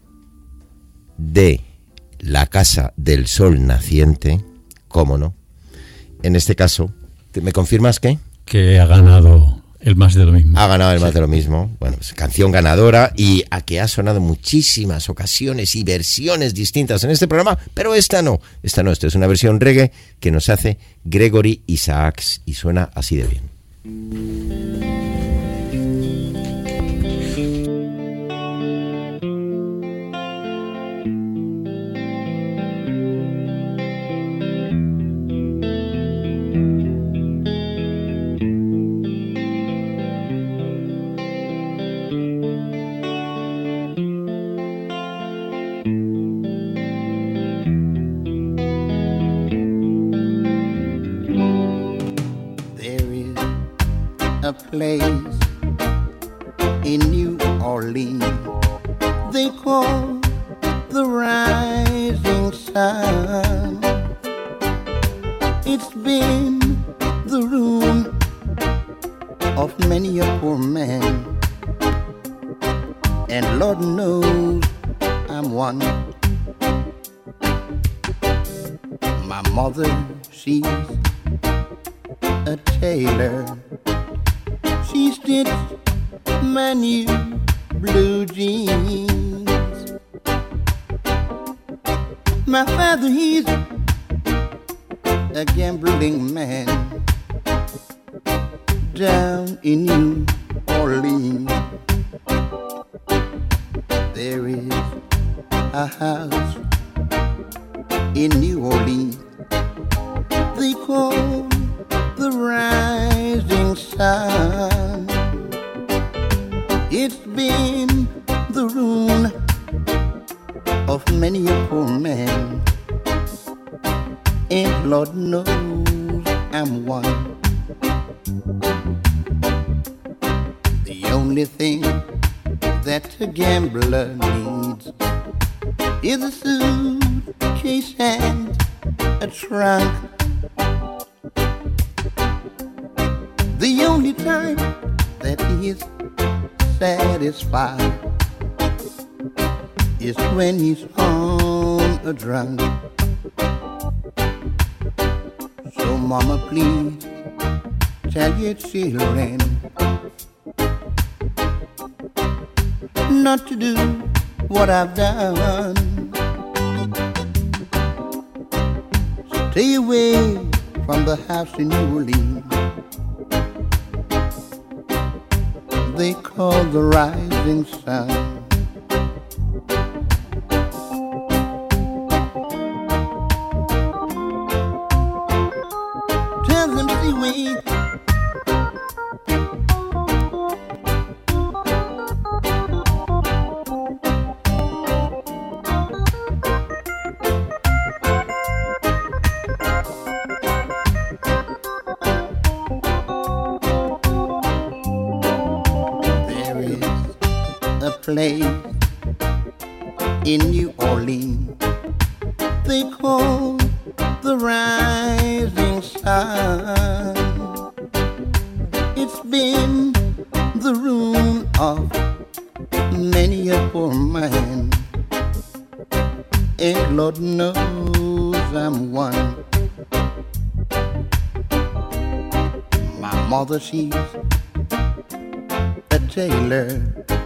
S10: de La Casa del Sol Naciente, cómo no. En este caso, ¿me confirmas qué?
S11: Que ha ganado el Más de lo Mismo.
S10: Ha ganado el
S11: Sí.
S10: Más de lo Mismo. Bueno, es canción ganadora y a que ha sonado en muchísimas ocasiones y versiones distintas en este programa, pero esta no, esta no, esta es una versión reggae que nos hace Gregory Isaacs y suena así de bien.
S21: A place in New Orleans they call the rising sun. It's been the ruin of many a poor man, and Lord knows I'm one. My mother, she's a tailor. She stitched my new blue jeans. My father, he's a gambling man down in New Orleans. There is a house in New Orleans they call the Rising Sun. It's been the ruin of many a poor man, and Lord knows I'm one. The only thing that a gambler needs is a suitcase and a trunk. The only time that he is satisfied is when he's on a drunk. So mama, please tell your children not to do what I've done. Stay away from the house in New Orleans they call the Rising Sun. Tell them stay away. Place in New Orleans they call the Rising Sun. It's been the ruin of many a poor man, and Lord knows I'm one. My mother, she's a tailor.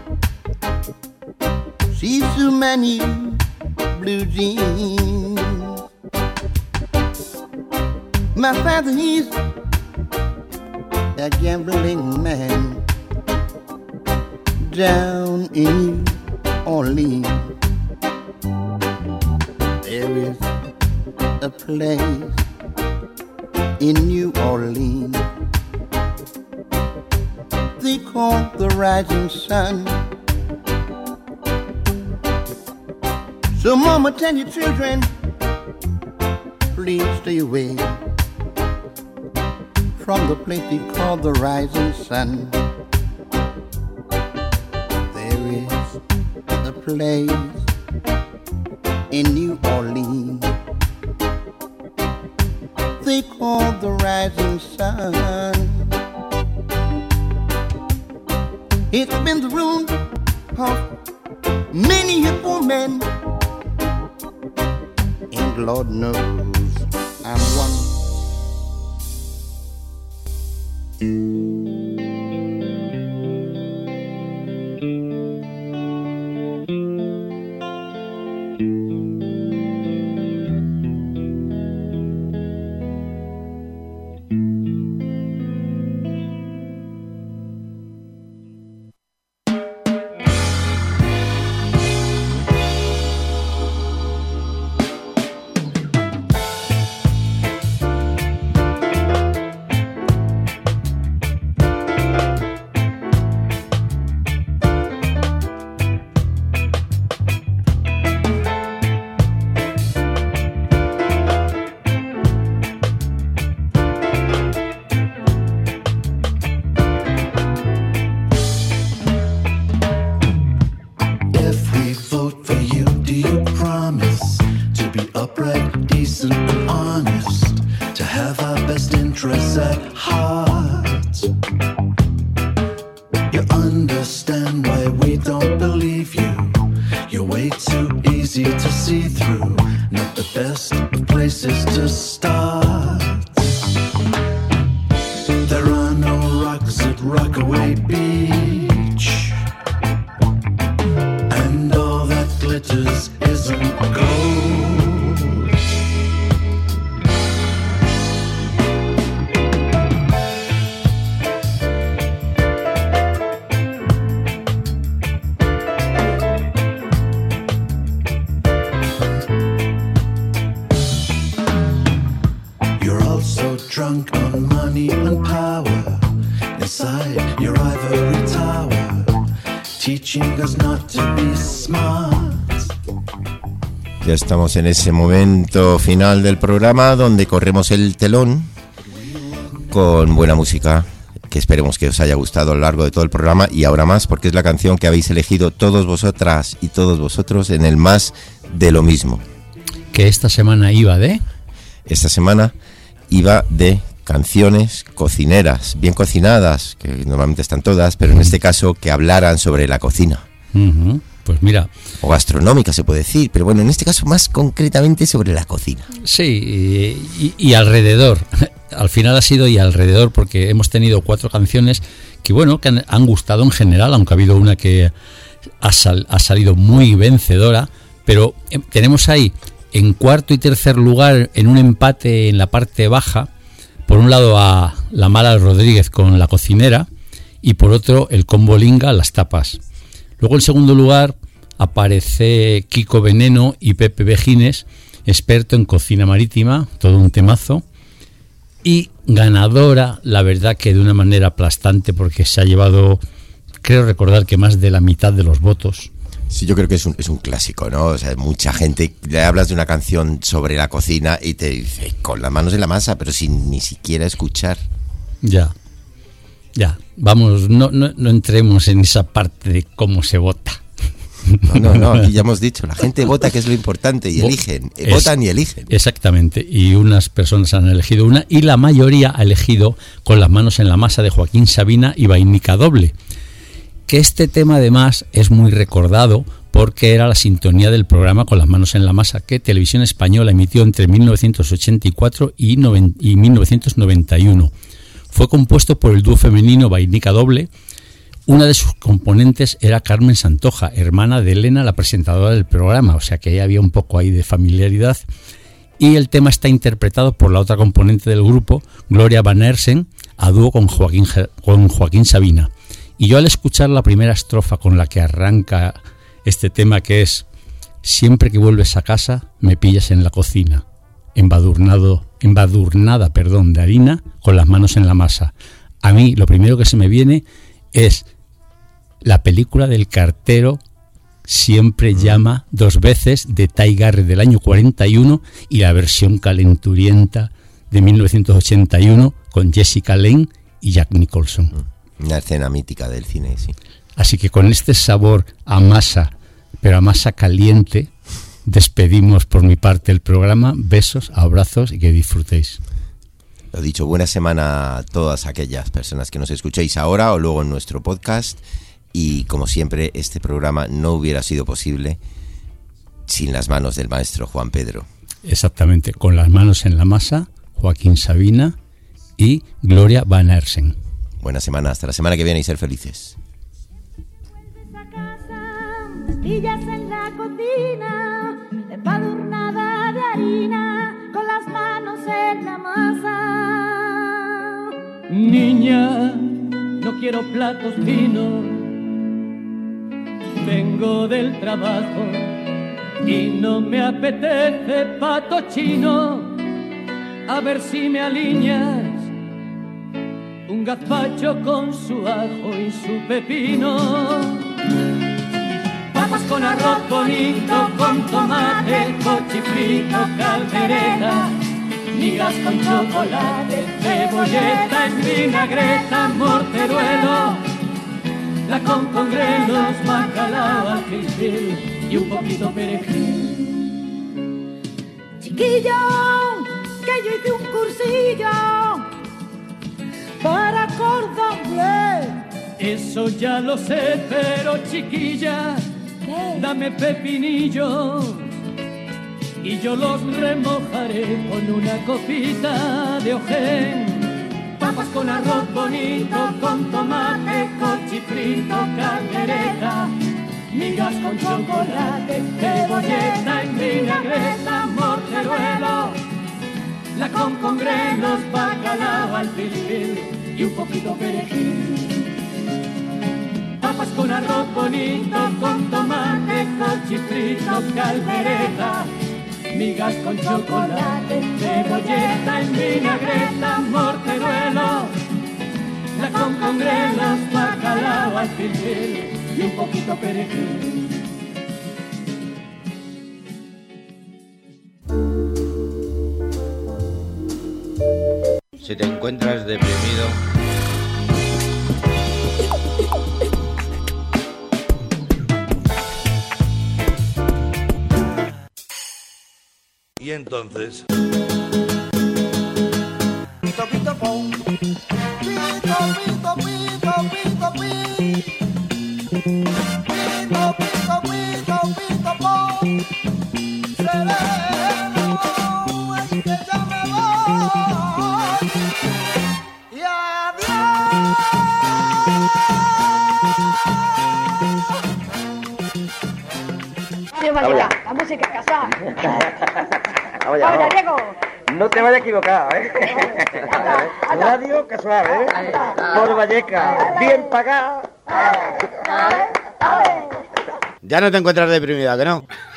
S21: She's too many blue jeans. My father, he's a gambling man down in New Orleans. There is a place in New Orleans they call the Rising Sun. So mama, tell your children, please stay away from the place they call the rising sun. There is a place in New Orleans they call the rising sun. It's been the ruin of many a poor man, and Lord knows I'm one.
S10: Ya estamos en ese momento final del programa donde corremos el telón con buena música que esperemos que os haya gustado a lo largo de todo el programa y ahora más porque es la canción que habéis elegido todos vosotras y todos vosotros en el Más de lo Mismo.
S11: Que esta semana iba de...
S10: Esta semana iba de canciones cocineras, bien cocinadas, que normalmente están todas, pero en este caso que hablaran sobre la cocina.
S11: Uh-huh. Pues mira...
S10: O gastronómica se puede decir, pero bueno, en este caso más concretamente sobre la cocina.
S11: Sí, y, y alrededor. Al final ha sido y alrededor, porque hemos tenido cuatro canciones que, bueno, que han, han gustado en general, aunque ha habido una que ha, sal, ha salido muy vencedora, pero eh, tenemos ahí en cuarto y tercer lugar, en un empate en la parte baja, por un lado a La Mala Rodríguez con La Cocinera y por otro el Combo Linga, Las Tapas. Luego en segundo lugar aparece Kiko Veneno y Pepe Vejines, experto en cocina marítima, todo un temazo. Y ganadora, la verdad que de una manera aplastante porque se ha llevado, creo recordar que más de la mitad de los votos.
S10: Sí, yo creo que es un, es un clásico, ¿no? O sea, mucha gente, le hablas de una canción sobre la cocina y te dice con las manos en la masa, pero sin ni siquiera escuchar.
S11: Ya. Ya, vamos, no, no, no entremos en esa parte de cómo se vota.
S10: No, no, no, aquí ya hemos dicho, la gente vota, que es lo importante, y eligen, es, votan y eligen.
S11: Exactamente, y unas personas han elegido una, y la mayoría ha elegido Con las manos en la masa de Joaquín Sabina y Vainica Doble. Que este tema además es muy recordado porque era la sintonía del programa Con las manos en la masa que Televisión Española emitió entre mil novecientos ochenta y cuatro y, noven, y mil novecientos noventa y uno. Fue compuesto por el dúo femenino Vainica Doble. Una de sus componentes era Carmen Santoja, hermana de Elena, la presentadora del programa, o sea que ya había un poco ahí de familiaridad. Y el tema está interpretado por la otra componente del grupo, Gloria Van Hersen, a dúo con Joaquín, con Joaquín Sabina. Y yo al escuchar la primera estrofa con la que arranca este tema, que es: siempre que vuelves a casa me pillas en la cocina, embadurnado, embadurnada perdón, de harina, con las manos en la masa. A mí lo primero que se me viene es la película del cartero Siempre llama dos veces, de Ty Garrett del año cuarenta y uno, y la versión calenturienta de mil novecientos ochenta y uno con Jessica Lange y Jack Nicholson.
S10: Una escena mítica del cine, sí.
S11: Así que con este sabor a masa, pero a masa caliente, despedimos por mi parte el programa. Besos, abrazos y que disfrutéis.
S10: Lo dicho, buena semana a todas aquellas personas que nos escuchéis ahora o luego en nuestro podcast. Y como siempre, este programa no hubiera sido posible sin las manos del maestro Juan Pedro.
S11: Exactamente, con las manos en la masa, Joaquín Sabina y Gloria Van Hersen.
S10: Buena semana, hasta la semana que viene y ser felices.
S19: Pastillas en la cocina, empadurnada de harina, con las manos en la masa.
S1: Niña, no quiero platos finos, vengo del trabajo y no me apetece pato chino. A ver si me alineas un gazpacho con su ajo y su pepino. Papas con arroz bonito, con tomate, cochifrito, caldereta, migas con chocolate, cebolleta en vinagreta, morteruelo, la con con grelos, bacalao al fil y un poquito perejil.
S19: Chiquillo, que yo hice un cursillo para cordon bleu.
S1: Eso ya lo sé, pero chiquilla,
S19: ¿qué?
S1: Dame pepinillos y yo los remojaré con una copita de ojén. Papas con arroz bonito, con tomate, cochifrito, caldereta, migas con chocolate, cebolleta en vinagreta, morteruelo, la con con grelos, bacalao al fil y un poquito perejil. Papas con arroz bonito, con tomate, cochifrito, caldereta, migas con chocolate, cebolleta en vinagreta, morteruelo, la con con grelos, bacalao al fil y un poquito perejil.
S22: Si te encuentras deprimido,
S23: y entonces
S15: Pito, pito, pom. Pito, pito, pito, pito, pi. Pito, pito, pito, pito, pom. Sereno, es que ya me voy. Y adiós.
S24: Vamos allá, la música casada.
S25: Vamos allá,
S24: Vamos,
S25: vamos.
S24: Diego.
S25: No te vayas a equivocar, ¿eh? Radio Casual, ¿eh? Por Valleca, bien pagado.
S26: Ya no te encuentras deprimida, ¿que no?